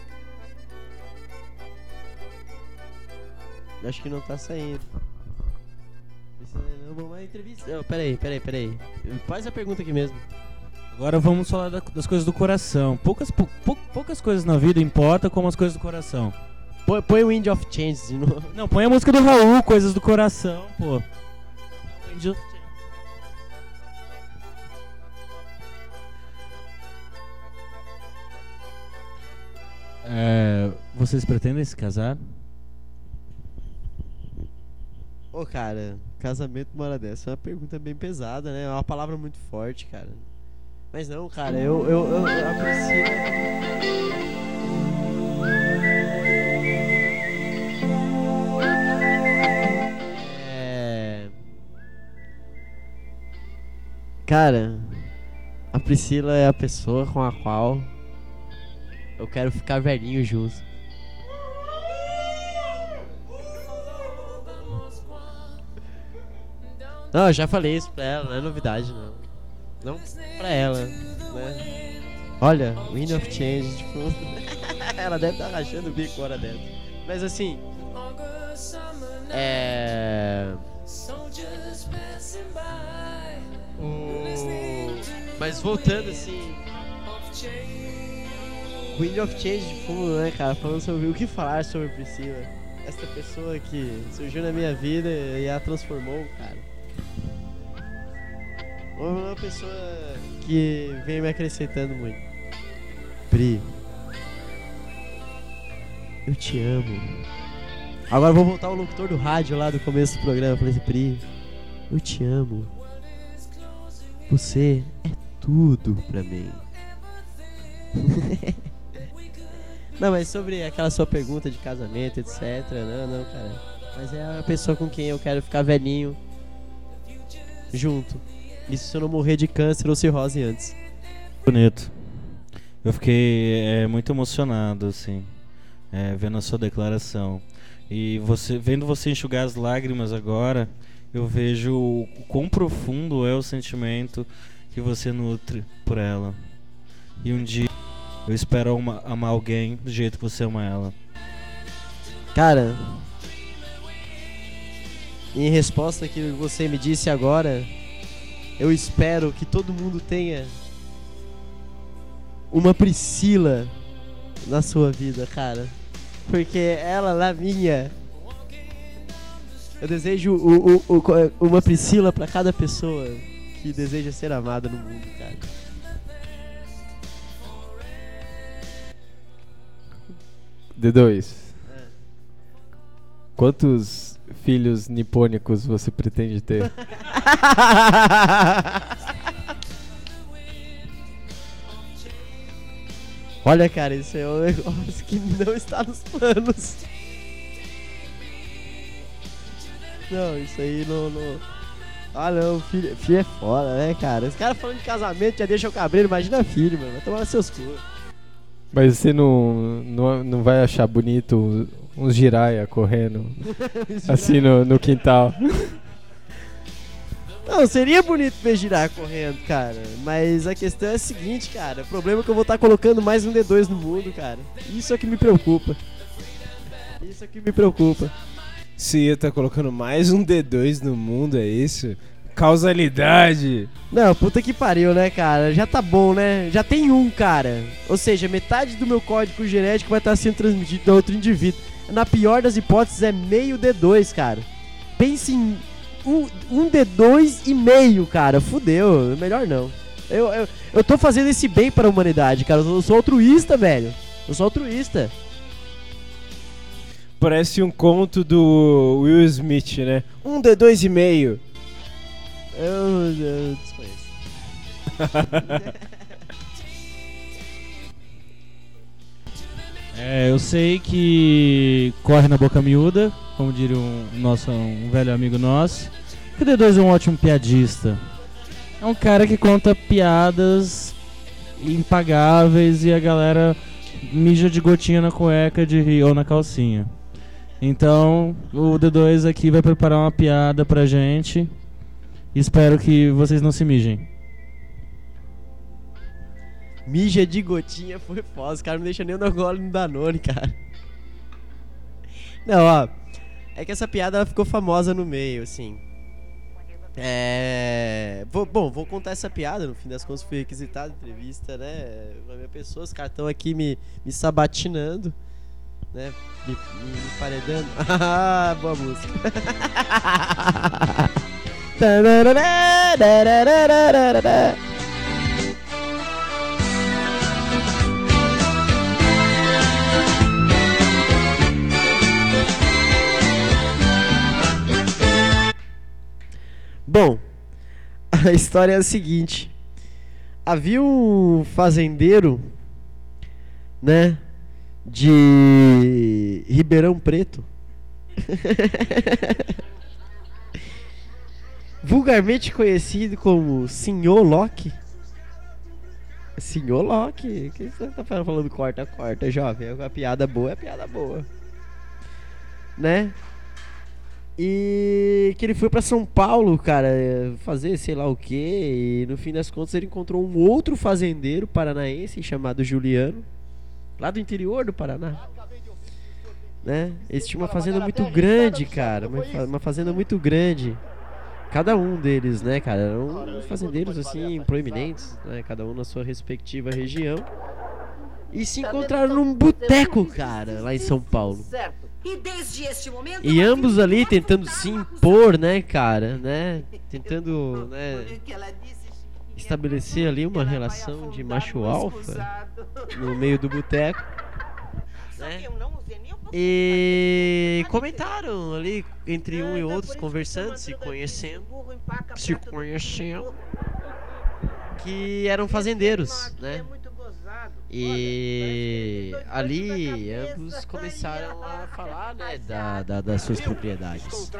Acho que não tá saindo. Não, uma entrevista. Oh, peraí, peraí, peraí. Faz a pergunta aqui mesmo. Agora vamos falar da, das coisas do coração. Poucas, pou, poucas coisas na vida importam como as coisas do coração. Põe, põe o Wind of Change de novo. Não, põe a música do Raul, Coisas do Coração, pô. Wind of É, vocês pretendem se casar? Ô, cara, casamento uma hora dessa é uma pergunta bem pesada, né? É uma palavra muito forte, cara. Mas não, cara, eu, eu, eu, eu aprecio. É... Cara, a Priscila é a pessoa com a qual eu quero ficar velhinho junto. Não, eu já falei isso pra ela, não é novidade não. Não pra ela, né? Olha, Wind of Change, tipo... ela deve estar rachando o bico hora dessa. Mas assim. É. O... Mas voltando assim. Wind of Change de fundo, né, cara? Falando sobre o que falar sobre Priscila. Esta pessoa que surgiu na minha vida e a transformou, cara. Uma pessoa que vem me acrescentando muito. Pri, eu te amo. Agora vou voltar ao locutor do rádio lá do começo do programa. Eu falei assim, Pri, eu te amo. Você é tudo pra mim. Não, mas sobre aquela sua pergunta de casamento, etcétera. Não, não, cara. Mas é a pessoa com quem eu quero ficar velhinho junto. Isso se eu não morrer de câncer ou cirrose antes. Bonito. Eu fiquei é, muito emocionado, assim, é, vendo a sua declaração. E você, vendo você enxugar as lágrimas agora, eu vejo o quão profundo é o sentimento que você nutre por ela. E um dia eu espero uma, amar alguém do jeito que você ama ela. Cara, em resposta ao que você me disse agora, eu espero que todo mundo tenha uma Priscila na sua vida, cara. Porque ela, na minha, eu desejo o, o, o, uma Priscila pra cada pessoa que deseja ser amada no mundo, cara. D dois. É. Quantos filhos nipônicos você pretende ter? Olha, cara, isso é um negócio que não está nos planos. Não, isso aí não... não... Ah, não, filho, filho é foda, né, cara? Os caras falando de casamento já deixam o cabreiro, imagina filho, mano. Vai tomar seus cu. Mas você não, não, não vai achar bonito uns giraia correndo assim no, no quintal? Não, seria bonito ver girar correndo, cara. Mas a questão é a seguinte, cara. O problema é que eu vou estar colocando mais um D dois no mundo, cara. Isso é que me preocupa. Isso é que me preocupa. Se ia tá colocando mais um D dois no mundo, é isso? Causalidade. Não, puta que pariu, né, cara? Já tá bom, né? Já tem um, cara. Ou seja, metade do meu código genético vai estar sendo transmitido a outro indivíduo. Na pior das hipóteses, é meio D dois, cara. Pense em um, um D dois e meio, cara. Fudeu. Melhor não. Eu, eu, eu tô fazendo esse bem para a humanidade, cara. Eu sou altruísta, velho. Eu sou altruísta. Parece um conto do Will Smith, né? Um D dois e meio. Eu, eu desconheço. É, eu sei que corre na boca miúda, como diria um, nosso, um velho amigo nosso, que o D dois é um ótimo piadista. É um cara que conta piadas impagáveis e a galera mija de gotinha na cueca de rir ou na calcinha. Então, o D dois aqui vai preparar uma piada pra gente. Espero que vocês não se mijem. Mija de gotinha foi foda. Os caras não deixam nem o gole no Danone, cara. Não, ó. É que essa piada ela ficou famosa no meio, assim. É... Vou, bom, vou contar essa piada. No fim das contas fui requisitado, entrevista, né? A minha pessoa, os caras estão aqui me, me sabatinando, né? Me, me, me paredando. Ah, boa música. Bom, a história é a seguinte. Havia um fazendeiro, né, de Ribeirão Preto, vulgarmente conhecido como Senhor Locke. Senhor Locke? O que você tá falando? Corta, corta, jovem. A piada boa é piada boa, né? E que ele foi pra São Paulo, cara, fazer sei lá o que. E no fim das contas ele encontrou um outro fazendeiro paranaense chamado Juliano, lá do interior do Paraná. né? Eles tinham uma fazenda muito grande, cara. Uma, fa- uma fazenda muito grande. Cada um deles, né, cara? Eram fazendeiros, assim, proeminentes, né? Cada um na sua respectiva região. E se encontraram num boteco, cara, lá em São Paulo. E desde este momento. E ambos ali tentando se impor, né, cara, né? Tentando, né, estabelecer ali uma relação de macho alfa no meio do boteco, né? E comentaram ali entre um e outros, conversando, se conhecendo, se conhecendo, que eram fazendeiros, né? E ali ambos começaram a falar, né, da, da, das suas propriedades.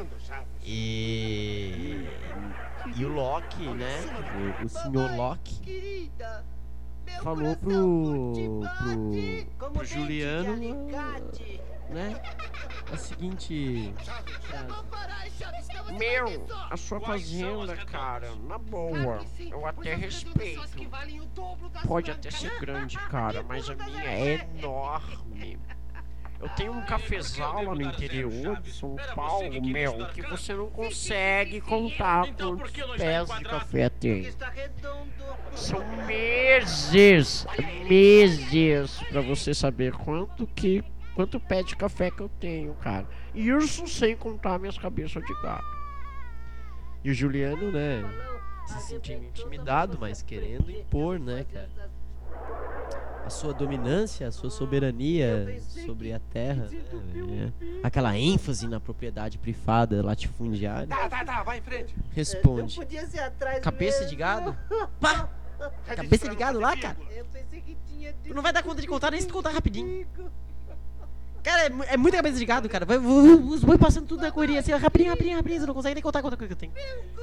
E, e o Loki, né, o, o senhor Loki, falou pro, pro, pro Juliano, né, a seguinte frase: Meu, a sua fazenda, cara, na boa, eu até respeito. Pode até ser grande, cara, mas a minha é enorme. Eu tenho um cafezal lá no interior de São Paulo, meu, que você não consegue contar quantos pés de café tem. São meses, meses pra você saber quanto que, quanto pé de café que eu tenho, cara. E isso sem contar minhas cabeças de gato. E o Juliano, né, se sentindo intimidado, mas querendo impor, né, cara, a sua dominância, a sua soberania sobre a terra, né, aquela ênfase na propriedade privada, latifundiária. Tá, tá, tá, vai em frente. Responde: Eu podia ser atrás cabeça mesmo. de gado? Pá! Cabeça de gado lá, cara? Eu pensei que tinha. Tu não vai dar conta de contar nem se tu contar rapidinho. Cara, é, mu- é muita cabeça de gado, cara. Vai, os boi passando tudo na correria assim, rapidinho, rapidinho, rapidinho. Você não consegue nem contar quanta coisa que eu tenho.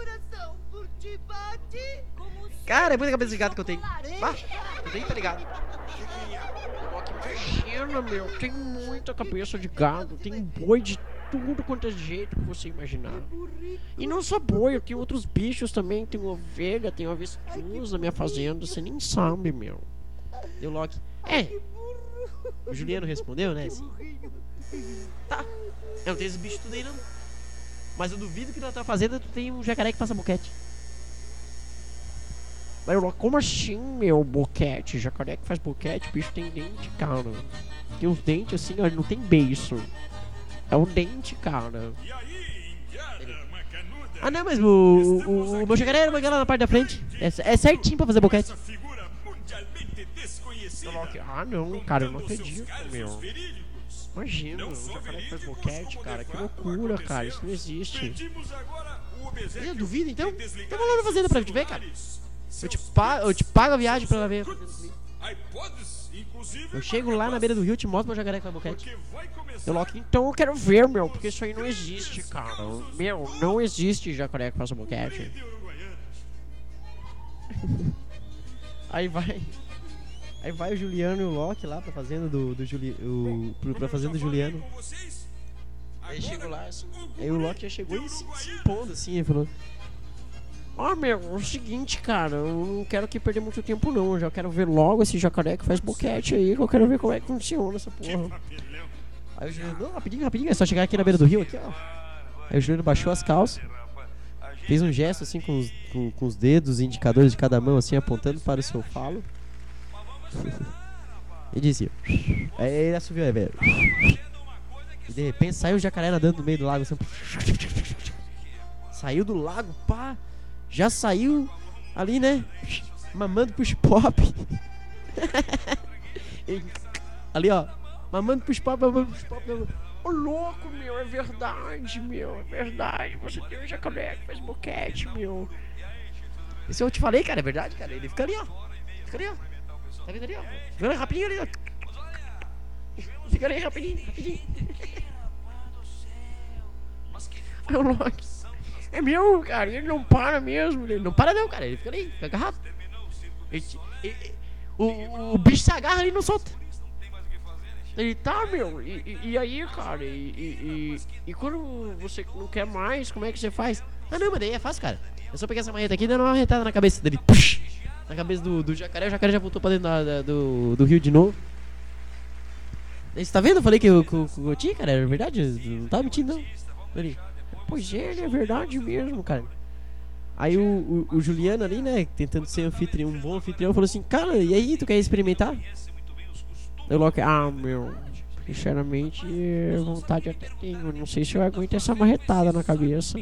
Cara, é muita cabeça de gado que eu tenho. Bah, eu tenho, tá ligado? Imagina, meu, tem muita cabeça de gado, tem boi de tudo quanto é jeito que você imaginar. E não só boi, eu tenho outros bichos também, tem ovelha, tem avestruz na minha fazenda, você nem sabe, meu. Deu Loki. É. O Juliano respondeu, né? Assim. Tá. Eu não tenho esse bicho tudo aí, não. Mas eu duvido que na tua fazenda tu tem um jacaré que faça boquete. Mas eu, como assim, meu, boquete? Jacaré que faz boquete, o bicho tem dente, cara. Tem uns dentes assim, ó, não tem beiço. É um dente, cara. Ah, não, mas o, o, o meu jacaré era lá na parte da frente. É, é certinho pra fazer boquete. Ah, não, cara, eu não acredito, meu. Imagina, um jacaré que faz boquete, cara. Que loucura, cara. Isso não existe. Eu duvido, então? Então vamos lá na fazenda pra te ver, cara. Eu te, pa eu te pago a viagem pra lá ver. Eu chego lá na beira do rio e te mostro meu jacaré que faz boquete. Eu Loki, então eu quero ver, meu, porque isso aí não existe, cara. Meu, não existe jacaré que faça boquete. Aí vai. Aí vai o Juliano e o Loki lá pra fazenda do, do Juli, o, pro, pra fazenda do Juliano. Aí chegou lá, assim, aí o Loki já chegou e se, se impondo assim, ele falou: Ah, meu, é o seguinte, cara, eu não quero aqui perder muito tempo não, eu já quero ver logo esse jacaré que faz boquete aí, que eu quero ver como é que funciona essa porra. Aí o Juliano, não, rapidinho, rapidinho, é só chegar aqui na beira do rio, aqui, ó. Aí o Juliano baixou as calças, fez um gesto assim com os, com, com os dedos indicadores de cada mão, assim, apontando para o seu falo. E dizia. Aí ele assobiou, aí, velho. E de repente saiu o jacaré nadando no meio do lago, assim. Saiu do lago, pá. Já saiu ali, né? Mamando push pop. Ali, ó. Mamando push pop, mamando push pop. Mamando. Ô louco, meu, é verdade, meu, é verdade. Você tem um jacaré que faz boquete, meu. Isso eu te falei, cara, é verdade, cara. Ele fica ali, ó. Fica ali, ó. Tá vendo ali, ó? Fica ali rapidinho ali, ó. Fica ali rapidinho, rapidinho. É o Loki. É meu, cara, ele não para mesmo. Ele não para não, cara, ele fica ali, fica agarrado. Ele, ele, ele, o, o bicho se agarra ali e não solta. Ele tá, meu, e, e, e aí, cara, e, e, e, e quando você não quer mais, como é que você faz? Ah não, mas daí é fácil, cara. É só pegar essa marreta aqui e dar uma retada na cabeça dele. Push, na cabeça do, do jacaré, o jacaré já voltou pra dentro da, da, do, do rio de novo. Você tá vendo? Eu falei que o Gotinha, cara, era verdade? Eu não tava mentindo, não. Falei, pois é, é verdade mesmo, cara. Aí o, o, o Juliano ali, né, tentando ser anfitrião, um bom anfitrião, falou assim, cara, e aí, tu quer experimentar? Eu logo, ah, meu, sinceramente, vontade até tenho. Não sei se eu aguento essa marretada na cabeça.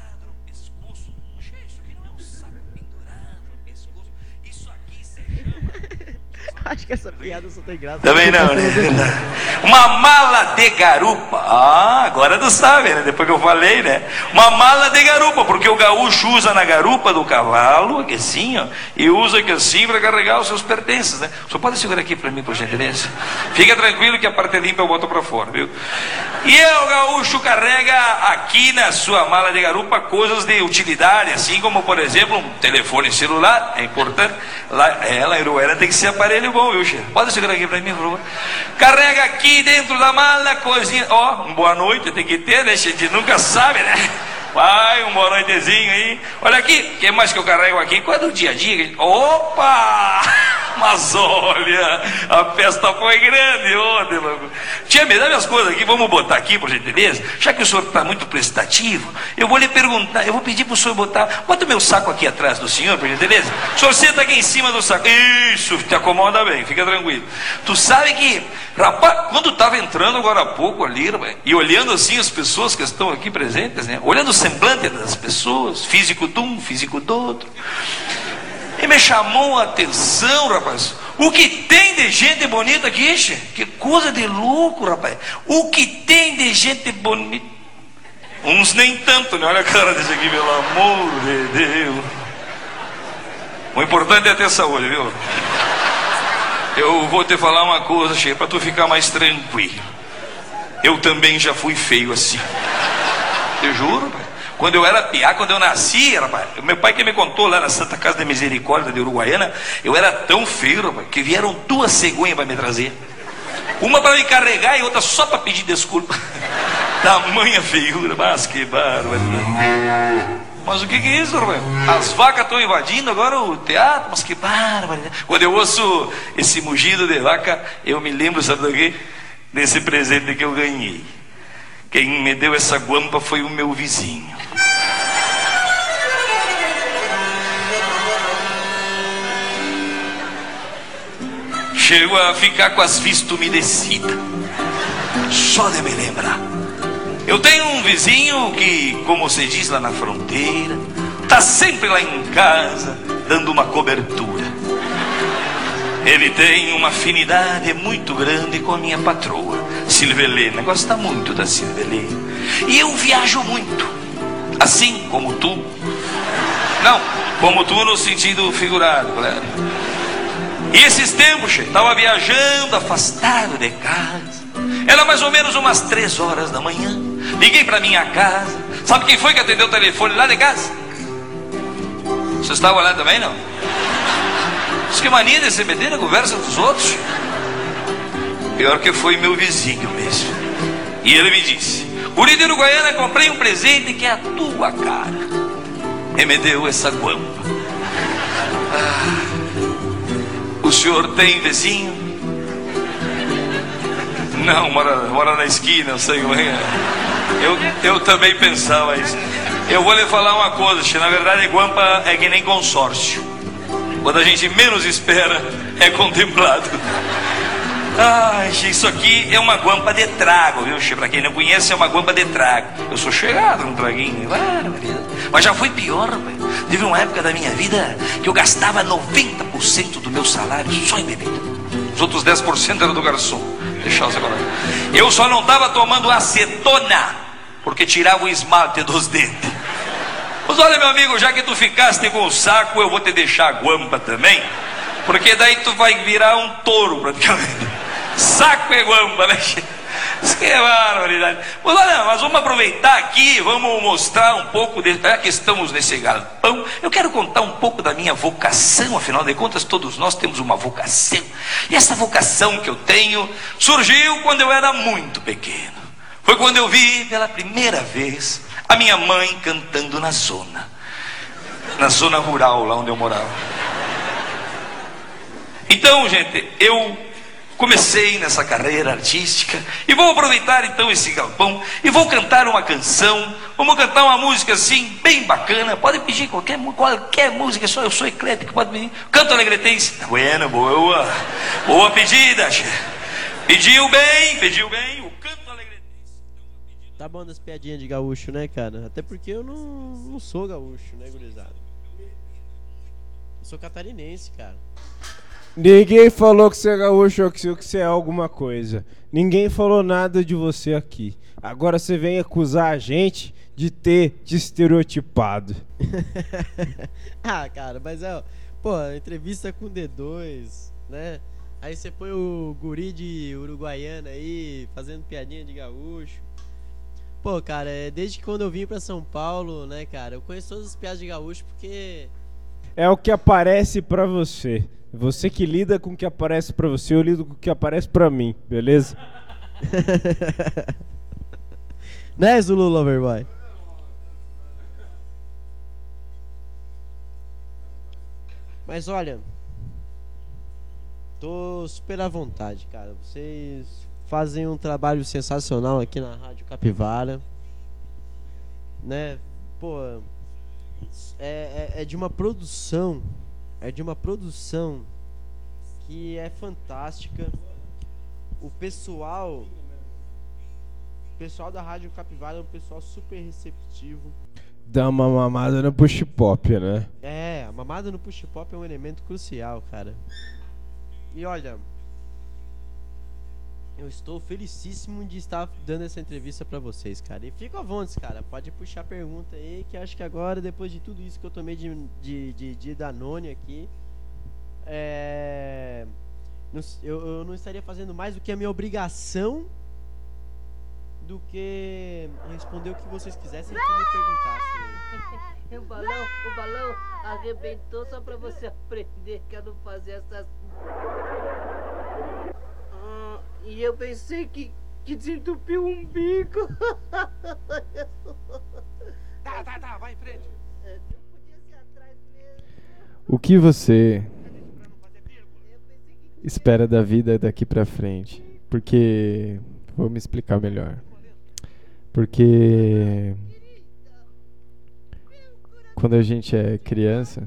Acho que essa piada só tem graça. Também não, né? Uma mala de garupa. Ah, agora tu sabe, né? Depois que eu falei, né? Uma mala de garupa, porque o gaúcho usa na garupa do cavalo, aqui assim, ó, e usa aqui assim para carregar os seus pertences, né? Só pode segurar aqui para mim, por gentileza? Fica tranquilo que a parte limpa eu boto para fora, viu? E o gaúcho carrega aqui na sua mala de garupa coisas de utilidade, assim como, por exemplo, um telefone celular, é importante. Lá, é, lá em Uruguaiana tem que ser aparelho bom, viu, chefe? Pode segurar aqui pra mim, por favor. Carrega aqui dentro da mala coisinha. Ó, oh, um boa noite tem que ter, né? A gente nunca sabe, né? Vai, um boa noitezinho aí. Olha aqui, o que mais que eu carrego aqui? Qual é do dia a dia? Opa! Mas olha, a festa foi grande ontem, logo. Tia, me dá minhas coisas aqui, vamos botar aqui, por gentileza. Já que o senhor está muito prestativo, eu vou lhe perguntar, eu vou pedir para o senhor botar. Bota o meu saco aqui atrás do senhor, por gentileza. O senhor senta aqui em cima do saco. Isso, te acomoda bem, fica tranquilo. Tu sabe que, rapaz, quando estava entrando agora há pouco ali, rapaz, e olhando assim as pessoas que estão aqui presentes, né? Olhando o semblante das pessoas, físico de um, físico do outro. E me chamou a atenção, rapaz. O que tem de gente bonita aqui, che? Que coisa de louco, rapaz. O que tem de gente bonita. Uns nem tanto, né? Olha a cara desse aqui, pelo amor de Deus. O importante é ter saúde, viu? Eu vou te falar uma coisa, che, pra tu ficar mais tranquilo. Eu também já fui feio assim. Te juro, rapaz. Quando eu era piá, quando eu nasci, rapaz, meu pai que me contou lá na Santa Casa da Misericórdia de Uruguaiana, eu era tão feio, rapaz, que vieram duas cegonhas para me trazer. Uma para me carregar e outra só para pedir desculpa. Tamanha feiura, mas que bárbaro. Mas o que, que é isso, rapaz? As vacas estão invadindo agora o teatro, mas que bárbaro. Quando eu ouço esse mugido de vaca, eu me lembro, sabe do quê? Desse presente que eu ganhei. Quem me deu essa guampa foi o meu vizinho. Chego a ficar com as vistas umedecidas, só de me lembrar. Eu tenho um vizinho que, como se diz lá na fronteira, tá sempre lá em casa, dando uma cobertura. Ele tem uma afinidade muito grande com a minha patroa, Silvelena. Gosta muito da Silvelena. E eu viajo muito, assim como tu. Não, como tu no sentido figurado, claro. E esses tempos, estava viajando, afastado de casa. Era mais ou menos umas três horas da manhã. Liguei para minha casa. Sabe quem foi que atendeu o telefone lá de casa? Você estava lá também, não? Diz que mania de se meter na conversa dos outros. Pior que foi meu vizinho mesmo. E ele me disse: guri de Uruguaiana, comprei um presente que é a tua cara. E me deu essa guampa. Ah, o senhor tem vizinho? Não, mora, mora na esquina, eu sei como é. Eu, eu também pensava isso. Eu vou lhe falar uma coisa, che, na verdade guampa é que nem consórcio. Quando a gente menos espera, é contemplado. Ai, che, isso aqui é uma guampa de trago, viu, che? Pra quem não conhece, é uma guampa de trago. Eu sou chegado num traguinho, mas já foi pior, rapaz. Teve uma época da minha vida que eu gastava noventa por cento do meu salário só em bebida. Os outros dez por cento era do garçom. Deixa eu agora. Eu só não estava tomando acetona, porque tirava o esmalte dos dentes. Mas olha, meu amigo, já que tu ficaste com o saco, eu vou te deixar a guampa também, porque daí tu vai virar um touro praticamente. Saco e guampa, né? Isso que é barbaridade. Mas olha, nós vamos aproveitar aqui, vamos mostrar um pouco, de, já que estamos nesse galpão, eu quero contar um pouco da minha vocação. Afinal de contas, todos nós temos uma vocação. E essa vocação que eu tenho surgiu quando eu era muito pequeno. Foi quando eu vi pela primeira vez a minha mãe cantando na zona, na zona rural, lá onde eu morava. Então, gente, eu comecei nessa carreira artística e vou aproveitar então esse galpão e vou cantar uma canção. Vamos cantar uma música assim, bem bacana. Pode pedir qualquer, qualquer música, só eu sou eclético, pode pedir. Canto alegretense. Bueno, boa. Boa pedida. Pediu bem, pediu bem. O canto alegretense. Tá bom das piadinhas de gaúcho, né, cara? Até porque eu não, não sou gaúcho, né, gurizada? Eu sou catarinense, cara. Ninguém falou que você é gaúcho ou que você é alguma coisa. Ninguém falou nada de você aqui. Agora você vem acusar a gente de ter te estereotipado. Ah, cara, mas é, pô, entrevista com D dois, né? Aí você põe o guri de Uruguaiana aí, fazendo piadinha de gaúcho. Pô, cara, é desde que quando eu vim pra São Paulo, né, cara, eu conheço todas as piadas de gaúcho porque... É o que aparece pra você. Você que lida com o que aparece pra você, eu lido com o que aparece pra mim, beleza? Né, Zulu Loverboy? Mas olha, tô super à vontade, cara. Vocês fazem um trabalho sensacional aqui na Rádio Capivara, né? Pô, é, é, é de uma produção, é de uma produção que é fantástica. O pessoal, o pessoal da Rádio Capivara é um pessoal super receptivo. Dá uma mamada no push pop, né? É, a mamada no push pop é um elemento crucial, cara. E olha, eu estou felicíssimo de estar dando essa entrevista pra vocês, cara. E fico à vontade, cara. Pode puxar a pergunta aí, que acho que agora, depois de tudo isso que eu tomei de, de, de, de Danone aqui, é... eu, eu não estaria fazendo mais do que a minha obrigação do que responder o que vocês quisessem que me perguntassem. O balão, o balão arrebentou só pra você aprender que eu não fazia essas... Ah, e eu pensei que, que desentupiu um bico. Tá, tá, tá, vai em frente. O que você espera da vida daqui pra frente? Porque... Vou me explicar melhor. Porque... Quando a gente é criança,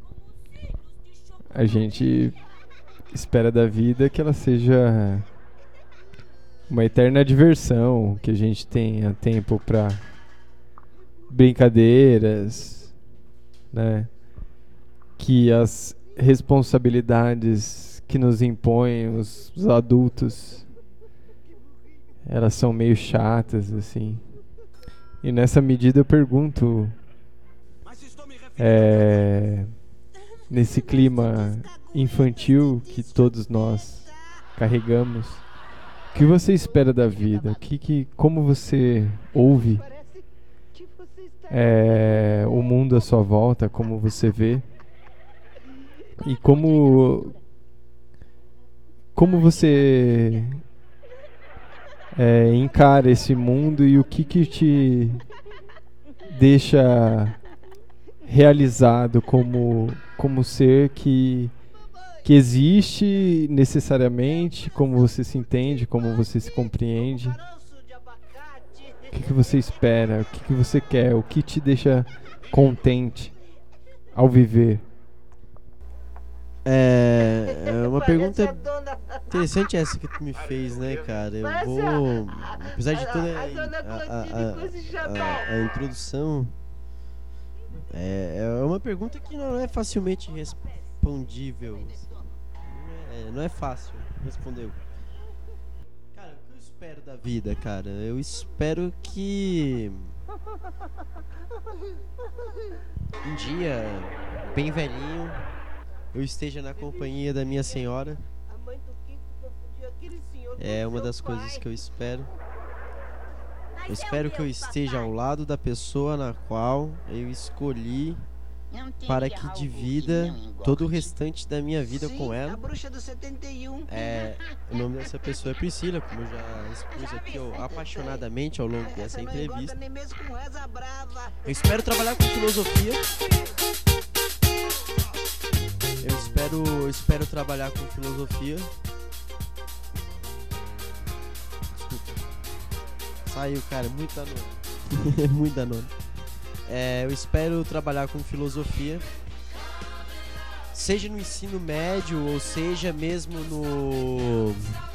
a gente espera da vida que ela seja uma eterna diversão, que a gente tenha tempo para brincadeiras, né? Que as responsabilidades que nos impõem os, os adultos, elas são meio chatas, assim. E nessa medida eu pergunto, é, nesse clima infantil que todos nós carregamos, o que você espera da vida? Que, que, como você ouve é, o mundo à sua volta, como você vê? E como, como você é, encara esse mundo e o que, que te deixa realizado como, como ser que, que existe necessariamente, como você se entende, como você se compreende. O que, que você espera, o que, que você quer, o que te deixa contente ao viver. É, é uma pergunta interessante essa que tu me fez, né, cara? Eu vou, apesar de toda a, a, a, a, a introdução, é, é uma pergunta que não é facilmente respondível. É, não é fácil responder. Cara, o que eu espero da vida, cara? Eu espero que um dia, bem velhinho, eu esteja na companhia da minha senhora. É uma das coisas que eu espero. Eu espero que eu esteja ao lado da pessoa na qual eu escolhi para que divida todo o restante da minha vida com ela. É, o nome dessa pessoa é Priscila, como eu já expus aqui ó, apaixonadamente ao longo dessa entrevista. Eu espero trabalhar com filosofia. Eu espero, eu espero trabalhar com filosofia Saiu, cara, muito danoso. Muito danoso. É, eu espero trabalhar com filosofia, seja no ensino médio ou seja mesmo no,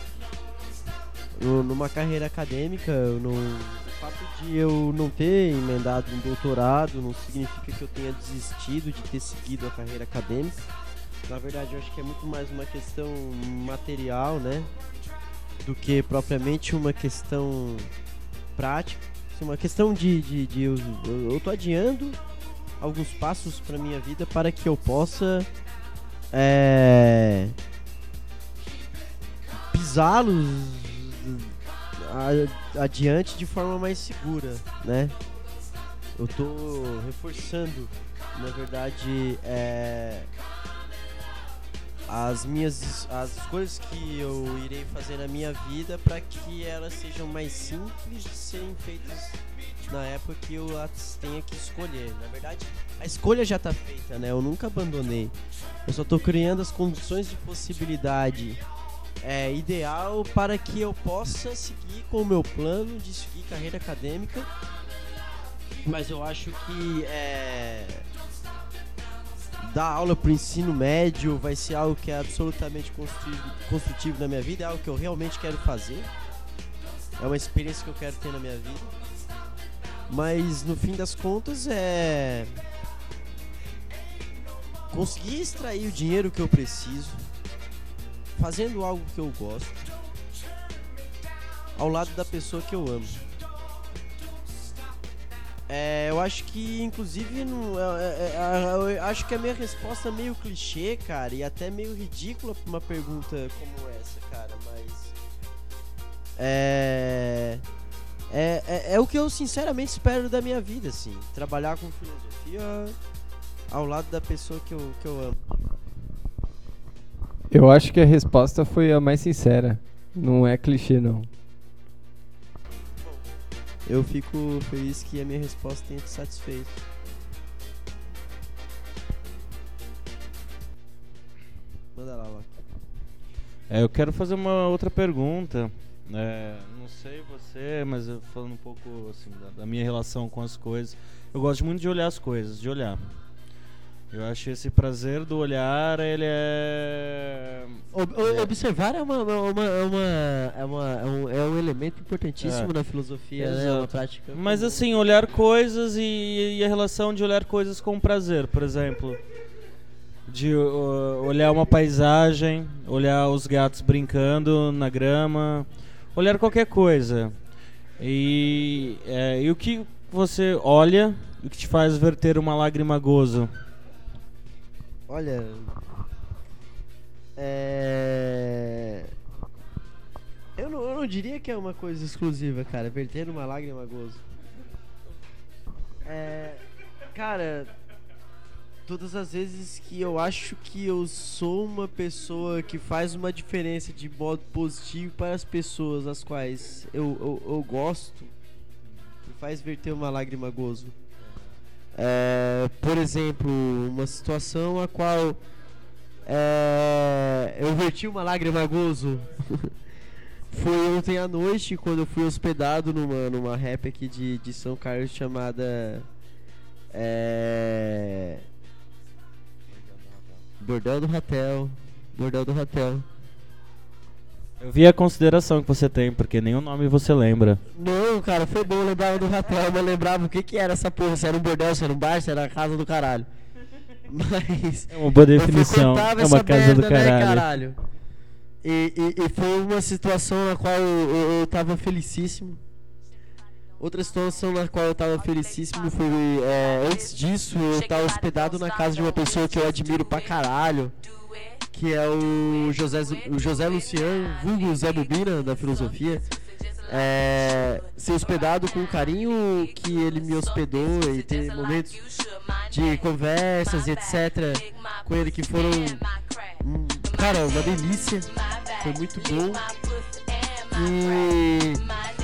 no numa carreira acadêmica. No, o fato de eu não ter emendado um doutorado não significa que eu tenha desistido de ter seguido a carreira acadêmica. Na verdade, eu acho que é muito mais uma questão material, né, do que propriamente uma questão prática. Uma questão de, de, de eu, eu tô adiando alguns passos para minha vida para que eu possa é, pisá-los adiante de forma mais segura, né? Eu tô reforçando, na verdade, é, as minhas as escolhas que eu irei fazer na minha vida para que elas sejam mais simples de serem feitas na época que eu as tenha que escolher. Na verdade, a escolha já tá feita, né? Eu nunca abandonei. Eu só tô criando as condições de possibilidade é, ideal para que eu possa seguir com o meu plano de seguir carreira acadêmica. Mas eu acho que é... dar aula pro ensino médio vai ser algo que é absolutamente construtivo, construtivo na minha vida, é algo que eu realmente quero fazer, é uma experiência que eu quero ter na minha vida, mas no fim das contas é conseguir extrair o dinheiro que eu preciso, fazendo algo que eu gosto, ao lado da pessoa que eu amo. É, eu acho que, inclusive, não, é, é, é, eu acho que a minha resposta é meio clichê, cara, e até meio ridícula pra uma pergunta como essa, cara, mas... É, é, é, é o que eu sinceramente espero da minha vida, assim, trabalhar com filosofia ao lado da pessoa que eu, que eu amo. Eu acho que a resposta foi a mais sincera, não é clichê, não. Eu fico feliz que a minha resposta tenha te satisfeito. Manda lá, Loki. É, eu quero fazer uma outra pergunta. É, não sei você, mas eu falando um pouco assim, da, da minha relação com as coisas. Eu gosto muito de olhar as coisas, de olhar. Eu acho esse prazer do olhar, ele é... O, observar é, uma, uma, uma, é, uma, é, uma, é, um, é um elemento importantíssimo É. na filosofia, Exato. né? É uma prática. Mas assim, olhar coisas e, e a relação de olhar coisas com prazer, por exemplo. De uh, olhar uma paisagem, olhar os gatos brincando na grama, olhar qualquer coisa. E, é, e o que você olha, o que te faz verter uma lágrima gozo? Olha, é... eu, não, eu não diria que é uma coisa exclusiva, cara, verter uma lágrima gozo. É... Cara, todas as vezes que eu acho que eu sou uma pessoa que faz uma diferença de modo positivo para as pessoas as quais eu, eu, eu gosto, me faz verter uma lágrima gozo. É, por exemplo, uma situação a qual é, eu verti uma lágrima gozo foi ontem à noite, quando eu fui hospedado numa, numa rap aqui de, de São Carlos chamada é, Bordel do Ratel. Bordel do Ratel. Eu vi a consideração que você tem, porque nenhum nome você lembra. Não, cara, foi bom, eu lembrava do Ratel, mas lembrava o que que era essa porra, se era um bordel, se era um bar, se era a casa do caralho. Mas... É uma boa definição, é uma casa merda, do caralho. Né, caralho? E, e, e foi uma situação na qual eu, eu, eu tava felicíssimo. Outra situação na qual eu tava felicíssimo foi, é, antes disso, eu tava hospedado na casa de uma pessoa que eu admiro pra caralho, que é o José, o José Luciano, vulgo Zé Bobina, da filosofia. É, ser hospedado com o carinho que ele me hospedou e ter momentos de conversas e etcétera com ele que foram, hum, cara, uma delícia, foi muito bom. E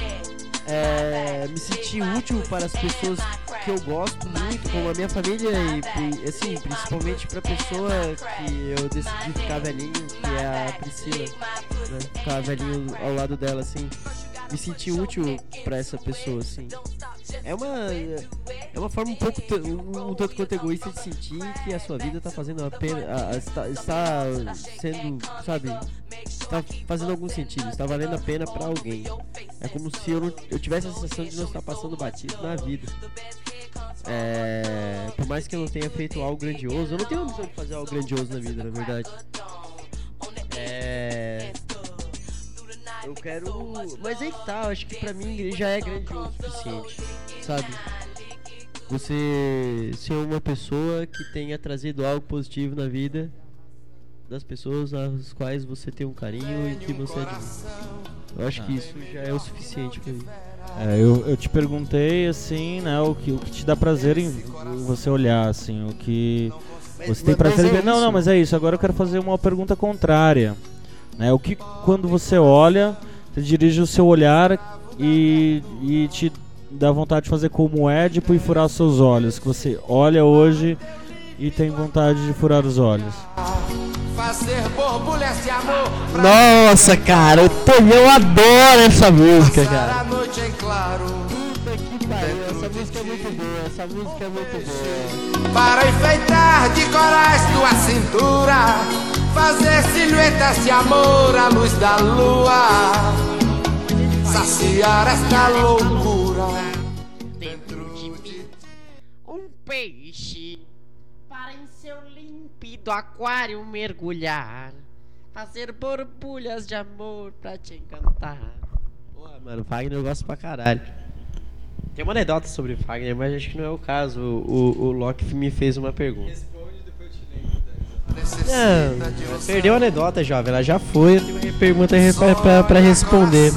é, me senti útil para as pessoas que eu gosto muito, como a minha família e, e assim, principalmente para a pessoa que eu decidi ficar velhinho, que é a Priscila, né? Ficar velhinho ao lado dela, assim. me sentir útil pra essa pessoa, assim. É uma, é uma forma um pouco, t- um, um tanto quanto egoísta de sentir que a sua vida tá fazendo a pena, a, a, está, está sendo, sabe, está fazendo algum sentido, está valendo a pena pra alguém. É como se eu, não, eu tivesse a sensação de não estar passando batido na vida. É, por mais que eu não tenha feito algo grandioso, eu não tenho a missão de fazer algo grandioso na vida, na verdade. É... Eu quero... Mas aí que tá, eu acho que pra mim já é grandioso o suficiente, sabe? Você ser uma pessoa que tenha trazido algo positivo na vida das pessoas às quais você tem um carinho e que você admira. Eu acho que isso já é o suficiente pra mim. É, eu, eu te perguntei assim, né, o que, o que te dá prazer em você olhar, assim, o que Mas- você tem mas prazer em é ver. Não, isso. não, mas é isso. Agora eu quero fazer uma pergunta contrária, né? O que quando você olha, você dirige o seu olhar e, e te dá vontade de fazer como o Édipo e furar os seus olhos, que você olha hoje e tem vontade de furar os olhos. Fazer borbulhas de amor. Nossa, cara, eu, tô, eu adoro essa música, cara. A noite em claro. Puta que pariu, essa música é muito boa, essa música é muito boa. Para enfeitar de corais tua cintura, fazer silhuetas de amor à luz da lua, saciar esta loucura dentro de mim. Um peixe para em seu límpido aquário mergulhar, fazer borbulhas de amor pra te encantar. Pô, mano, Fagner eu gosto pra caralho. Tem uma anedota sobre Fagner, mas acho que não é o caso. O, o, o Loki me fez uma pergunta. Não, perdeu a anedota, jovem. Ela já foi, eu tenho uma pergunta pra, pra, pra responder.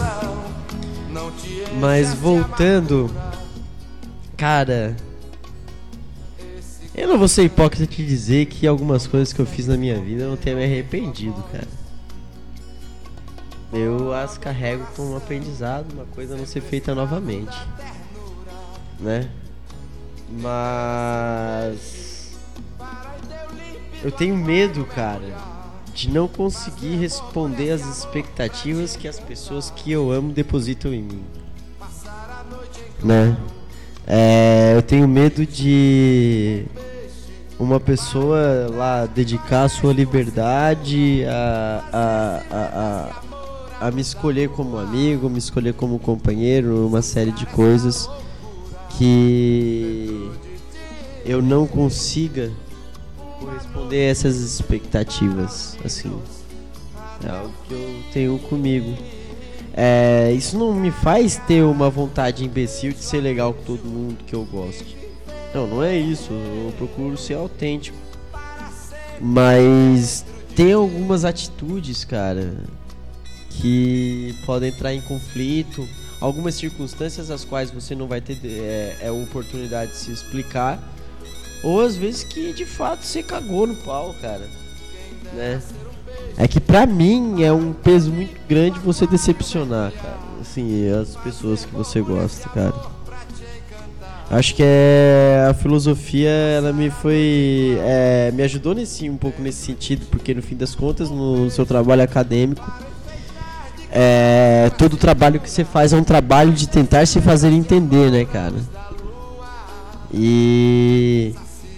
Mas voltando, cara, eu não vou ser hipócrita de dizer que algumas coisas que eu fiz na minha vida eu não tenho me arrependido, cara. Eu as carrego como um aprendizado, uma coisa a não ser feita novamente, né? Mas eu tenho medo, cara, de não conseguir responder às expectativas que as pessoas que eu amo depositam em mim, né? É, eu tenho medo de uma pessoa lá dedicar a sua liberdade a, a, a, a, a me escolher como amigo, me escolher como companheiro, uma série de coisas que eu não consiga corresponder a essas expectativas, assim. É algo que eu tenho comigo. É, isso não me faz ter uma vontade imbecil de ser legal com todo mundo que eu goste. Não, não é isso. Eu procuro ser autêntico. Mas tem algumas atitudes, cara, que podem entrar em conflito. Algumas circunstâncias as quais você não vai ter é, é oportunidade de se explicar. Ou às vezes que de fato você cagou no pau, cara, né? É que pra mim é um peso muito grande você decepcionar, cara, assim, as pessoas que você gosta, cara. Acho que é a filosofia, ela me foi, é, me ajudou nesse, um pouco nesse sentido, porque no fim das contas, no seu trabalho acadêmico, é, todo trabalho que você faz é um trabalho de tentar se fazer entender, né, cara? E...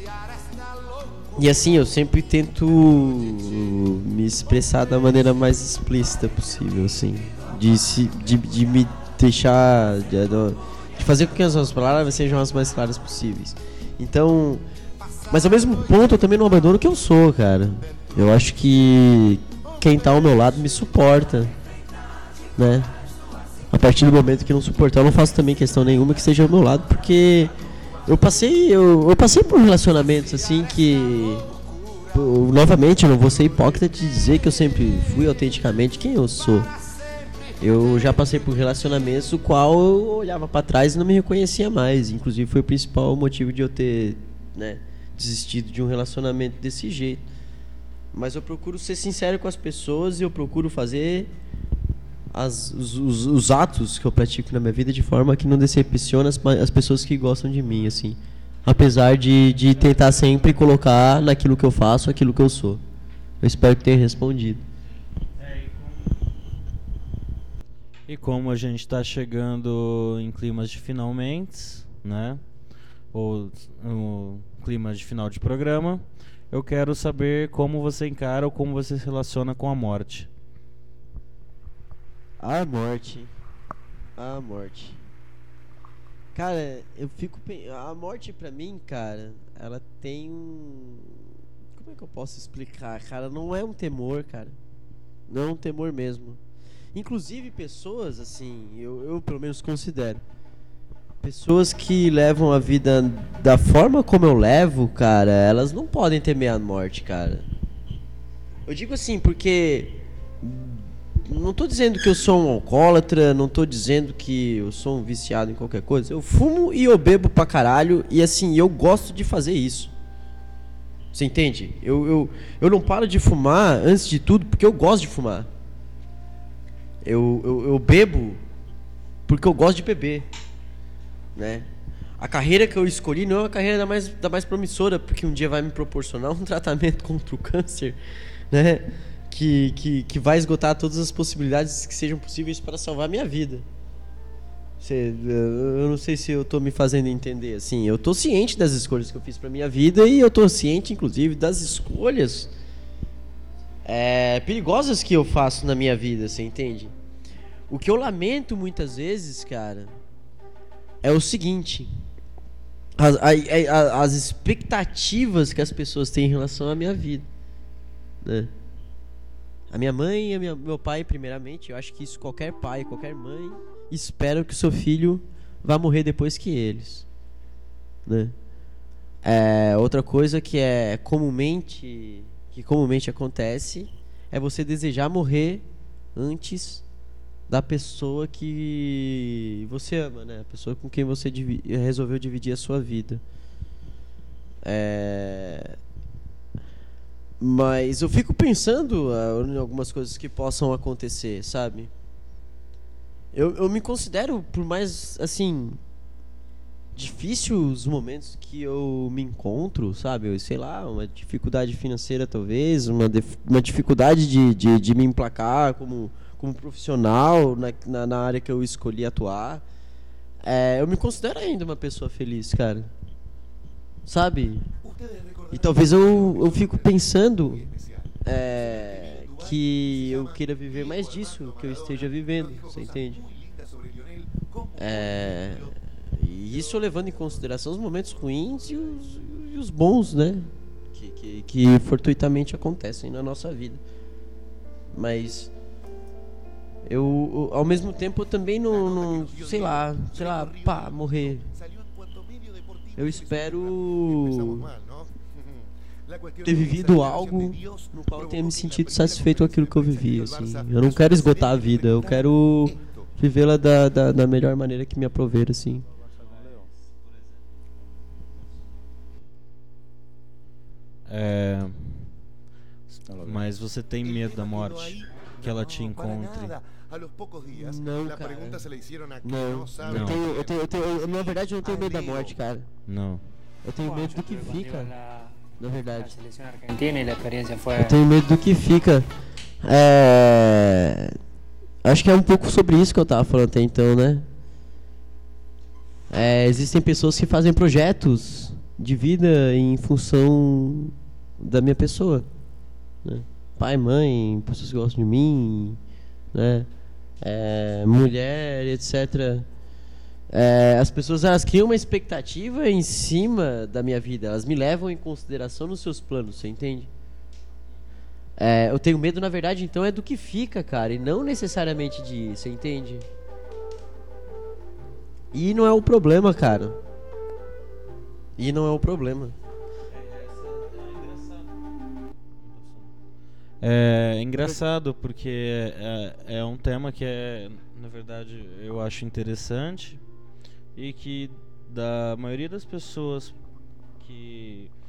E assim, eu sempre tento me expressar da maneira mais explícita possível, assim. De, se, de, de me deixar... De, de fazer com que as minhas palavras sejam as mais claras possíveis. Então... Mas ao mesmo ponto, eu também não abandono o que eu sou, cara. Eu acho que quem tá ao meu lado me suporta, né? A partir do momento que não suportar, eu não faço também questão nenhuma que esteja ao meu lado, porque... Eu passei, eu, eu passei por relacionamentos assim que, eu, novamente, eu não vou ser hipócrita de dizer que eu sempre fui autenticamente quem eu sou. Eu já passei por relacionamentos o qual eu olhava pra trás e não me reconhecia mais. Inclusive foi o principal motivo de eu ter, né, desistido de um relacionamento desse jeito. Mas eu procuro ser sincero com as pessoas e eu procuro fazer As, os, os, os atos que eu pratico na minha vida de forma que não decepciona as, as pessoas que gostam de mim, assim. Apesar de, de tentar sempre colocar naquilo que eu faço aquilo que eu sou. Eu espero que tenha respondido. E como a gente está chegando em climas de finalmente, né? Ou no clima de final de programa, eu quero saber como você encara ou como você se relaciona com a morte. A morte. A morte. Cara, eu fico pen- a morte pra mim, cara, ela tem um, como é que eu posso explicar, cara? Não é um temor, cara. Não é um temor mesmo. Inclusive pessoas assim, eu, eu pelo menos considero pessoas que levam a vida da forma como eu levo, cara, elas não podem temer a morte, cara. Eu digo assim porque não tô dizendo que eu sou um alcoólatra, não tô dizendo que eu sou um viciado em qualquer coisa. Eu fumo e eu bebo pra caralho e assim, eu gosto de fazer isso. Você entende? Eu, eu, eu não paro de fumar antes de tudo porque eu gosto de fumar. Eu, eu, eu bebo porque eu gosto de beber, né? A carreira que eu escolhi não é uma carreira da mais, da mais promissora, porque um dia vai me proporcionar um tratamento contra o câncer, né? Que, que, que vai esgotar todas as possibilidades que sejam possíveis para salvar a minha vida. Cê, eu não sei se eu tô me fazendo entender, assim. Eu tô ciente das escolhas que eu fiz pra minha vida e eu tô ciente, inclusive, das escolhas é, perigosas que eu faço na minha vida, você entende? O que eu lamento muitas vezes, cara, é o seguinte: as, a, a, as expectativas que as pessoas têm em relação à minha vida, né? A minha mãe e a minha, meu pai, primeiramente, eu acho que isso qualquer pai, qualquer mãe espera que o seu filho vá morrer depois que eles, né? É, outra coisa que é comumente que comumente acontece é você desejar morrer antes da pessoa que você ama, né? A pessoa com quem você divi- resolveu dividir a sua vida. É... Mas eu fico pensando uh, em algumas coisas que possam acontecer, sabe? Eu, eu me considero, por mais, assim, difícil os momentos que eu me encontro, sabe? Eu, sei lá, uma dificuldade financeira talvez, uma, def- uma dificuldade de, de, de me emplacar como, como profissional na, na, na área que eu escolhi atuar. É, eu me considero ainda uma pessoa feliz, cara. Sabe? E talvez eu, eu fico pensando é, que eu queira viver mais disso que eu esteja vivendo, você entende? É, e isso levando em consideração os momentos ruins e os, e os bons, né? Que, que, que fortuitamente acontecem na nossa vida. Mas eu, eu ao mesmo tempo eu também não, não sei lá, sei lá, pá, morrer. Eu espero ter vivido algo no qual eu tenha me sentido satisfeito com aquilo que eu vivi, assim. Eu não quero esgotar a vida, eu quero vivê-la da, da, da melhor maneira que me aprover, assim. É... Mas você tem medo da morte? Que ela te encontre? Não, cara. Não. Não. Eu tenho, eu tenho, eu tenho, eu, na verdade, eu não tenho medo da morte, cara. Não. Eu tenho medo do que fica, na verdade. Eu Eu tenho medo do que fica. É... Acho que é um pouco sobre isso que eu tava falando até então, né? É, existem pessoas que fazem projetos de vida em função da minha pessoa, né? Pai, mãe, pessoas que gostam de mim, né? É, mulher, etcétera. É, as pessoas, elas criam uma expectativa em cima da minha vida. Elas me levam em consideração nos seus planos, você entende? É, eu tenho medo, na verdade, então, é do que fica, cara, e não necessariamente de ir, você entende? E não é o problema, cara. E não é o problema. É engraçado porque é, é um tema que é, na verdade, eu acho interessante e que da maioria das pessoas que